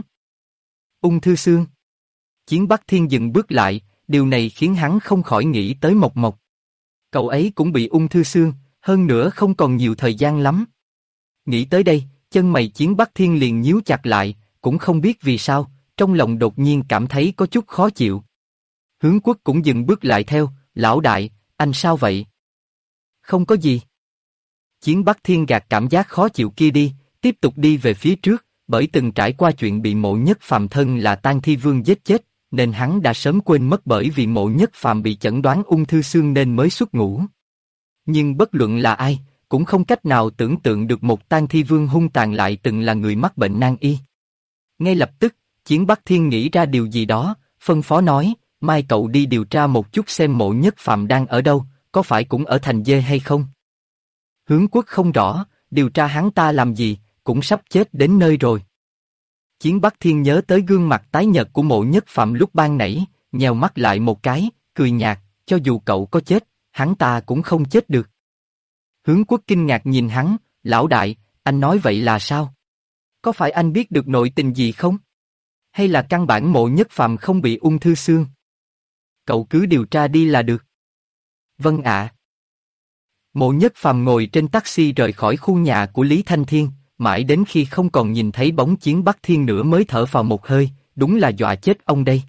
Ung thư xương. Chiến Bắc Thiên dừng bước lại, điều này khiến hắn không khỏi nghĩ tới Mộc Mộc. Cậu ấy cũng bị ung thư xương, hơn nữa không còn nhiều thời gian lắm. Nghĩ tới đây, chân mày Chiến Bắc Thiên liền nhíu chặt lại, cũng không biết vì sao, trong lòng đột nhiên cảm thấy có chút khó chịu. Hướng Quốc cũng dừng bước lại theo, lão đại, anh sao vậy? Không có gì. Chiến Bắc Thiên gạt cảm giác khó chịu kia đi, tiếp tục đi về phía trước, bởi từng trải qua chuyện bị Mộ Nhất Phàm thân là Tang Thi Vương giết chết, nên hắn đã sớm quên mất bởi vì Mộ Nhất Phàm bị chẩn đoán ung thư xương nên mới xuất ngũ. Nhưng bất luận là ai, cũng không cách nào tưởng tượng được một Tang Thi Vương hung tàn lại từng là người mắc bệnh nan y. Ngay lập tức, Chiến Bắc Thiên nghĩ ra điều gì đó, phân phó nói, mai cậu đi điều tra một chút xem Mộ Nhất Phàm đang ở đâu, có phải cũng ở thành Dê hay không? Hướng Quốc không rõ, điều tra hắn ta làm gì, cũng sắp chết đến nơi rồi. Chiến Bắc Thiên nhớ tới gương mặt tái nhợt của Mộ Nhất Phàm lúc ban nãy, nheo mắt lại một cái, cười nhạt, cho dù cậu có chết, hắn ta cũng không chết được. Hướng Quốc kinh ngạc nhìn hắn, lão đại, anh nói vậy là sao? Có phải anh biết được nội tình gì không? Hay là căn bản Mộ Nhất Phàm không bị ung thư xương? Cậu cứ điều tra đi là được. Vâng ạ. Mộ Nhất Phàm ngồi trên taxi rời khỏi khu nhà của Lý Thanh Thiên, mãi đến khi không còn nhìn thấy bóng Chiến Bắc Thiên nữa mới thở phào một hơi, đúng là dọa chết ông đây.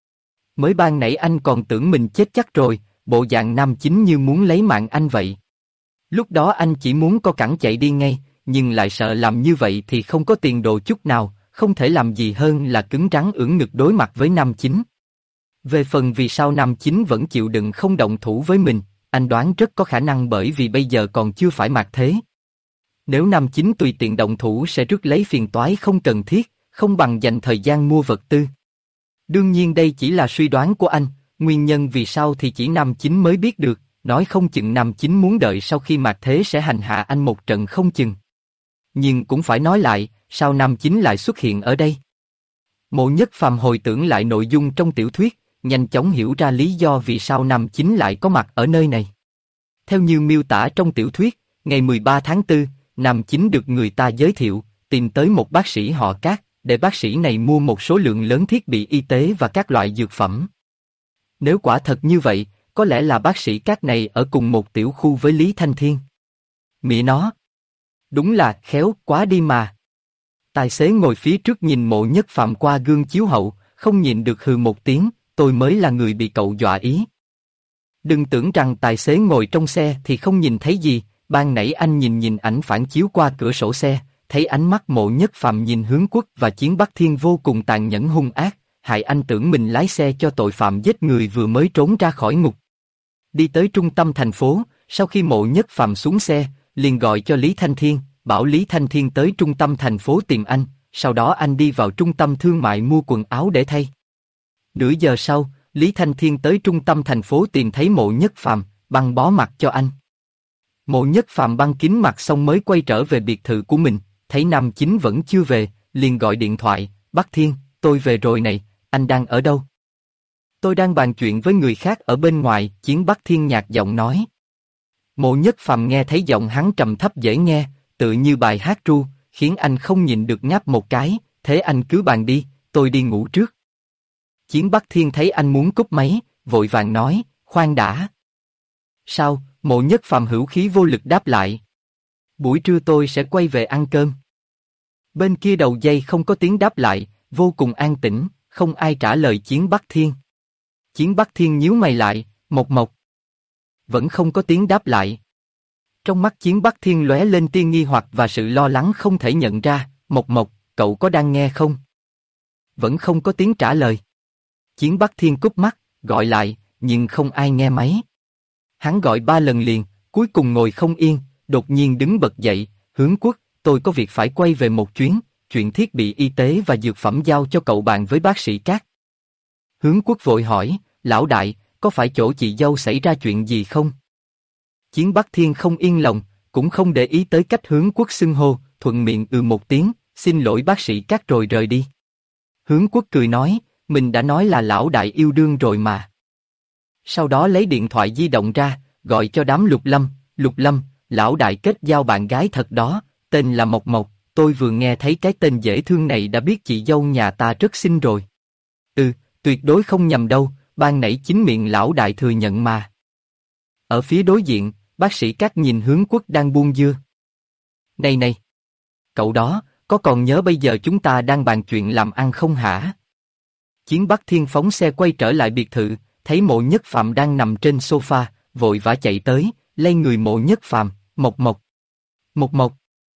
Mới ban nãy anh còn tưởng mình chết chắc rồi, bộ dạng nam chính như muốn lấy mạng anh vậy. Lúc đó anh chỉ muốn co cẳng chạy đi ngay, nhưng lại sợ làm như vậy thì không có tiền đồ chút nào, không thể làm gì hơn là cứng rắn ưỡn ngực đối mặt với nam chính. Về phần vì sao nam chính vẫn chịu đựng không động thủ với mình, anh đoán rất có khả năng bởi vì bây giờ còn chưa phải mạt thế. Nếu nam chính tùy tiện động thủ sẽ rước lấy phiền toái không cần thiết, không bằng dành thời gian mua vật tư. Đương nhiên đây chỉ là suy đoán của anh, nguyên nhân vì sao thì chỉ nam chính mới biết được, nói không chừng nam chính muốn đợi sau khi mạt thế sẽ hành hạ anh một trận không chừng. Nhưng cũng phải nói lại, sao nam chính lại xuất hiện ở đây? Mộ Nhất Phàm hồi tưởng lại nội dung trong tiểu thuyết, nhanh chóng hiểu ra lý do vì sao nam chính lại có mặt ở nơi này. Theo như miêu tả trong tiểu thuyết, ngày 13 tháng 4, nam chính được người ta giới thiệu, tìm tới một bác sĩ họ Cát, để bác sĩ này mua một số lượng lớn thiết bị y tế và các loại dược phẩm. Nếu quả thật như vậy, có lẽ là bác sĩ Cát này ở cùng một tiểu khu với Lý Thanh Thiên. Mẹ nó! Đúng là khéo quá đi mà. Tài xế ngồi phía trước nhìn Mộ Nhất Phàm qua gương chiếu hậu, không nhịn được hừ một tiếng, tôi mới là người bị cậu dọa ý. Đừng tưởng rằng tài xế ngồi trong xe thì không nhìn thấy gì, ban nãy anh nhìn ảnh phản chiếu qua cửa sổ xe, thấy ánh mắt Mộ Nhất Phàm nhìn Hướng Quốc và Chiến Bắc Thiên vô cùng tàn nhẫn hung ác, hại anh tưởng mình lái xe cho tội phạm giết người vừa mới trốn ra khỏi ngục. Đi tới trung tâm thành phố, sau khi Mộ Nhất Phàm xuống xe, liền gọi cho Lý Thanh Thiên, bảo Lý Thanh Thiên tới trung tâm thành phố tìm anh, sau đó anh đi vào trung tâm thương mại mua quần áo để thay. Nửa giờ sau, Lý Thanh Thiên tới trung tâm thành phố tìm thấy Mộ Nhất Phàm, băng bó mặt cho anh. Mộ Nhất Phàm băng kín mặt xong mới quay trở về biệt thự của mình, thấy nam chính vẫn chưa về, liền gọi điện thoại, Bắc Thiên, tôi về rồi này, anh đang ở đâu? Tôi đang bàn chuyện với người khác ở bên ngoài, Chiến Bắc Thiên nhạt giọng nói. Mộ Nhất Phàm nghe thấy giọng hắn trầm thấp dễ nghe, tự như bài hát ru, khiến anh không nhịn được ngáp một cái, thế anh cứ bàn đi, tôi đi ngủ trước. Chiến Bắc Thiên thấy anh muốn cúp máy, vội vàng nói, khoan đã. Sao? Mộ Nhất Phàm hữu khí vô lực đáp lại. Buổi trưa tôi sẽ quay về ăn cơm. Bên kia đầu dây không có tiếng đáp lại, vô cùng an tĩnh, không ai trả lời Chiến Bắc Thiên. Chiến Bắc Thiên nhíu mày lại, Mộc Mộc. Vẫn không có tiếng đáp lại. Trong mắt Chiến Bắc Thiên lóe lên tia nghi hoặc và sự lo lắng không thể nhận ra, Mộc Mộc, cậu có đang nghe không? Vẫn không có tiếng trả lời. Chiến Bắc Thiên cúp mắt, gọi lại, nhưng không ai nghe máy. Hắn gọi 3 lần liền, cuối cùng ngồi không yên, đột nhiên đứng bật dậy, Hướng Quốc, tôi có việc phải quay về một chuyến, chuyện thiết bị y tế và dược phẩm giao cho cậu bàn với bác sĩ Cát. Hướng Quốc vội hỏi, lão đại, có phải chỗ chị dâu xảy ra chuyện gì không? Chiến Bắc Thiên không yên lòng, cũng không để ý tới cách Hướng Quốc xưng hô, thuận miệng một tiếng, xin lỗi bác sĩ Cát rồi rời đi. Hướng Quốc cười nói, mình đã nói là lão đại yêu đương rồi mà. Sau đó lấy điện thoại di động ra, gọi cho đám Lục Lâm, lão đại kết giao bạn gái thật đó, tên là Mộc Mộc, tôi vừa nghe thấy cái tên dễ thương này đã biết chị dâu nhà ta rất xinh rồi. Tuyệt đối không nhầm đâu, ban nãy chính miệng lão đại thừa nhận mà. Ở phía đối diện, bác sĩ Cát nhìn Hướng Quốc đang buông dưa. Này, cậu đó, có còn nhớ bây giờ chúng ta đang bàn chuyện làm ăn không hả? Chiến Bắc Thiên phóng xe quay trở lại biệt thự, thấy Mộ Nhất Phàm đang nằm trên sofa, vội vã chạy tới, lay người Mộ Nhất Phàm, Mộc Mộc.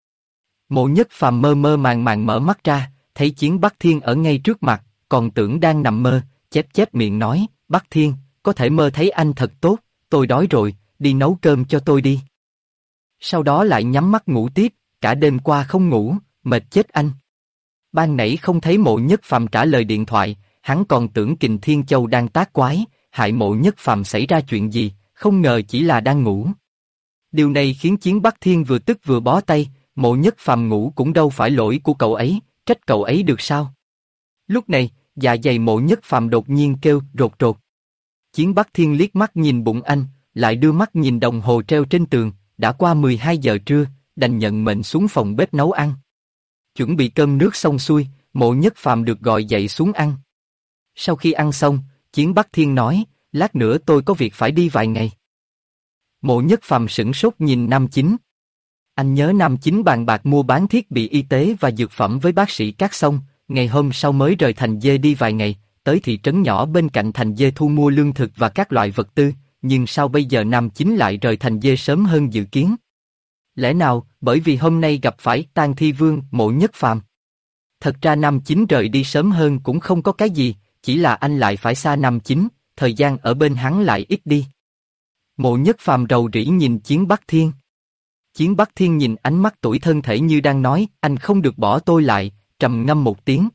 Mộ Nhất Phàm mơ mơ màng mở mắt ra, thấy Chiến Bắc Thiên ở ngay trước mặt, còn tưởng đang nằm mơ, chép miệng nói, Bắc Thiên, có thể mơ thấy anh thật tốt, tôi đói rồi, đi nấu cơm cho tôi đi. Sau đó lại nhắm mắt ngủ tiếp, cả đêm qua không ngủ, mệt chết anh. Ban nãy không thấy Mộ Nhất Phàm trả lời điện thoại, hắn còn tưởng Kình Thiên Châu đang tác quái, hại Mộ Nhất Phàm xảy ra chuyện gì, không ngờ chỉ là đang ngủ. Điều này khiến Chiến Bắc Thiên vừa tức vừa bó tay, Mộ Nhất Phàm ngủ cũng đâu phải lỗi của cậu ấy, trách cậu ấy được sao? Lúc này, dạ dày Mộ Nhất Phàm đột nhiên kêu rột. Chiến Bắc Thiên liếc mắt nhìn bụng anh, lại đưa mắt nhìn đồng hồ treo trên tường, đã qua 12 giờ trưa, đành nhận mệnh xuống phòng bếp nấu ăn. Chuẩn bị cơm nước xong xuôi, Mộ Nhất Phàm được gọi dậy xuống ăn. Sau khi ăn xong, Chiến Bắc Thiên nói, lát nữa tôi có việc phải đi vài ngày. Mộ Nhất Phàm sửng sốt nhìn nam chính. Anh nhớ Nam Chính bàn bạc mua bán thiết bị y tế và dược phẩm với bác sĩ Cát xong, ngày hôm sau mới rời thành Dê đi vài ngày, tới thị trấn nhỏ bên cạnh thành Dê thu mua lương thực và các loại vật tư, nhưng sao bây giờ Nam Chính lại rời thành Dê sớm hơn dự kiến? Lẽ nào bởi vì hôm nay gặp phải Tang Thi Vương Mộ Nhất Phàm? Thật ra Nam Chính rời đi sớm hơn cũng không có cái gì, chỉ là anh lại phải xa Nam Chính, thời gian ở bên hắn lại ít đi. Mộ Nhất Phàm rầu rĩ nhìn Chiến Bắc Thiên. Chiến Bắc Thiên nhìn ánh mắt tủi thân thể như đang nói, anh không được bỏ tôi lại, trầm ngâm một tiếng,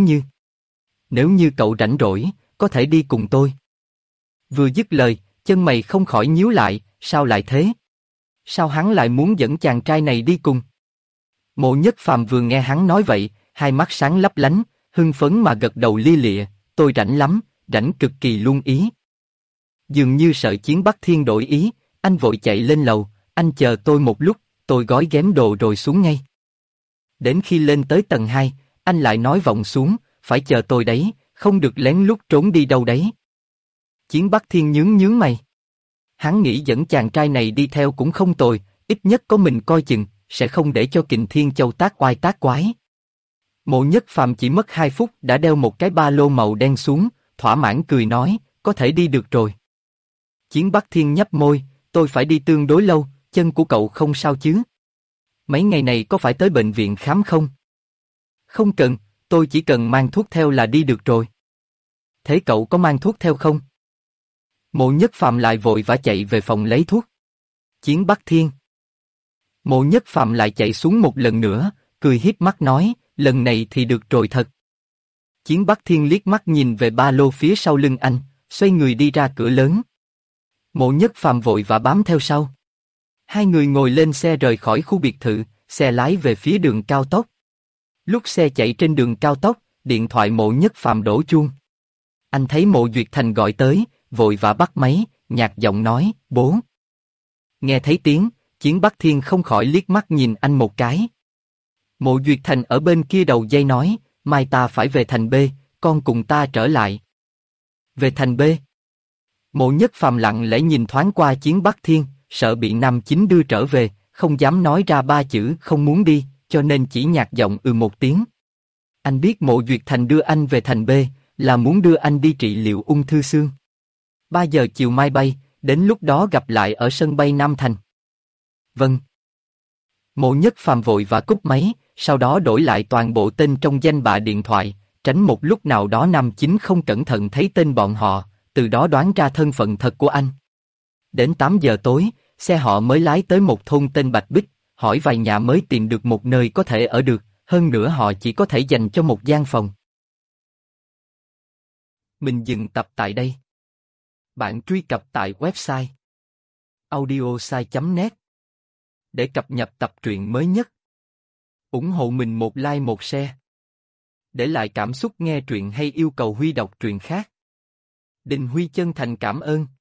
nếu như cậu rảnh rỗi, có thể đi cùng tôi. Vừa dứt lời, chân mày không khỏi nhíu lại, sao lại thế? Sao hắn lại muốn dẫn chàng trai này đi cùng? Mộ Nhất Phàm vừa nghe hắn nói vậy, hai mắt sáng lấp lánh, hưng phấn mà gật đầu lia lịa, tôi rảnh lắm, rảnh cực kỳ luôn ý. Dường như sợ Chiến Bắc Thiên đổi ý, anh vội chạy lên lầu, anh chờ tôi một lúc, tôi gói ghém đồ rồi xuống ngay. Đến khi lên tới tầng 2, anh lại nói vọng xuống, phải chờ tôi đấy, không được lén lút trốn đi đâu đấy. Chiến Bắc Thiên nhướng mày. Hắn nghĩ dẫn chàng trai này đi theo cũng không tồi, ít nhất có mình coi chừng, sẽ không để cho Kình Thiên Châu tác oai tác quái. Mộ Nhất Phàm chỉ mất 2 phút đã đeo một cái ba lô màu đen xuống, thỏa mãn cười nói, có thể đi được rồi. Chiến Bắc Thiên nhấp môi, tôi phải đi tương đối lâu, chân của cậu không sao chứ? Mấy ngày này có phải tới bệnh viện khám không? Không cần, tôi chỉ cần mang thuốc theo là đi được rồi. Thế cậu có mang thuốc theo không? Mộ Nhất Phàm lại vội vã chạy về phòng lấy thuốc. Chiến Bắc Thiên. Mộ Nhất Phàm lại chạy xuống một lần nữa, cười híp mắt nói, lần này thì được rồi thật. Chiến Bắc Thiên liếc mắt nhìn về ba lô phía sau lưng anh, xoay người đi ra cửa lớn. Mộ Nhất Phàm vội vã bám theo sau. Hai người ngồi lên xe rời khỏi khu biệt thự, xe lái về phía đường cao tốc. Lúc xe chạy trên đường cao tốc, điện thoại Mộ Nhất Phàm đổ chuông. Anh thấy Mộ Duyệt Thành gọi tới, vội vã bắt máy, nhạt giọng nói, bố. Nghe thấy tiếng, Chiến Bắc Thiên không khỏi liếc mắt nhìn anh một cái. Mộ Duyệt Thành ở bên kia đầu dây nói, mai ta phải về thành B, con cùng ta trở lại. Về thành B. Mộ Nhất Phàm lặng lẽ nhìn thoáng qua Chiến Bắc Thiên, sợ bị Nam Chính đưa trở về, không dám nói ra ba chữ không muốn đi, cho nên chỉ nhạt giọng một tiếng. Anh biết Mộ Duyệt Thành đưa anh về thành B, là muốn đưa anh đi trị liệu ung thư xương. 3 giờ chiều mai bay, đến lúc đó gặp lại ở sân bay Nam Thành. Vâng. Mộ Nhất Phàm vội và cúp máy, sau đó đổi lại toàn bộ tên trong danh bạ điện thoại, tránh một lúc nào đó Nam Chính không cẩn thận thấy tên bọn họ, từ đó đoán ra thân phận thật của anh. Đến 8 giờ tối, xe họ mới lái tới một thôn tên Bạch Bích, hỏi vài nhà mới tìm được một nơi có thể ở được, hơn nữa họ chỉ có thể dành cho một gian phòng. Mình dừng tập tại đây. Bạn truy cập tại website audiosai.net để cập nhật tập truyện mới nhất. Ủng hộ mình một like một share. Để lại cảm xúc nghe truyện hay yêu cầu Huy đọc truyện khác. Đình Huy chân thành cảm ơn.